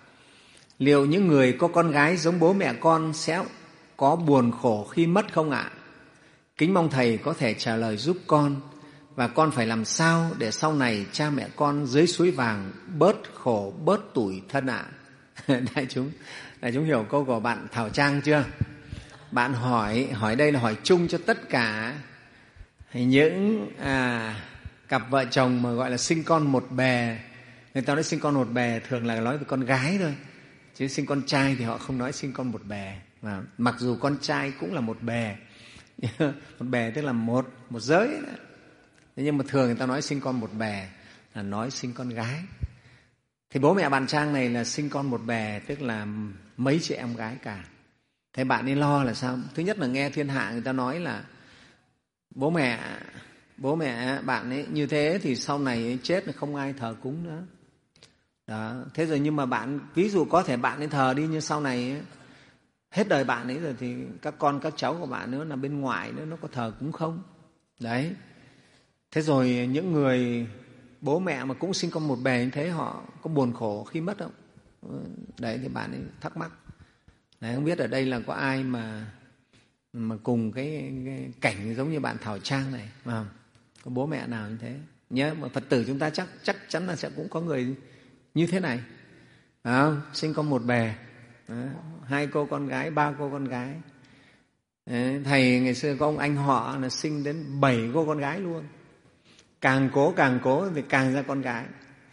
Liệu những người có con gái giống bố mẹ con sẽ có buồn khổ khi mất không ạ? Kính mong Thầy có thể trả lời giúp con. Và con phải làm sao để sau này cha mẹ con dưới suối vàng bớt khổ, bớt tủi thân ạ? Đại chúng Đại chúng hiểu câu của bạn Thảo Trang chưa? Bạn hỏi, hỏi đây là hỏi chung cho tất cả những à, cặp vợ chồng mà gọi là sinh con một bề. Người ta nói sinh con một bề thường là nói về con gái thôi, chứ sinh con trai thì họ không nói sinh con một bề. Mà mặc dù con trai cũng là một bề, một bề tức là một, một giới đó. Nhưng mà thường người ta nói sinh con một bề là nói sinh con gái. Thì bố mẹ bạn Trang này là sinh con một bề, tức là mấy chị em gái cả. Thế bạn ấy lo là sao? Thứ nhất là nghe thiên hạ người ta nói là bố mẹ bố mẹ bạn ấy như thế thì sau này chết là không ai thờ cúng nữa. Đó. Thế rồi nhưng mà bạn, ví dụ có thể bạn ấy thờ đi, nhưng sau này hết đời bạn ấy rồi thì các con các cháu của bạn nữa là bên ngoài nữa, nó có thờ cúng không? Đấy. Thế rồi những người bố mẹ mà cũng sinh con một bề như thế, họ có buồn khổ khi mất không? Đấy, thì bạn ấy thắc mắc. Đấy, không biết ở đây là có ai mà mà cùng cái, cái cảnh giống như bạn Thảo Trang này, mà có bố mẹ nào như thế? Nhớ, mà Phật tử chúng ta chắc chắc chắn là sẽ cũng có người như thế này, à, sinh con một bề, à, hai cô con gái, ba cô con gái. Đấy, thầy ngày xưa có ông anh họ là sinh đến bảy cô con gái luôn. Càng cố càng cố thì càng ra con gái.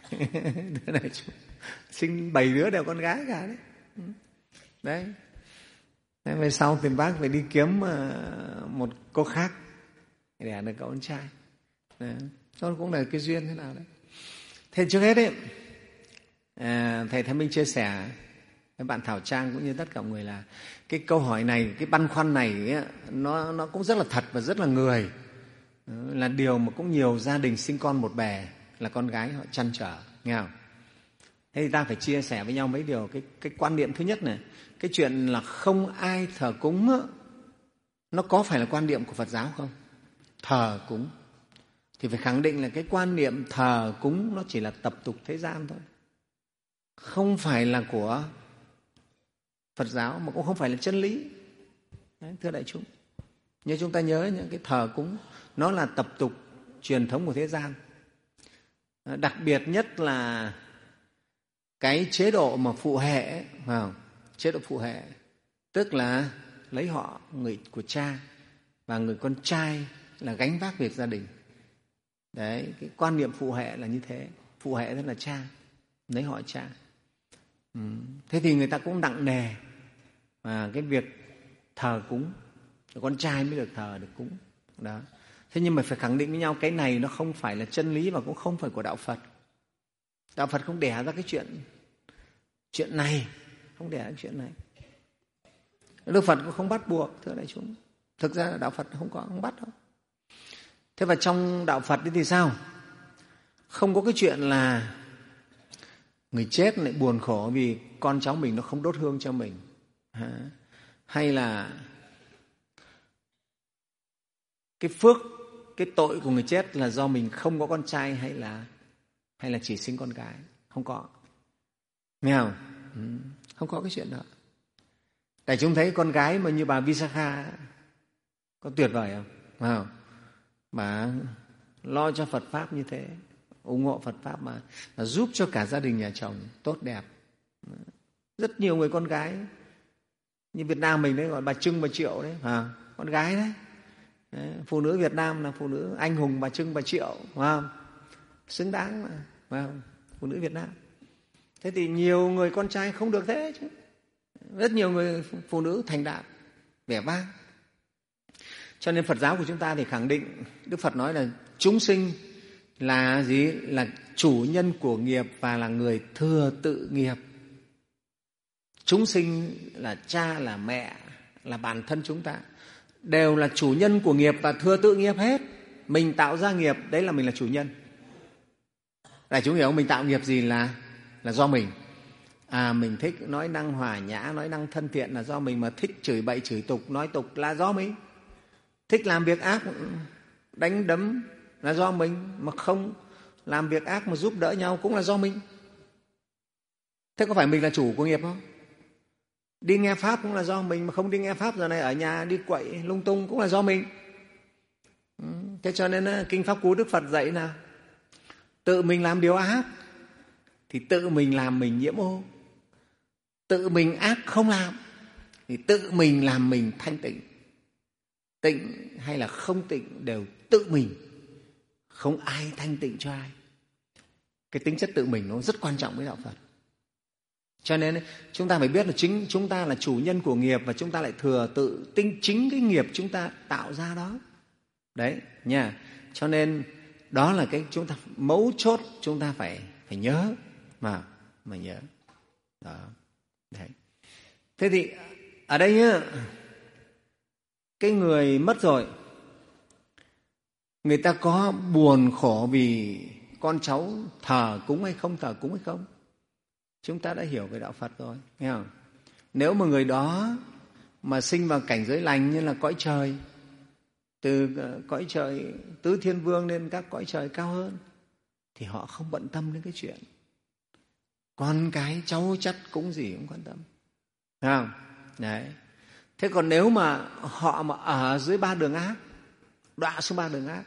Sinh bảy đứa đều con gái cả đấy. Đấy. Thế về sau thì bác phải đi kiếm một cô khác để đẻ được cậu con trai. Đấy. Đó cũng là cái duyên thế nào đấy. Thế trước hết ấy, à, thầy Thái Minh chia sẻ với bạn Thảo Trang cũng như tất cả mọi người là cái câu hỏi này, cái băn khoăn này ấy, nó, nó cũng rất là thật và rất là người. Là điều mà cũng nhiều gia đình sinh con một bề là con gái họ trăn trở, nghe không? Thế thì ta phải chia sẻ với nhau mấy điều. Cái, cái quan niệm thứ nhất này, cái chuyện là không ai thờ cúng á, nó có phải là quan niệm của Phật giáo không? Thờ cúng thì phải khẳng định là cái quan niệm thờ cúng nó chỉ là tập tục thế gian thôi, không phải là của Phật giáo, mà cũng không phải là chân lý. Đấy, thưa đại chúng, như chúng ta nhớ những cái thờ cúng nó là tập tục truyền thống của thế gian. Đặc biệt nhất là cái chế độ mà phụ hệ, vào chế độ phụ hệ, tức là lấy họ người của cha và người con trai là gánh vác việc gia đình. Đấy, cái quan niệm phụ hệ là như thế. Phụ hệ tức là cha, lấy họ cha. Ừ. Thế thì người ta cũng nặng nề và cái việc thờ cúng, con trai mới được thờ, được cúng. Đó. Thế nhưng mà phải khẳng định với nhau cái này nó không phải là chân lý và cũng không phải của đạo Phật. Đạo Phật không đẻ ra cái chuyện chuyện này, không đẻ ra cái chuyện này. Đức Phật cũng không bắt buộc, thưa đại chúng. Thực ra là đạo Phật không có không bắt đâu. Thế và trong đạo Phật thì sao? Không có cái chuyện là người chết lại buồn khổ vì con cháu mình nó không đốt hương cho mình. Hay là cái phước, cái tội của người chết là do mình không có con trai hay là hay là chỉ sinh con gái. Không có. Nghe không? Ừ. Không có cái chuyện đó. Đại chúng thấy con gái mà như bà Visakha có tuyệt vời không? Không? Bà lo cho Phật Pháp như thế, ủng hộ Phật Pháp mà, mà giúp cho cả gia đình nhà chồng tốt đẹp. Rất nhiều người con gái như Việt Nam mình đấy, gọi bà Trưng bà Triệu đấy, à, con gái đấy. Đấy, phụ nữ Việt Nam là phụ nữ anh hùng bà Trưng bà Triệu, à, xứng đáng mà, à, phụ nữ Việt Nam. Thế thì nhiều người con trai không được thế chứ. Rất nhiều người phụ nữ thành đạt, vẻ vang. Cho nên Phật giáo của chúng ta thì khẳng định, Đức Phật nói là chúng sinh là gì? Là chủ nhân của nghiệp và là người thừa tự nghiệp. Chúng sinh là cha, là mẹ, là bản thân chúng ta, đều là chủ nhân của nghiệp và thừa tự nghiệp hết. Mình tạo ra nghiệp, đấy là mình là chủ nhân. Đại chúng hiểu không? Mình tạo nghiệp gì là là do mình. À, mình thích nói năng hòa nhã, nói năng thân thiện là do mình, mà thích chửi bậy, chửi tục, nói tục là do mình. Thích làm việc ác, đánh đấm là do mình, mà không làm việc ác mà giúp đỡ nhau cũng là do mình. Thế có phải mình là chủ của nghiệp không? Đi nghe Pháp cũng là do mình, mà không đi nghe Pháp giờ này ở nhà đi quậy lung tung cũng là do mình. Thế cho nên Kinh Pháp Cú Đức Phật dạy là tự mình làm điều ác thì tự mình làm mình nhiễm ô. Tự mình ác không làm thì tự mình làm mình thanh tịnh. Tịnh hay là không tịnh đều tự mình, không ai thanh tịnh cho ai. Cái tính chất tự mình nó rất quan trọng với đạo Phật. Cho nên chúng ta phải biết là chính chúng ta là chủ nhân của nghiệp và chúng ta lại thừa tự tinh chính cái nghiệp chúng ta tạo ra đó. Đấy nha. Cho nên đó là cái chúng ta mấu chốt chúng ta phải phải nhớ mà mà nhớ. Đó. Đấy. Thế thì ở đây nhá, cái người mất rồi, người ta có buồn khổ vì con cháu thờ cúng hay không, thờ cúng hay không? Chúng ta đã hiểu về đạo Phật rồi, nghe không? Nếu mà người đó mà sinh vào cảnh giới lành như là cõi trời, từ cõi trời tứ thiên vương lên các cõi trời cao hơn, thì họ không bận tâm đến cái chuyện con cái cháu chắt cúng gì cũng quan tâm, thấy không? Đấy. Thế còn nếu mà họ mà ở dưới ba đường ác, đọa xuống ba đường ác,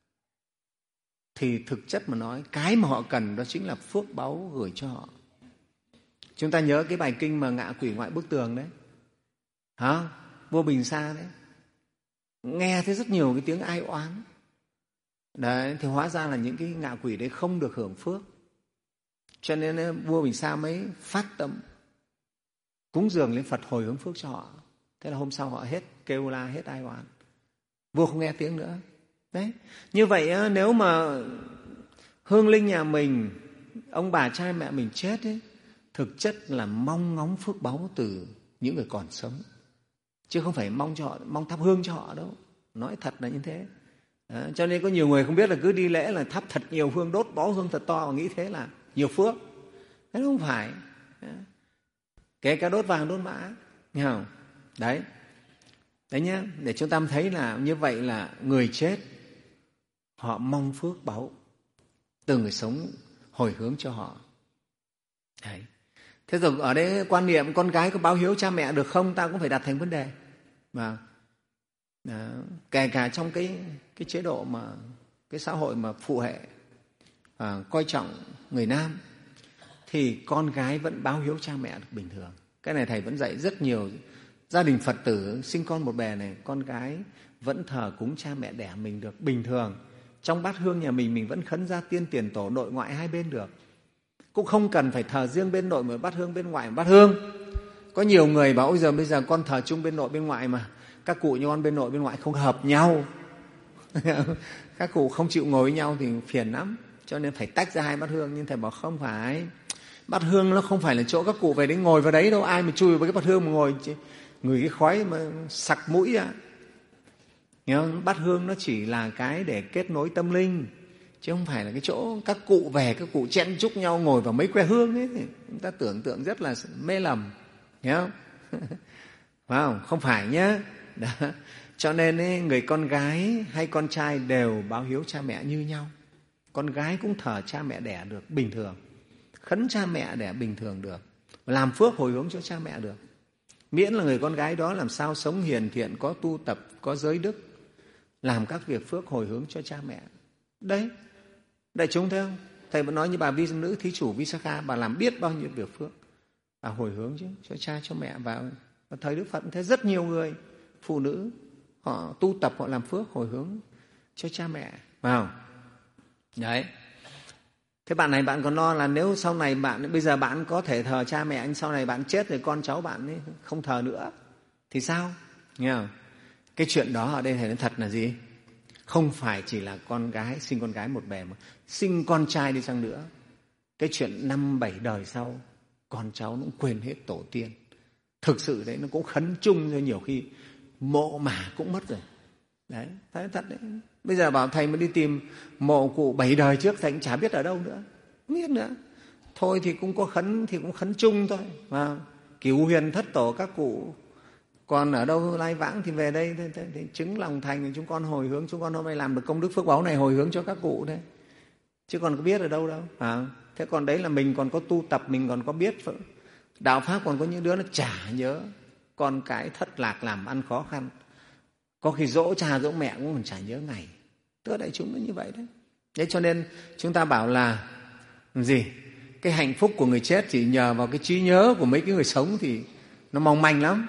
thì thực chất mà nói, cái mà họ cần đó chính là phước báu gửi cho họ. Chúng ta nhớ cái bài kinh mà ngạ quỷ ngoại bức tường đấy, hả? Vua Bình Sa đấy, nghe thấy rất nhiều cái tiếng ai oán. Đấy, thì hóa ra là những cái ngạ quỷ đấy không được hưởng phước. Cho nên vua Bình Sa mới phát tâm cúng dường lên Phật hồi hướng phước cho họ. Thế là hôm sau họ hết kêu la, hết ai oán. Vua không nghe tiếng nữa. Đấy. Như vậy nếu mà hương linh nhà mình, ông bà cha mẹ mình chết ấy, thực chất là mong ngóng phước báu từ những người còn sống, chứ không phải mong cho họ, mong thắp hương cho họ đâu. Nói thật là như thế. Đó, cho nên có nhiều người không biết là cứ đi lễ là thắp thật nhiều hương, đốt bó hương thật to và nghĩ thế là nhiều phước. Thế không phải. Kể cả đốt vàng đốt mã, nghe không? Đấy. Đấy nhé, để chúng ta thấy là như vậy là người chết họ mong phước báu từ người sống hồi hướng cho họ. Đấy. Thế rồi ở đây quan niệm con cái có báo hiếu cha mẹ được không, ta cũng phải đặt thành vấn đề. Mà đó, kể cả trong cái cái chế độ mà cái xã hội mà phụ hệ à, coi trọng người nam thì con gái vẫn báo hiếu cha mẹ được bình thường. Cái này thầy vẫn dạy rất nhiều gia đình Phật tử sinh con một bề này, con gái vẫn thờ cúng cha mẹ đẻ mình được bình thường. Trong bát hương nhà mình mình vẫn khấn ra tiên tiền tổ nội ngoại hai bên được. Cũng không cần phải thờ riêng bên nội một bát hương, bên ngoại một bát hương. Có nhiều người bảo ôi giờ bây giờ con thờ chung bên nội bên ngoại mà các cụ như con bên nội bên ngoại không hợp nhau. Các cụ không chịu ngồi với nhau thì phiền lắm, cho nên phải tách ra hai bát hương. Nhưng thầy bảo không phải, bát hương nó không phải là chỗ các cụ về đấy ngồi vào đấy đâu. Ai mà chui vào cái bát hương mà ngồi ngửi cái khói mà sặc mũi ra. Nghe không? Bát hương nó chỉ là cái để kết nối tâm linh, chứ không phải là cái chỗ các cụ về các cụ chen chúc nhau ngồi vào mấy que hương ấy. Chúng ta tưởng tượng rất là mê lầm, hiểu không? Phải không? Không phải nhé. Đó. Cho nên ấy, người con gái hay con trai đều báo hiếu cha mẹ như nhau. Con gái cũng thờ cha mẹ đẻ được bình thường, khấn cha mẹ đẻ bình thường được, làm phước hồi hướng cho cha mẹ được. Miễn là người con gái đó làm sao sống hiền thiện, có tu tập, có giới đức, làm các việc phước hồi hướng cho cha mẹ. Đấy, đại chúng thấy không? Thầy vẫn nói như bà vi nữ thí chủ Visakha, bà làm biết bao nhiêu việc phước, bà hồi hướng chứ, cho cha, cho mẹ. Và thời Đức Phật thấy rất nhiều người, phụ nữ, họ tu tập, họ làm phước hồi hướng cho cha mẹ. Phải không? Đấy. Thế bạn này bạn còn lo là nếu sau này bạn, bây giờ bạn có thể thờ cha mẹ, nhưng sau này bạn chết rồi con cháu bạn ấy không thờ nữa thì sao? Nghe không? Cái chuyện đó ở đây thầy nói thật là gì? Không phải chỉ là con gái, sinh con gái một bề, mà sinh con trai đi chăng nữa, cái chuyện năm bảy đời sau con cháu nó cũng quên hết tổ tiên. Thực sự đấy, nó cũng khấn chung rồi, nhiều khi mộ mà cũng mất rồi. Đấy, thấy thật đấy. Bây giờ bảo thầy mà đi tìm mộ cụ bảy đời trước thầy cũng chả biết ở đâu nữa, không biết nữa. Thôi thì cũng có khấn thì cũng khấn chung thôi. Mà Cửu Huyền thất tổ các cụ còn ở đâu lai vãng thì về đây thì, thì, thì chứng lòng thành, chúng con hồi hướng, chúng con hôm nay làm được công đức phước báu này hồi hướng cho các cụ đấy, chứ còn có biết ở đâu đâu. À, thế còn đấy là mình còn có tu tập, mình còn có biết đạo pháp, còn có những đứa nó chả nhớ, con cái thất lạc làm ăn khó khăn, có khi dỗ cha dỗ mẹ cũng còn chả nhớ ngày. Tức đại chúng nó như vậy đấy. Thế cho nên chúng ta bảo là gì? Cái hạnh phúc của người chết chỉ nhờ vào cái trí nhớ của mấy cái người sống thì nó mong manh lắm.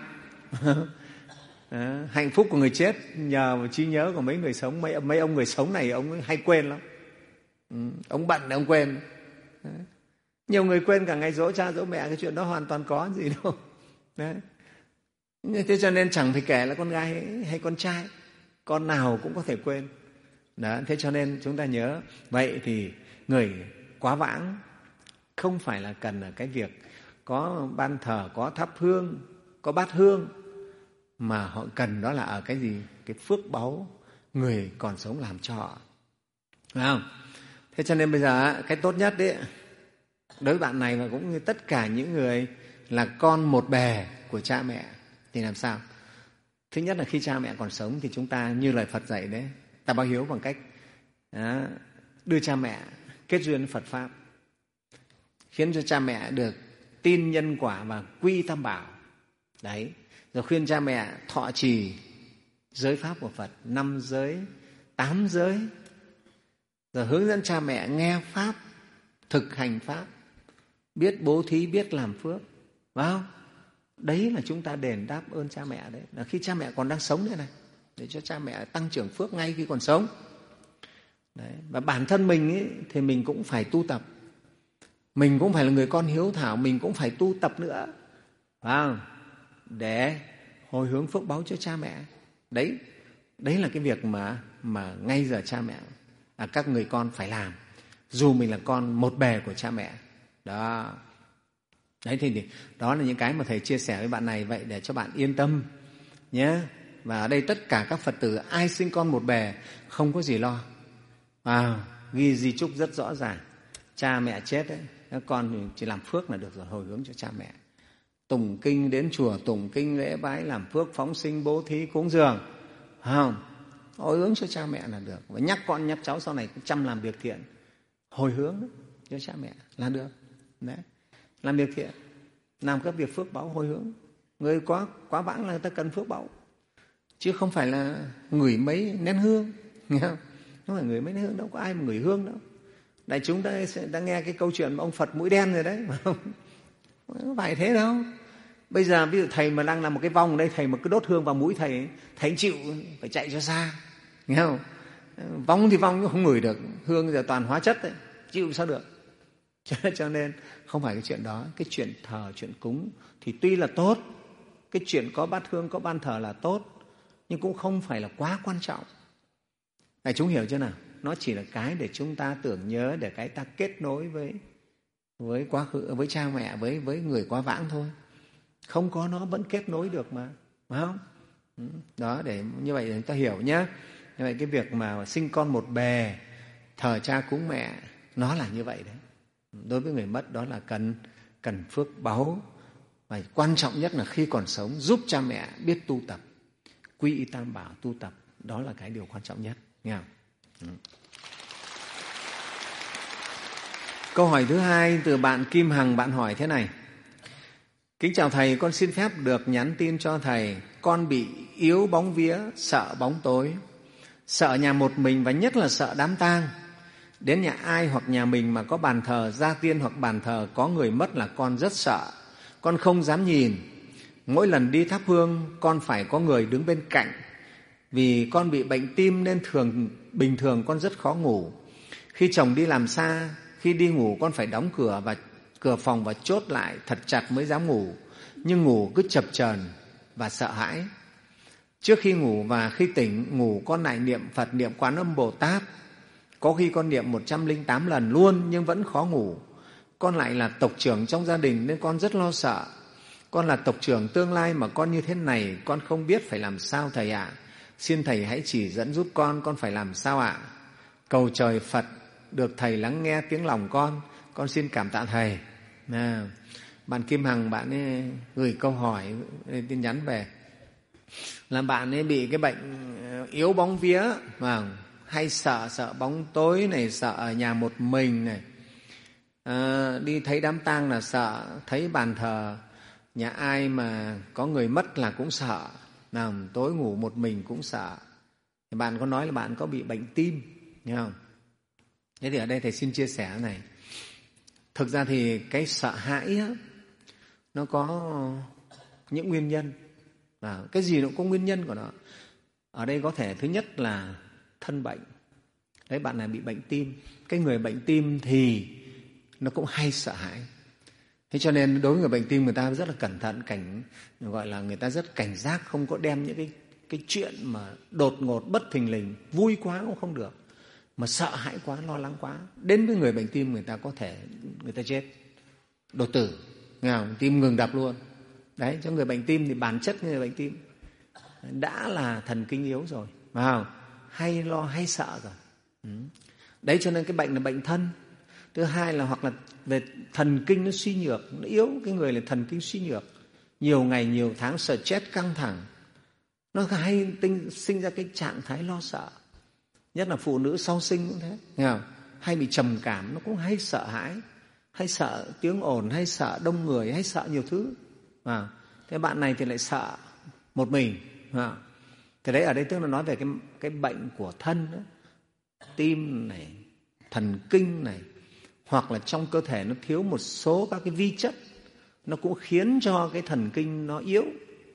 À, hạnh phúc của người chết nhờ vào trí nhớ của mấy người sống. Mấy, mấy ông người sống này ông ấy hay quên lắm. Ừ, ông bận ông quên. Đấy. Nhiều người quên cả ngày dỗ cha dỗ mẹ, cái chuyện đó hoàn toàn có gì đâu. Đấy. Thế cho nên chẳng phải kể là con gái hay con trai, con nào cũng có thể quên. Đó, thế cho nên chúng ta nhớ. Vậy thì người quá vãng không phải là cần ở cái việc có ban thờ, có thắp hương, có bát hương, mà họ cần đó là ở cái gì? Cái phước báu người còn sống làm cho họ. Phải không? Thế cho nên bây giờ cái tốt nhất đấy, đối với bạn này và cũng như tất cả những người là con một bề của cha mẹ thì làm sao? Thứ nhất là khi cha mẹ còn sống thì chúng ta như lời Phật dạy đấy, ta báo hiếu bằng cách đó, đưa cha mẹ kết duyên với Phật Pháp, khiến cho cha mẹ được tin nhân quả và quy tam bảo. Đấy. Rồi khuyên cha mẹ thọ trì giới pháp của Phật, năm giới, tám giới. Rồi hướng dẫn cha mẹ nghe Pháp, thực hành Pháp, biết bố thí, biết làm phước. Phải không? Đấy là chúng ta đền đáp ơn cha mẹ đấy. Là khi cha mẹ còn đang sống đây này, để cho cha mẹ tăng trưởng phước ngay khi còn sống. Đấy. Và bản thân mình ấy, thì mình cũng phải tu tập. Mình cũng phải là người con hiếu thảo, mình cũng phải tu tập nữa. Phải không? Để hồi hướng phước báu cho cha mẹ. Đấy, đấy là cái việc mà, mà ngay giờ cha mẹ, à, các người con phải làm. Dù mình là con một bề của cha mẹ. Đó. Đấy thì đó là những cái mà thầy chia sẻ với bạn này vậy để cho bạn yên tâm nhé. Và ở đây tất cả các Phật tử ai sinh con một bề không có gì lo. À, ghi di chúc rất rõ ràng. Cha mẹ chết ấy, con chỉ làm phước là được rồi, hồi hướng cho cha mẹ. Tụng kinh, đến chùa tụng kinh lễ bái, làm phước phóng sinh bố thí cúng dường, không? Hồi hướng cho cha mẹ là được. Và nhắc con nhắc cháu sau này cũng chăm làm việc thiện, hồi hướng cho cha mẹ là được. Đấy. Làm việc thiện, làm các việc phước báu, hồi hướng. Người quá quá vãng là người ta cần phước báu, chứ không phải là ngửi mấy nén hương, nghe không? Không phải ngửi mấy nén hương, đâu có ai mà ngửi hương đâu. Đại chúng ta đã nghe cái câu chuyện mà ông Phật mũi đen rồi đấy, không phải thế đâu. Bây giờ ví dụ thầy mà đang làm một cái vòng ở đây, thầy mà cứ đốt hương vào mũi thầy, thầy chịu phải chạy cho xa, nghe không? Vong thì vong nhưng không ngửi được, hương giờ toàn hóa chất đấy, chịu sao được. Cho nên không phải cái chuyện đó. Cái chuyện thờ, chuyện cúng thì tuy là tốt, cái chuyện có bát hương, có ban thờ là tốt, nhưng cũng không phải là quá quan trọng. Đại chúng hiểu chưa nào? Nó chỉ là cái để chúng ta tưởng nhớ, để cái ta kết nối với với quá khứ, với cha mẹ, với với người quá vãng thôi. Không có nó vẫn kết nối được mà, phải không? Đó, để như vậy để chúng ta hiểu nhé. Như vậy cái việc mà sinh con một bề, thờ cha cúng mẹ, nó là như vậy đấy. Đối với người mất đó là cần cần phước báu, và quan trọng nhất là khi còn sống giúp cha mẹ biết tu tập, quy y tam bảo tu tập, đó là cái điều quan trọng nhất, nghe không? Ừ. Câu hỏi thứ hai từ bạn Kim Hằng, bạn hỏi thế này: kính chào thầy, con xin phép được nhắn tin cho thầy. Con bị yếu bóng vía, sợ bóng tối, sợ nhà một mình và nhất là sợ đám tang. Đến nhà ai hoặc nhà mình mà có bàn thờ gia tiên hoặc bàn thờ có người mất là con rất sợ. Con không dám nhìn. Mỗi lần đi thắp hương con phải có người đứng bên cạnh. Vì con bị bệnh tim nên thường bình thường con rất khó ngủ. Khi chồng đi làm xa, khi đi ngủ con phải đóng cửa và cửa phòng và chốt lại thật chặt mới dám ngủ. Nhưng ngủ cứ chập chờn và sợ hãi. Trước khi ngủ và khi tỉnh ngủ con lại niệm Phật, niệm Quán Âm Bồ Tát. Có khi con niệm một trăm lẻ tám lần luôn nhưng vẫn khó ngủ. Con lại là tộc trưởng trong gia đình nên con rất lo sợ. Con là tộc trưởng tương lai mà con như thế này, con không biết phải làm sao thầy ạ. À. Xin thầy hãy chỉ dẫn giúp con, con phải làm sao ạ? À? Cầu trời Phật được thầy lắng nghe tiếng lòng con. Con xin cảm tạ thầy. À, bạn Kim Hằng, bạn ấy gửi câu hỏi, tin nhắn về là bạn ấy bị cái bệnh yếu bóng vía, và hay sợ sợ bóng tối này, sợ ở nhà một mình này, à, đi thấy đám tang là sợ, thấy bàn thờ nhà ai mà có người mất là cũng sợ, nào tối ngủ một mình cũng sợ. Thì bạn có nói là bạn có bị bệnh tim, nghe không? Thế thì ở đây thầy xin chia sẻ cái này. Thực ra thì cái sợ hãi á, nó có những nguyên nhân, và cái gì nó cũng có nguyên nhân của nó. Ở đây có thể thứ nhất là thân bệnh. Đấy, bạn này bị bệnh tim. Cái người bệnh tim thì nó cũng hay sợ hãi. Thế cho nên đối với người bệnh tim người ta rất là cẩn thận, cảnh gọi là người ta rất cảnh giác, không có đem những cái cái chuyện mà đột ngột bất thình lình, vui quá cũng không được, mà sợ hãi quá, lo lắng quá. Đến với người bệnh tim người ta có thể người ta chết, đột tử, nghe không? Tim ngừng đập luôn. Đấy, cho người bệnh tim thì bản chất người bệnh tim đã là thần kinh yếu rồi, phải không? Hay lo, hay sợ rồi. Ừ. Đấy, cho nên cái bệnh là bệnh thân. Thứ hai là hoặc là về thần kinh nó suy nhược, nó yếu, cái người là thần kinh suy nhược. Nhiều ngày, nhiều tháng stress căng thẳng, nó hay tinh, sinh ra cái trạng thái lo sợ. Nhất là phụ nữ sau sinh cũng thế, nghe không? Hay bị trầm cảm, nó cũng hay sợ hãi, hay sợ tiếng ồn, hay sợ đông người, hay sợ nhiều thứ. À, thế bạn này thì lại sợ một mình. À, thế đấy, ở đây tức là nói về cái, cái bệnh của thân đó. Tim này, thần kinh này, hoặc là trong cơ thể nó thiếu một số các cái vi chất, nó cũng khiến cho cái thần kinh nó yếu,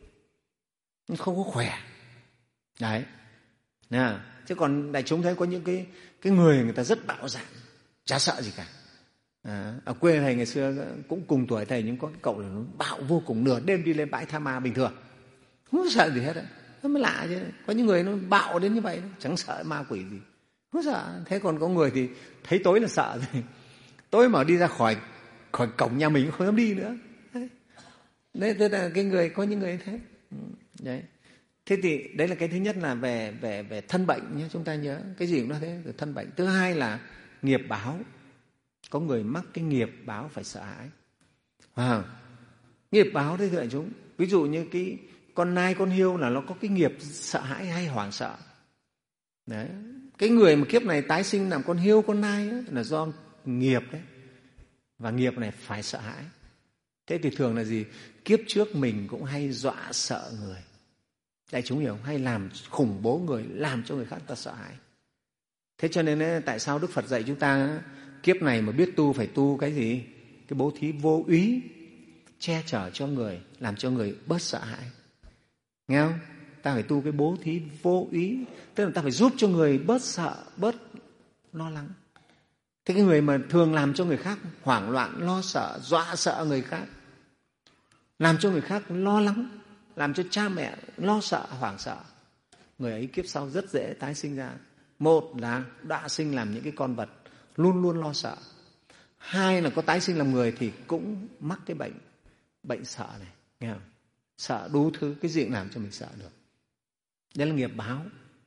nó không có khỏe. Đấy. À, chứ còn đại chúng thấy có những cái, cái người người ta rất bạo dạn, chả sợ gì cả. À, ở quê thầy ngày xưa cũng cùng tuổi thầy, nhưng có cái cậu là nó bạo vô cùng, nửa đêm đi lên bãi tha ma bình thường, không sợ gì hết đấy. Nó mới lạ chứ. Có những người nó bạo đến như vậy, chẳng sợ ma quỷ gì, không sợ. Thế còn có người thì thấy tối là sợ rồi. Tối mà đi ra khỏi khỏi cổng nhà mình không dám đi nữa. Đấy, tức là cái người, có những người thế. Đấy. Thế thì đấy là cái thứ nhất là về về về thân bệnh nhé, chúng ta nhớ cái gì cũng nói thế, về thân bệnh. Thứ hai là nghiệp báo. Có người mắc cái nghiệp báo phải sợ hãi. À, nghiệp báo đấy thưa đại chúng. Ví dụ như cái con nai, con hiêu là nó có cái nghiệp sợ hãi hay hoảng sợ. Đấy. Cái người mà kiếp này tái sinh làm con hiêu, con nai ấy, là do nghiệp đấy. Và nghiệp này phải sợ hãi. Thế thì thường là gì? Kiếp trước mình cũng hay dọa sợ người. Đại chúng hiểu không? Hay làm khủng bố người, làm cho người khác ta sợ hãi. Thế cho nên ấy, tại sao Đức Phật dạy chúng ta kiếp này mà biết tu phải tu cái gì? Cái bố thí vô úy, che chở cho người, làm cho người bớt sợ hãi. Nghe không? Ta phải tu cái bố thí vô úy, tức là ta phải giúp cho người bớt sợ, bớt lo lắng. Thế cái người mà thường làm cho người khác hoảng loạn, lo sợ, dọa sợ người khác, làm cho người khác lo lắng, làm cho cha mẹ lo sợ, hoảng sợ, người ấy kiếp sau rất dễ tái sinh ra. Một là đã sinh làm những cái con vật luôn luôn lo sợ. Hai là có tái sinh làm người thì cũng mắc cái bệnh bệnh sợ này, nghe không? Sợ đủ thứ, cái gì cũng làm cho mình sợ được. Đấy là nghiệp báo.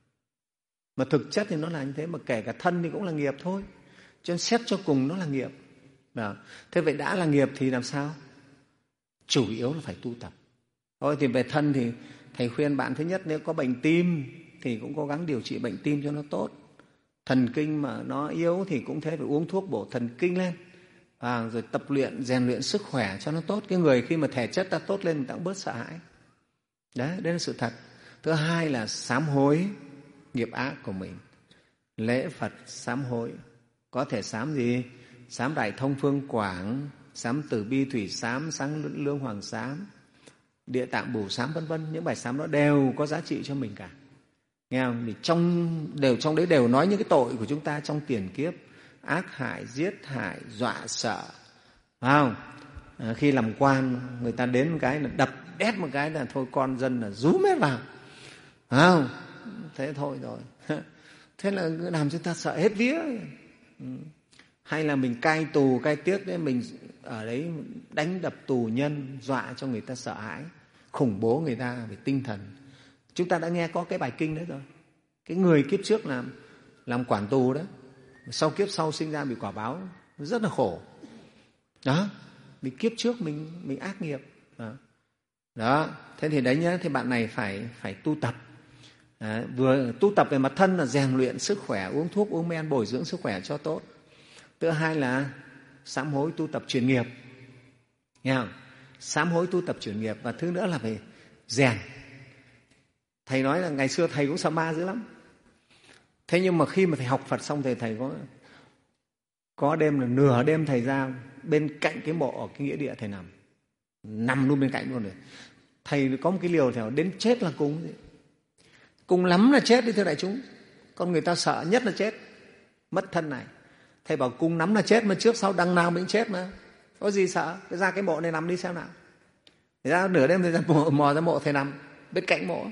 Mà thực chất thì nó là như thế, mà kể cả thân thì cũng là nghiệp thôi. Cho nên xét cho cùng nó là nghiệp. Đó. Thế vậy đã là nghiệp thì làm sao? Chủ yếu là phải tu tập. Thôi thì về thân thì thầy khuyên bạn thứ nhất, nếu có bệnh tim thì cũng cố gắng điều trị bệnh tim cho nó tốt. Thần kinh mà nó yếu thì cũng thế, phải uống thuốc bổ thần kinh lên. À, rồi tập luyện, rèn luyện sức khỏe cho nó tốt. Cái người khi mà thể chất ta tốt lên, người ta cũng bớt sợ hãi. Đấy, đây là sự thật. Thứ hai là sám hối nghiệp ác của mình. Lễ Phật sám hối. Có thể sám gì? Sám Đại Thông Phương Quảng, sám Từ Bi Thủy sám, sám Lương Hoàng sám, Địa Tạng Bổ sám, vân vân. Những bài sám đó đều có giá trị cho mình cả. Nghe không? Thì trong, đều, trong đấy đều nói những cái tội của chúng ta trong tiền kiếp. Ác hại, giết hại, dọa sợ. Phải không? À, khi làm quan, người ta đến một cái là đập đét một cái là thôi con dân là rúm hết vào. Phải không? Thế thôi rồi. Thế là làm cho ta sợ hết vía. Hay là mình cai tù, cai tiết đấy, mình ở đấy đánh đập tù nhân, dọa cho người ta sợ hãi, khủng bố người ta về tinh thần. Chúng ta đã nghe có cái bài kinh đấy rồi. Cái người kiếp trước làm làm quản tù đó, sau kiếp sau sinh ra bị quả báo rất là khổ. Đó, vì kiếp trước mình mình ác nghiệp. Đó. Đó, thế thì đấy nhá, thì bạn này phải phải tu tập. À, vừa tu tập về mặt thân là rèn luyện sức khỏe, uống thuốc uống men bồi dưỡng sức khỏe cho tốt. Thứ hai là sám hối tu tập chuyển nghiệp. Nghe không? Sám hối tu tập chuyển nghiệp. Và thứ nữa là phải rèn. Thầy nói là ngày xưa thầy cũng sợ ma dữ lắm. Thế nhưng mà khi mà thầy học Phật xong thì thầy có có đêm là nửa đêm thầy ra bên cạnh cái mộ ở cái nghĩa địa thầy nằm. Nằm luôn bên cạnh luôn rồi. Thầy có một cái liều thầy đến chết là cùng. Cùng lắm là chết đi thưa đại chúng. Con người ta sợ nhất là chết, mất thân này. Thầy bảo cùng lắm là chết, mà trước sau đằng nào mình chết mà. Có gì sợ, cứ ra cái mộ này nằm đi xem nào. Thầy ra nửa đêm thầy ra mò, mò ra mộ thầy nằm bên cạnh mộ.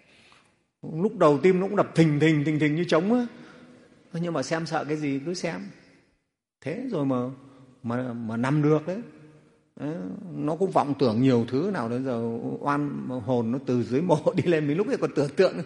Lúc đầu tim nó cũng đập thình thình thình thình như trống á. Nhưng mà xem sợ cái gì cứ xem. Thế rồi mà mà mà nằm được đấy. Đấy, nó cũng vọng tưởng nhiều thứ nào đến giờ oan hồn nó từ dưới mộ đi lên, mình lúc này còn tưởng tượng.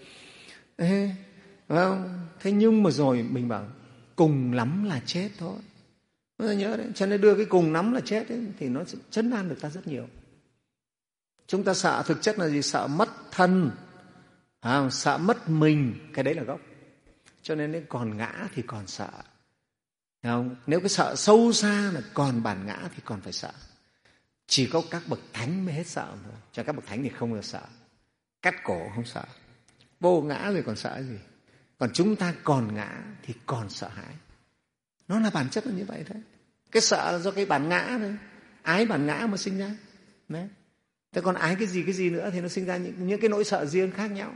Ê, không? Thế nhưng mà rồi mình bảo cùng lắm là chết thôi. Nó nhớ đấy, cho nên đưa cái cùng lắm là chết ấy, thì nó sẽ trấn an được ta rất nhiều. Chúng ta sợ thực chất là gì? Sợ mất thân, à, sợ mất mình, cái đấy là gốc. Cho nên nếu còn ngã thì còn sợ. Không? Nếu cái sợ sâu xa là còn bản ngã thì còn phải sợ. Chỉ có các bậc thánh mới hết sợ thôi. Cho các bậc thánh thì không bao giờ sợ. Cắt cổ không sợ. Vô ngã rồi còn sợ cái gì? Còn chúng ta còn ngã thì còn sợ hãi. Nó là bản chất là như vậy thôi. Cái sợ là do cái bản ngã thôi. Ái bản ngã mà sinh ra. Đấy. Thế còn ái cái gì cái gì nữa thì nó sinh ra những, những cái nỗi sợ riêng khác nhau.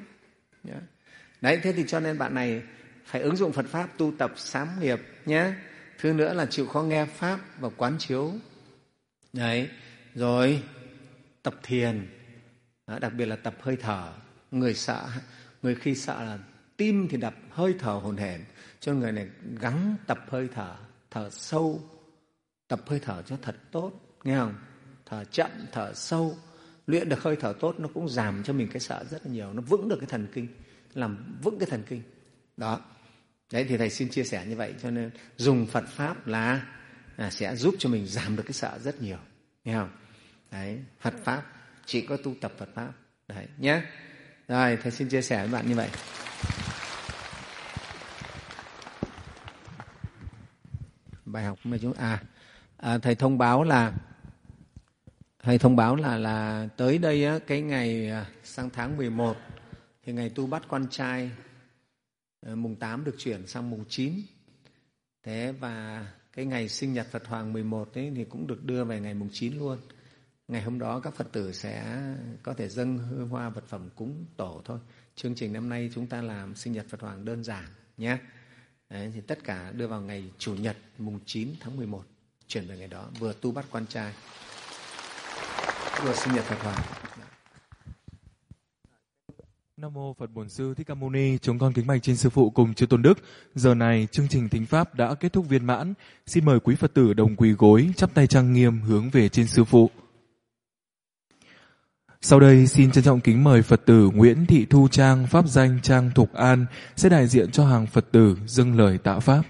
Đấy, thế thì cho nên bạn này phải ứng dụng Phật Pháp tu tập sám nghiệp nhé. Thứ nữa là chịu khó nghe Pháp và quán chiếu. Đấy, rồi tập thiền, đó, đặc biệt là tập hơi thở. Người sợ, người khi sợ là tim thì đập, hơi thở hổn hển. Cho người này gắng tập hơi thở, thở sâu, tập hơi thở cho thật tốt, nghe không? Thở chậm, thở sâu, luyện được hơi thở tốt nó cũng giảm cho mình cái sợ rất là nhiều, nó vững được cái thần kinh, làm vững cái thần kinh. Đó. Đấy thì thầy xin chia sẻ như vậy, cho nên dùng Phật Pháp là là sẽ giúp cho mình giảm được cái sợ rất nhiều, nghe không? Đấy, Phật pháp chỉ có tu tập Phật pháp đấy nhé. Rồi thầy xin chia sẻ với bạn như vậy. Bài học của chúng à, à thầy thông báo là thầy thông báo là là tới đây á, cái ngày sang tháng mười một thì ngày tu bắt quan trai mùng tám được chuyển sang mùng chín. Thế và cái ngày sinh nhật Phật Hoàng mười một ấy thì cũng được đưa về ngày mùng chín luôn. Ngày hôm đó các Phật tử sẽ có thể dâng hương hoa vật phẩm cúng tổ thôi. Chương trình năm nay chúng ta làm sinh nhật Phật Hoàng đơn giản nhé. Đấy, thì tất cả đưa vào ngày Chủ nhật mùng chín tháng mười một, chuyển về ngày đó, vừa tu bắt quan trai, vừa sinh nhật Phật Hoàng. Nam mô Phật Bổn Sư Thích Ca Mâu Ni. Chúng con kính bạch trên Sư Phụ cùng chư Tôn Đức. Giờ này chương trình thính pháp đã kết thúc viên mãn. Xin mời quý Phật tử đồng quỳ gối, chắp tay trang nghiêm hướng về trên Sư Phụ. Sau đây xin trân trọng kính mời Phật tử Nguyễn Thị Thu Trang, pháp danh Trang Thục An, sẽ đại diện cho hàng Phật tử dâng lời tạ pháp.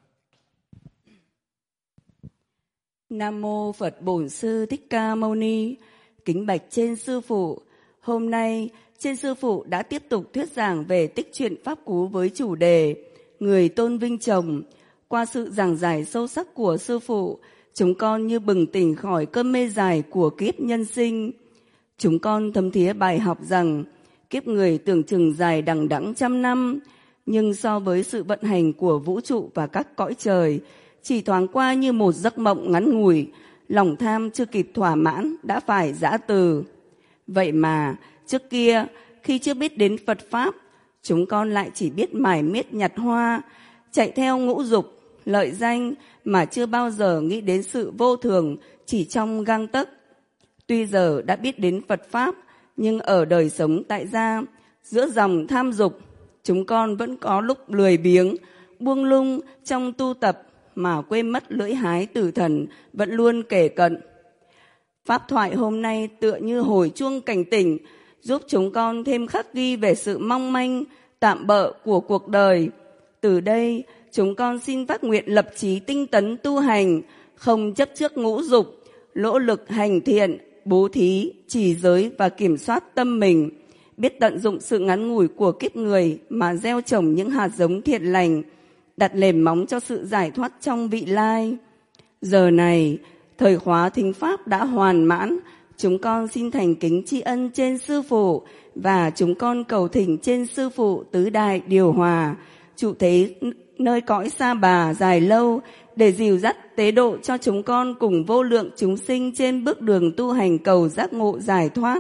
Nam mô Phật Bổn Sư Thích Ca Mâu Ni. Kính bạch trên Sư Phụ. Hôm nay trên Sư Phụ đã tiếp tục thuyết giảng về tích truyện pháp cú với chủ đề Người tôn vinh chồng. Qua sự giảng giải sâu sắc của Sư Phụ, chúng con như bừng tỉnh khỏi cơn mê dài của kiếp nhân sinh. Chúng con thấm thía bài học rằng kiếp người tưởng chừng dài đằng đẵng trăm năm, nhưng so với sự vận hành của vũ trụ và các cõi trời, chỉ thoáng qua như một giấc mộng ngắn ngủi, lòng tham chưa kịp thỏa mãn đã phải giã từ. Vậy mà trước kia khi chưa biết đến Phật Pháp, chúng con lại chỉ biết mải miết nhặt hoa, chạy theo ngũ dục, lợi danh mà chưa bao giờ nghĩ đến sự vô thường chỉ trong gang tấc. Tuy giờ đã biết đến Phật Pháp, nhưng ở đời sống tại gia, giữa dòng tham dục, chúng con vẫn có lúc lười biếng, buông lung trong tu tập mà quên mất lưỡi hái tử thần vẫn luôn kề cận. Pháp thoại hôm nay tựa như hồi chuông cảnh tỉnh, giúp chúng con thêm khắc ghi về sự mong manh, tạm bợ của cuộc đời. Từ đây, chúng con xin phát nguyện lập chí tinh tấn tu hành, không chấp trước ngũ dục, nỗ lực hành thiện, bố thí, trì giới và kiểm soát tâm mình, biết tận dụng sự ngắn ngủi của kiếp người mà gieo trồng những hạt giống thiện lành, đặt nền móng cho sự giải thoát trong vị lai. Giờ này, thời khóa thính pháp đã hoàn mãn, chúng con xin thành kính tri ân trên Sư Phụ và chúng con cầu thỉnh trên Sư Phụ tứ đại điều hòa, trụ thế nơi cõi Sa Bà dài lâu, để dìu dắt tế độ cho chúng con cùng vô lượng chúng sinh trên bước đường tu hành cầu giác ngộ giải thoát.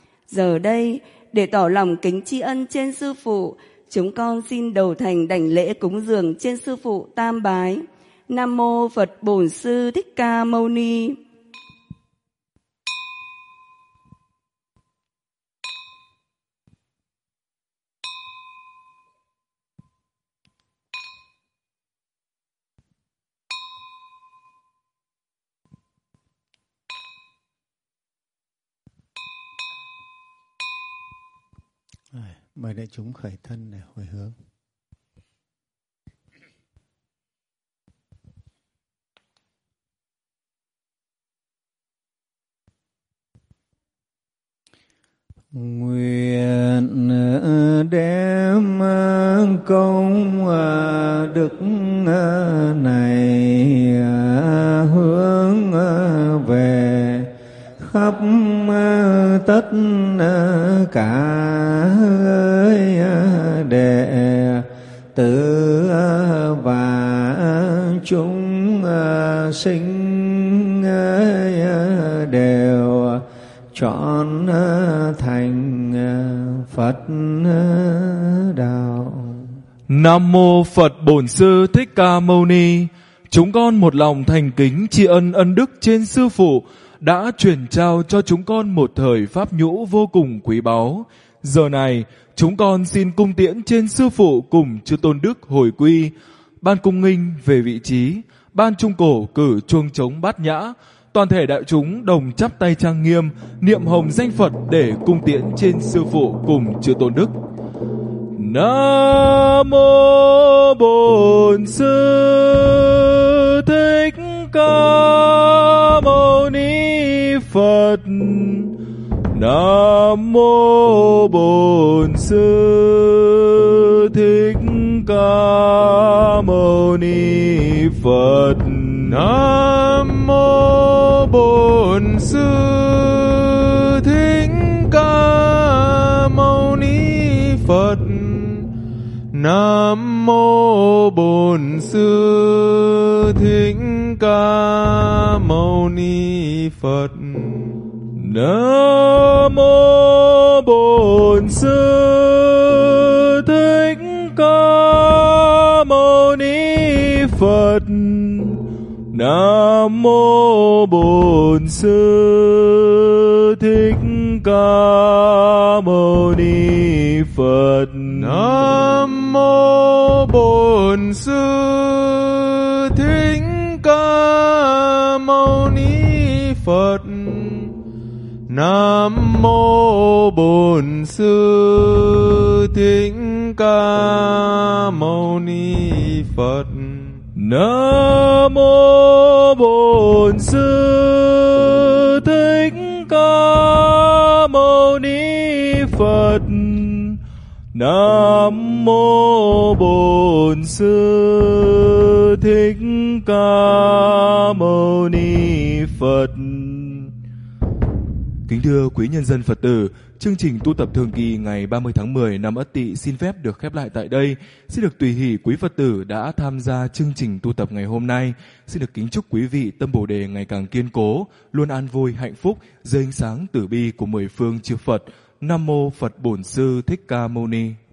Giờ đây, để tỏ lòng kính tri ân trên Sư Phụ, chúng con xin đầu thành đảnh lễ cúng dường trên Sư Phụ tam bái. Nam mô Phật Bổn Sư Thích Ca Mâu Ni. Mời đại chúng khởi thân để hồi hướng. Nguyện đem công đức này hướng về khắp tất cả đệ tử và chúng sinh đều trọn thành Phật đạo. Nam mô Phật Bổn Sư Thích Ca Mâu Ni. Chúng con một lòng thành kính tri ân ân đức trên Sư Phụ đã truyền trao cho chúng con một thời pháp nhũ vô cùng quý báu. Giờ này, chúng con xin cung tiễn trên Sư Phụ cùng chư Tôn Đức hồi quy. Ban cung nghinh về vị trí, ban trung cổ cử chuông trống bát nhã. Toàn thể đại chúng đồng chắp tay trang nghiêm, niệm hồng danh Phật để cung tiễn trên Sư Phụ cùng chư Tôn Đức. Nam mô Bổn Sư Thích Ca Mâu Ni Phật. Nam mô Bổn Sư Thích Ca Mâu Ni Phật. Nam mô Bổn Sư Thích Ca Mâu Ni Phật. Nam mô Bổn Sư Thích Ca Mâu Ni Phật. Nam mô Bổn Sư Thích Ca Mâu Ni Phật. Nam mô Bổn Sư Thích Ca Mâu Ni Phật. Nam mô Bổn Sư Thích Ca Mâu Ni Phật. Nam mô Bổn Sư Thích Ca Mâu Ni Phật. Nam mô Bổn Sư Thích Ca Mâu Ni Phật. Nam mô Bổn Sư Thích Ca Mâu Ni Phật. Kính thưa quý nhân dân Phật tử, chương trình tu tập thường kỳ ngày ba mươi tháng mười năm Ất Tỵ xin phép được khép lại tại đây. Xin được tùy hỷ quý Phật tử đã tham gia chương trình tu tập ngày hôm nay. Xin được kính chúc quý vị tâm Bồ đề ngày càng kiên cố, luôn an vui hạnh phúc dưới ánh sáng từ bi của mười phương chư Phật. Nam mô Phật Bổn Sư Thích Ca Mâu Ni.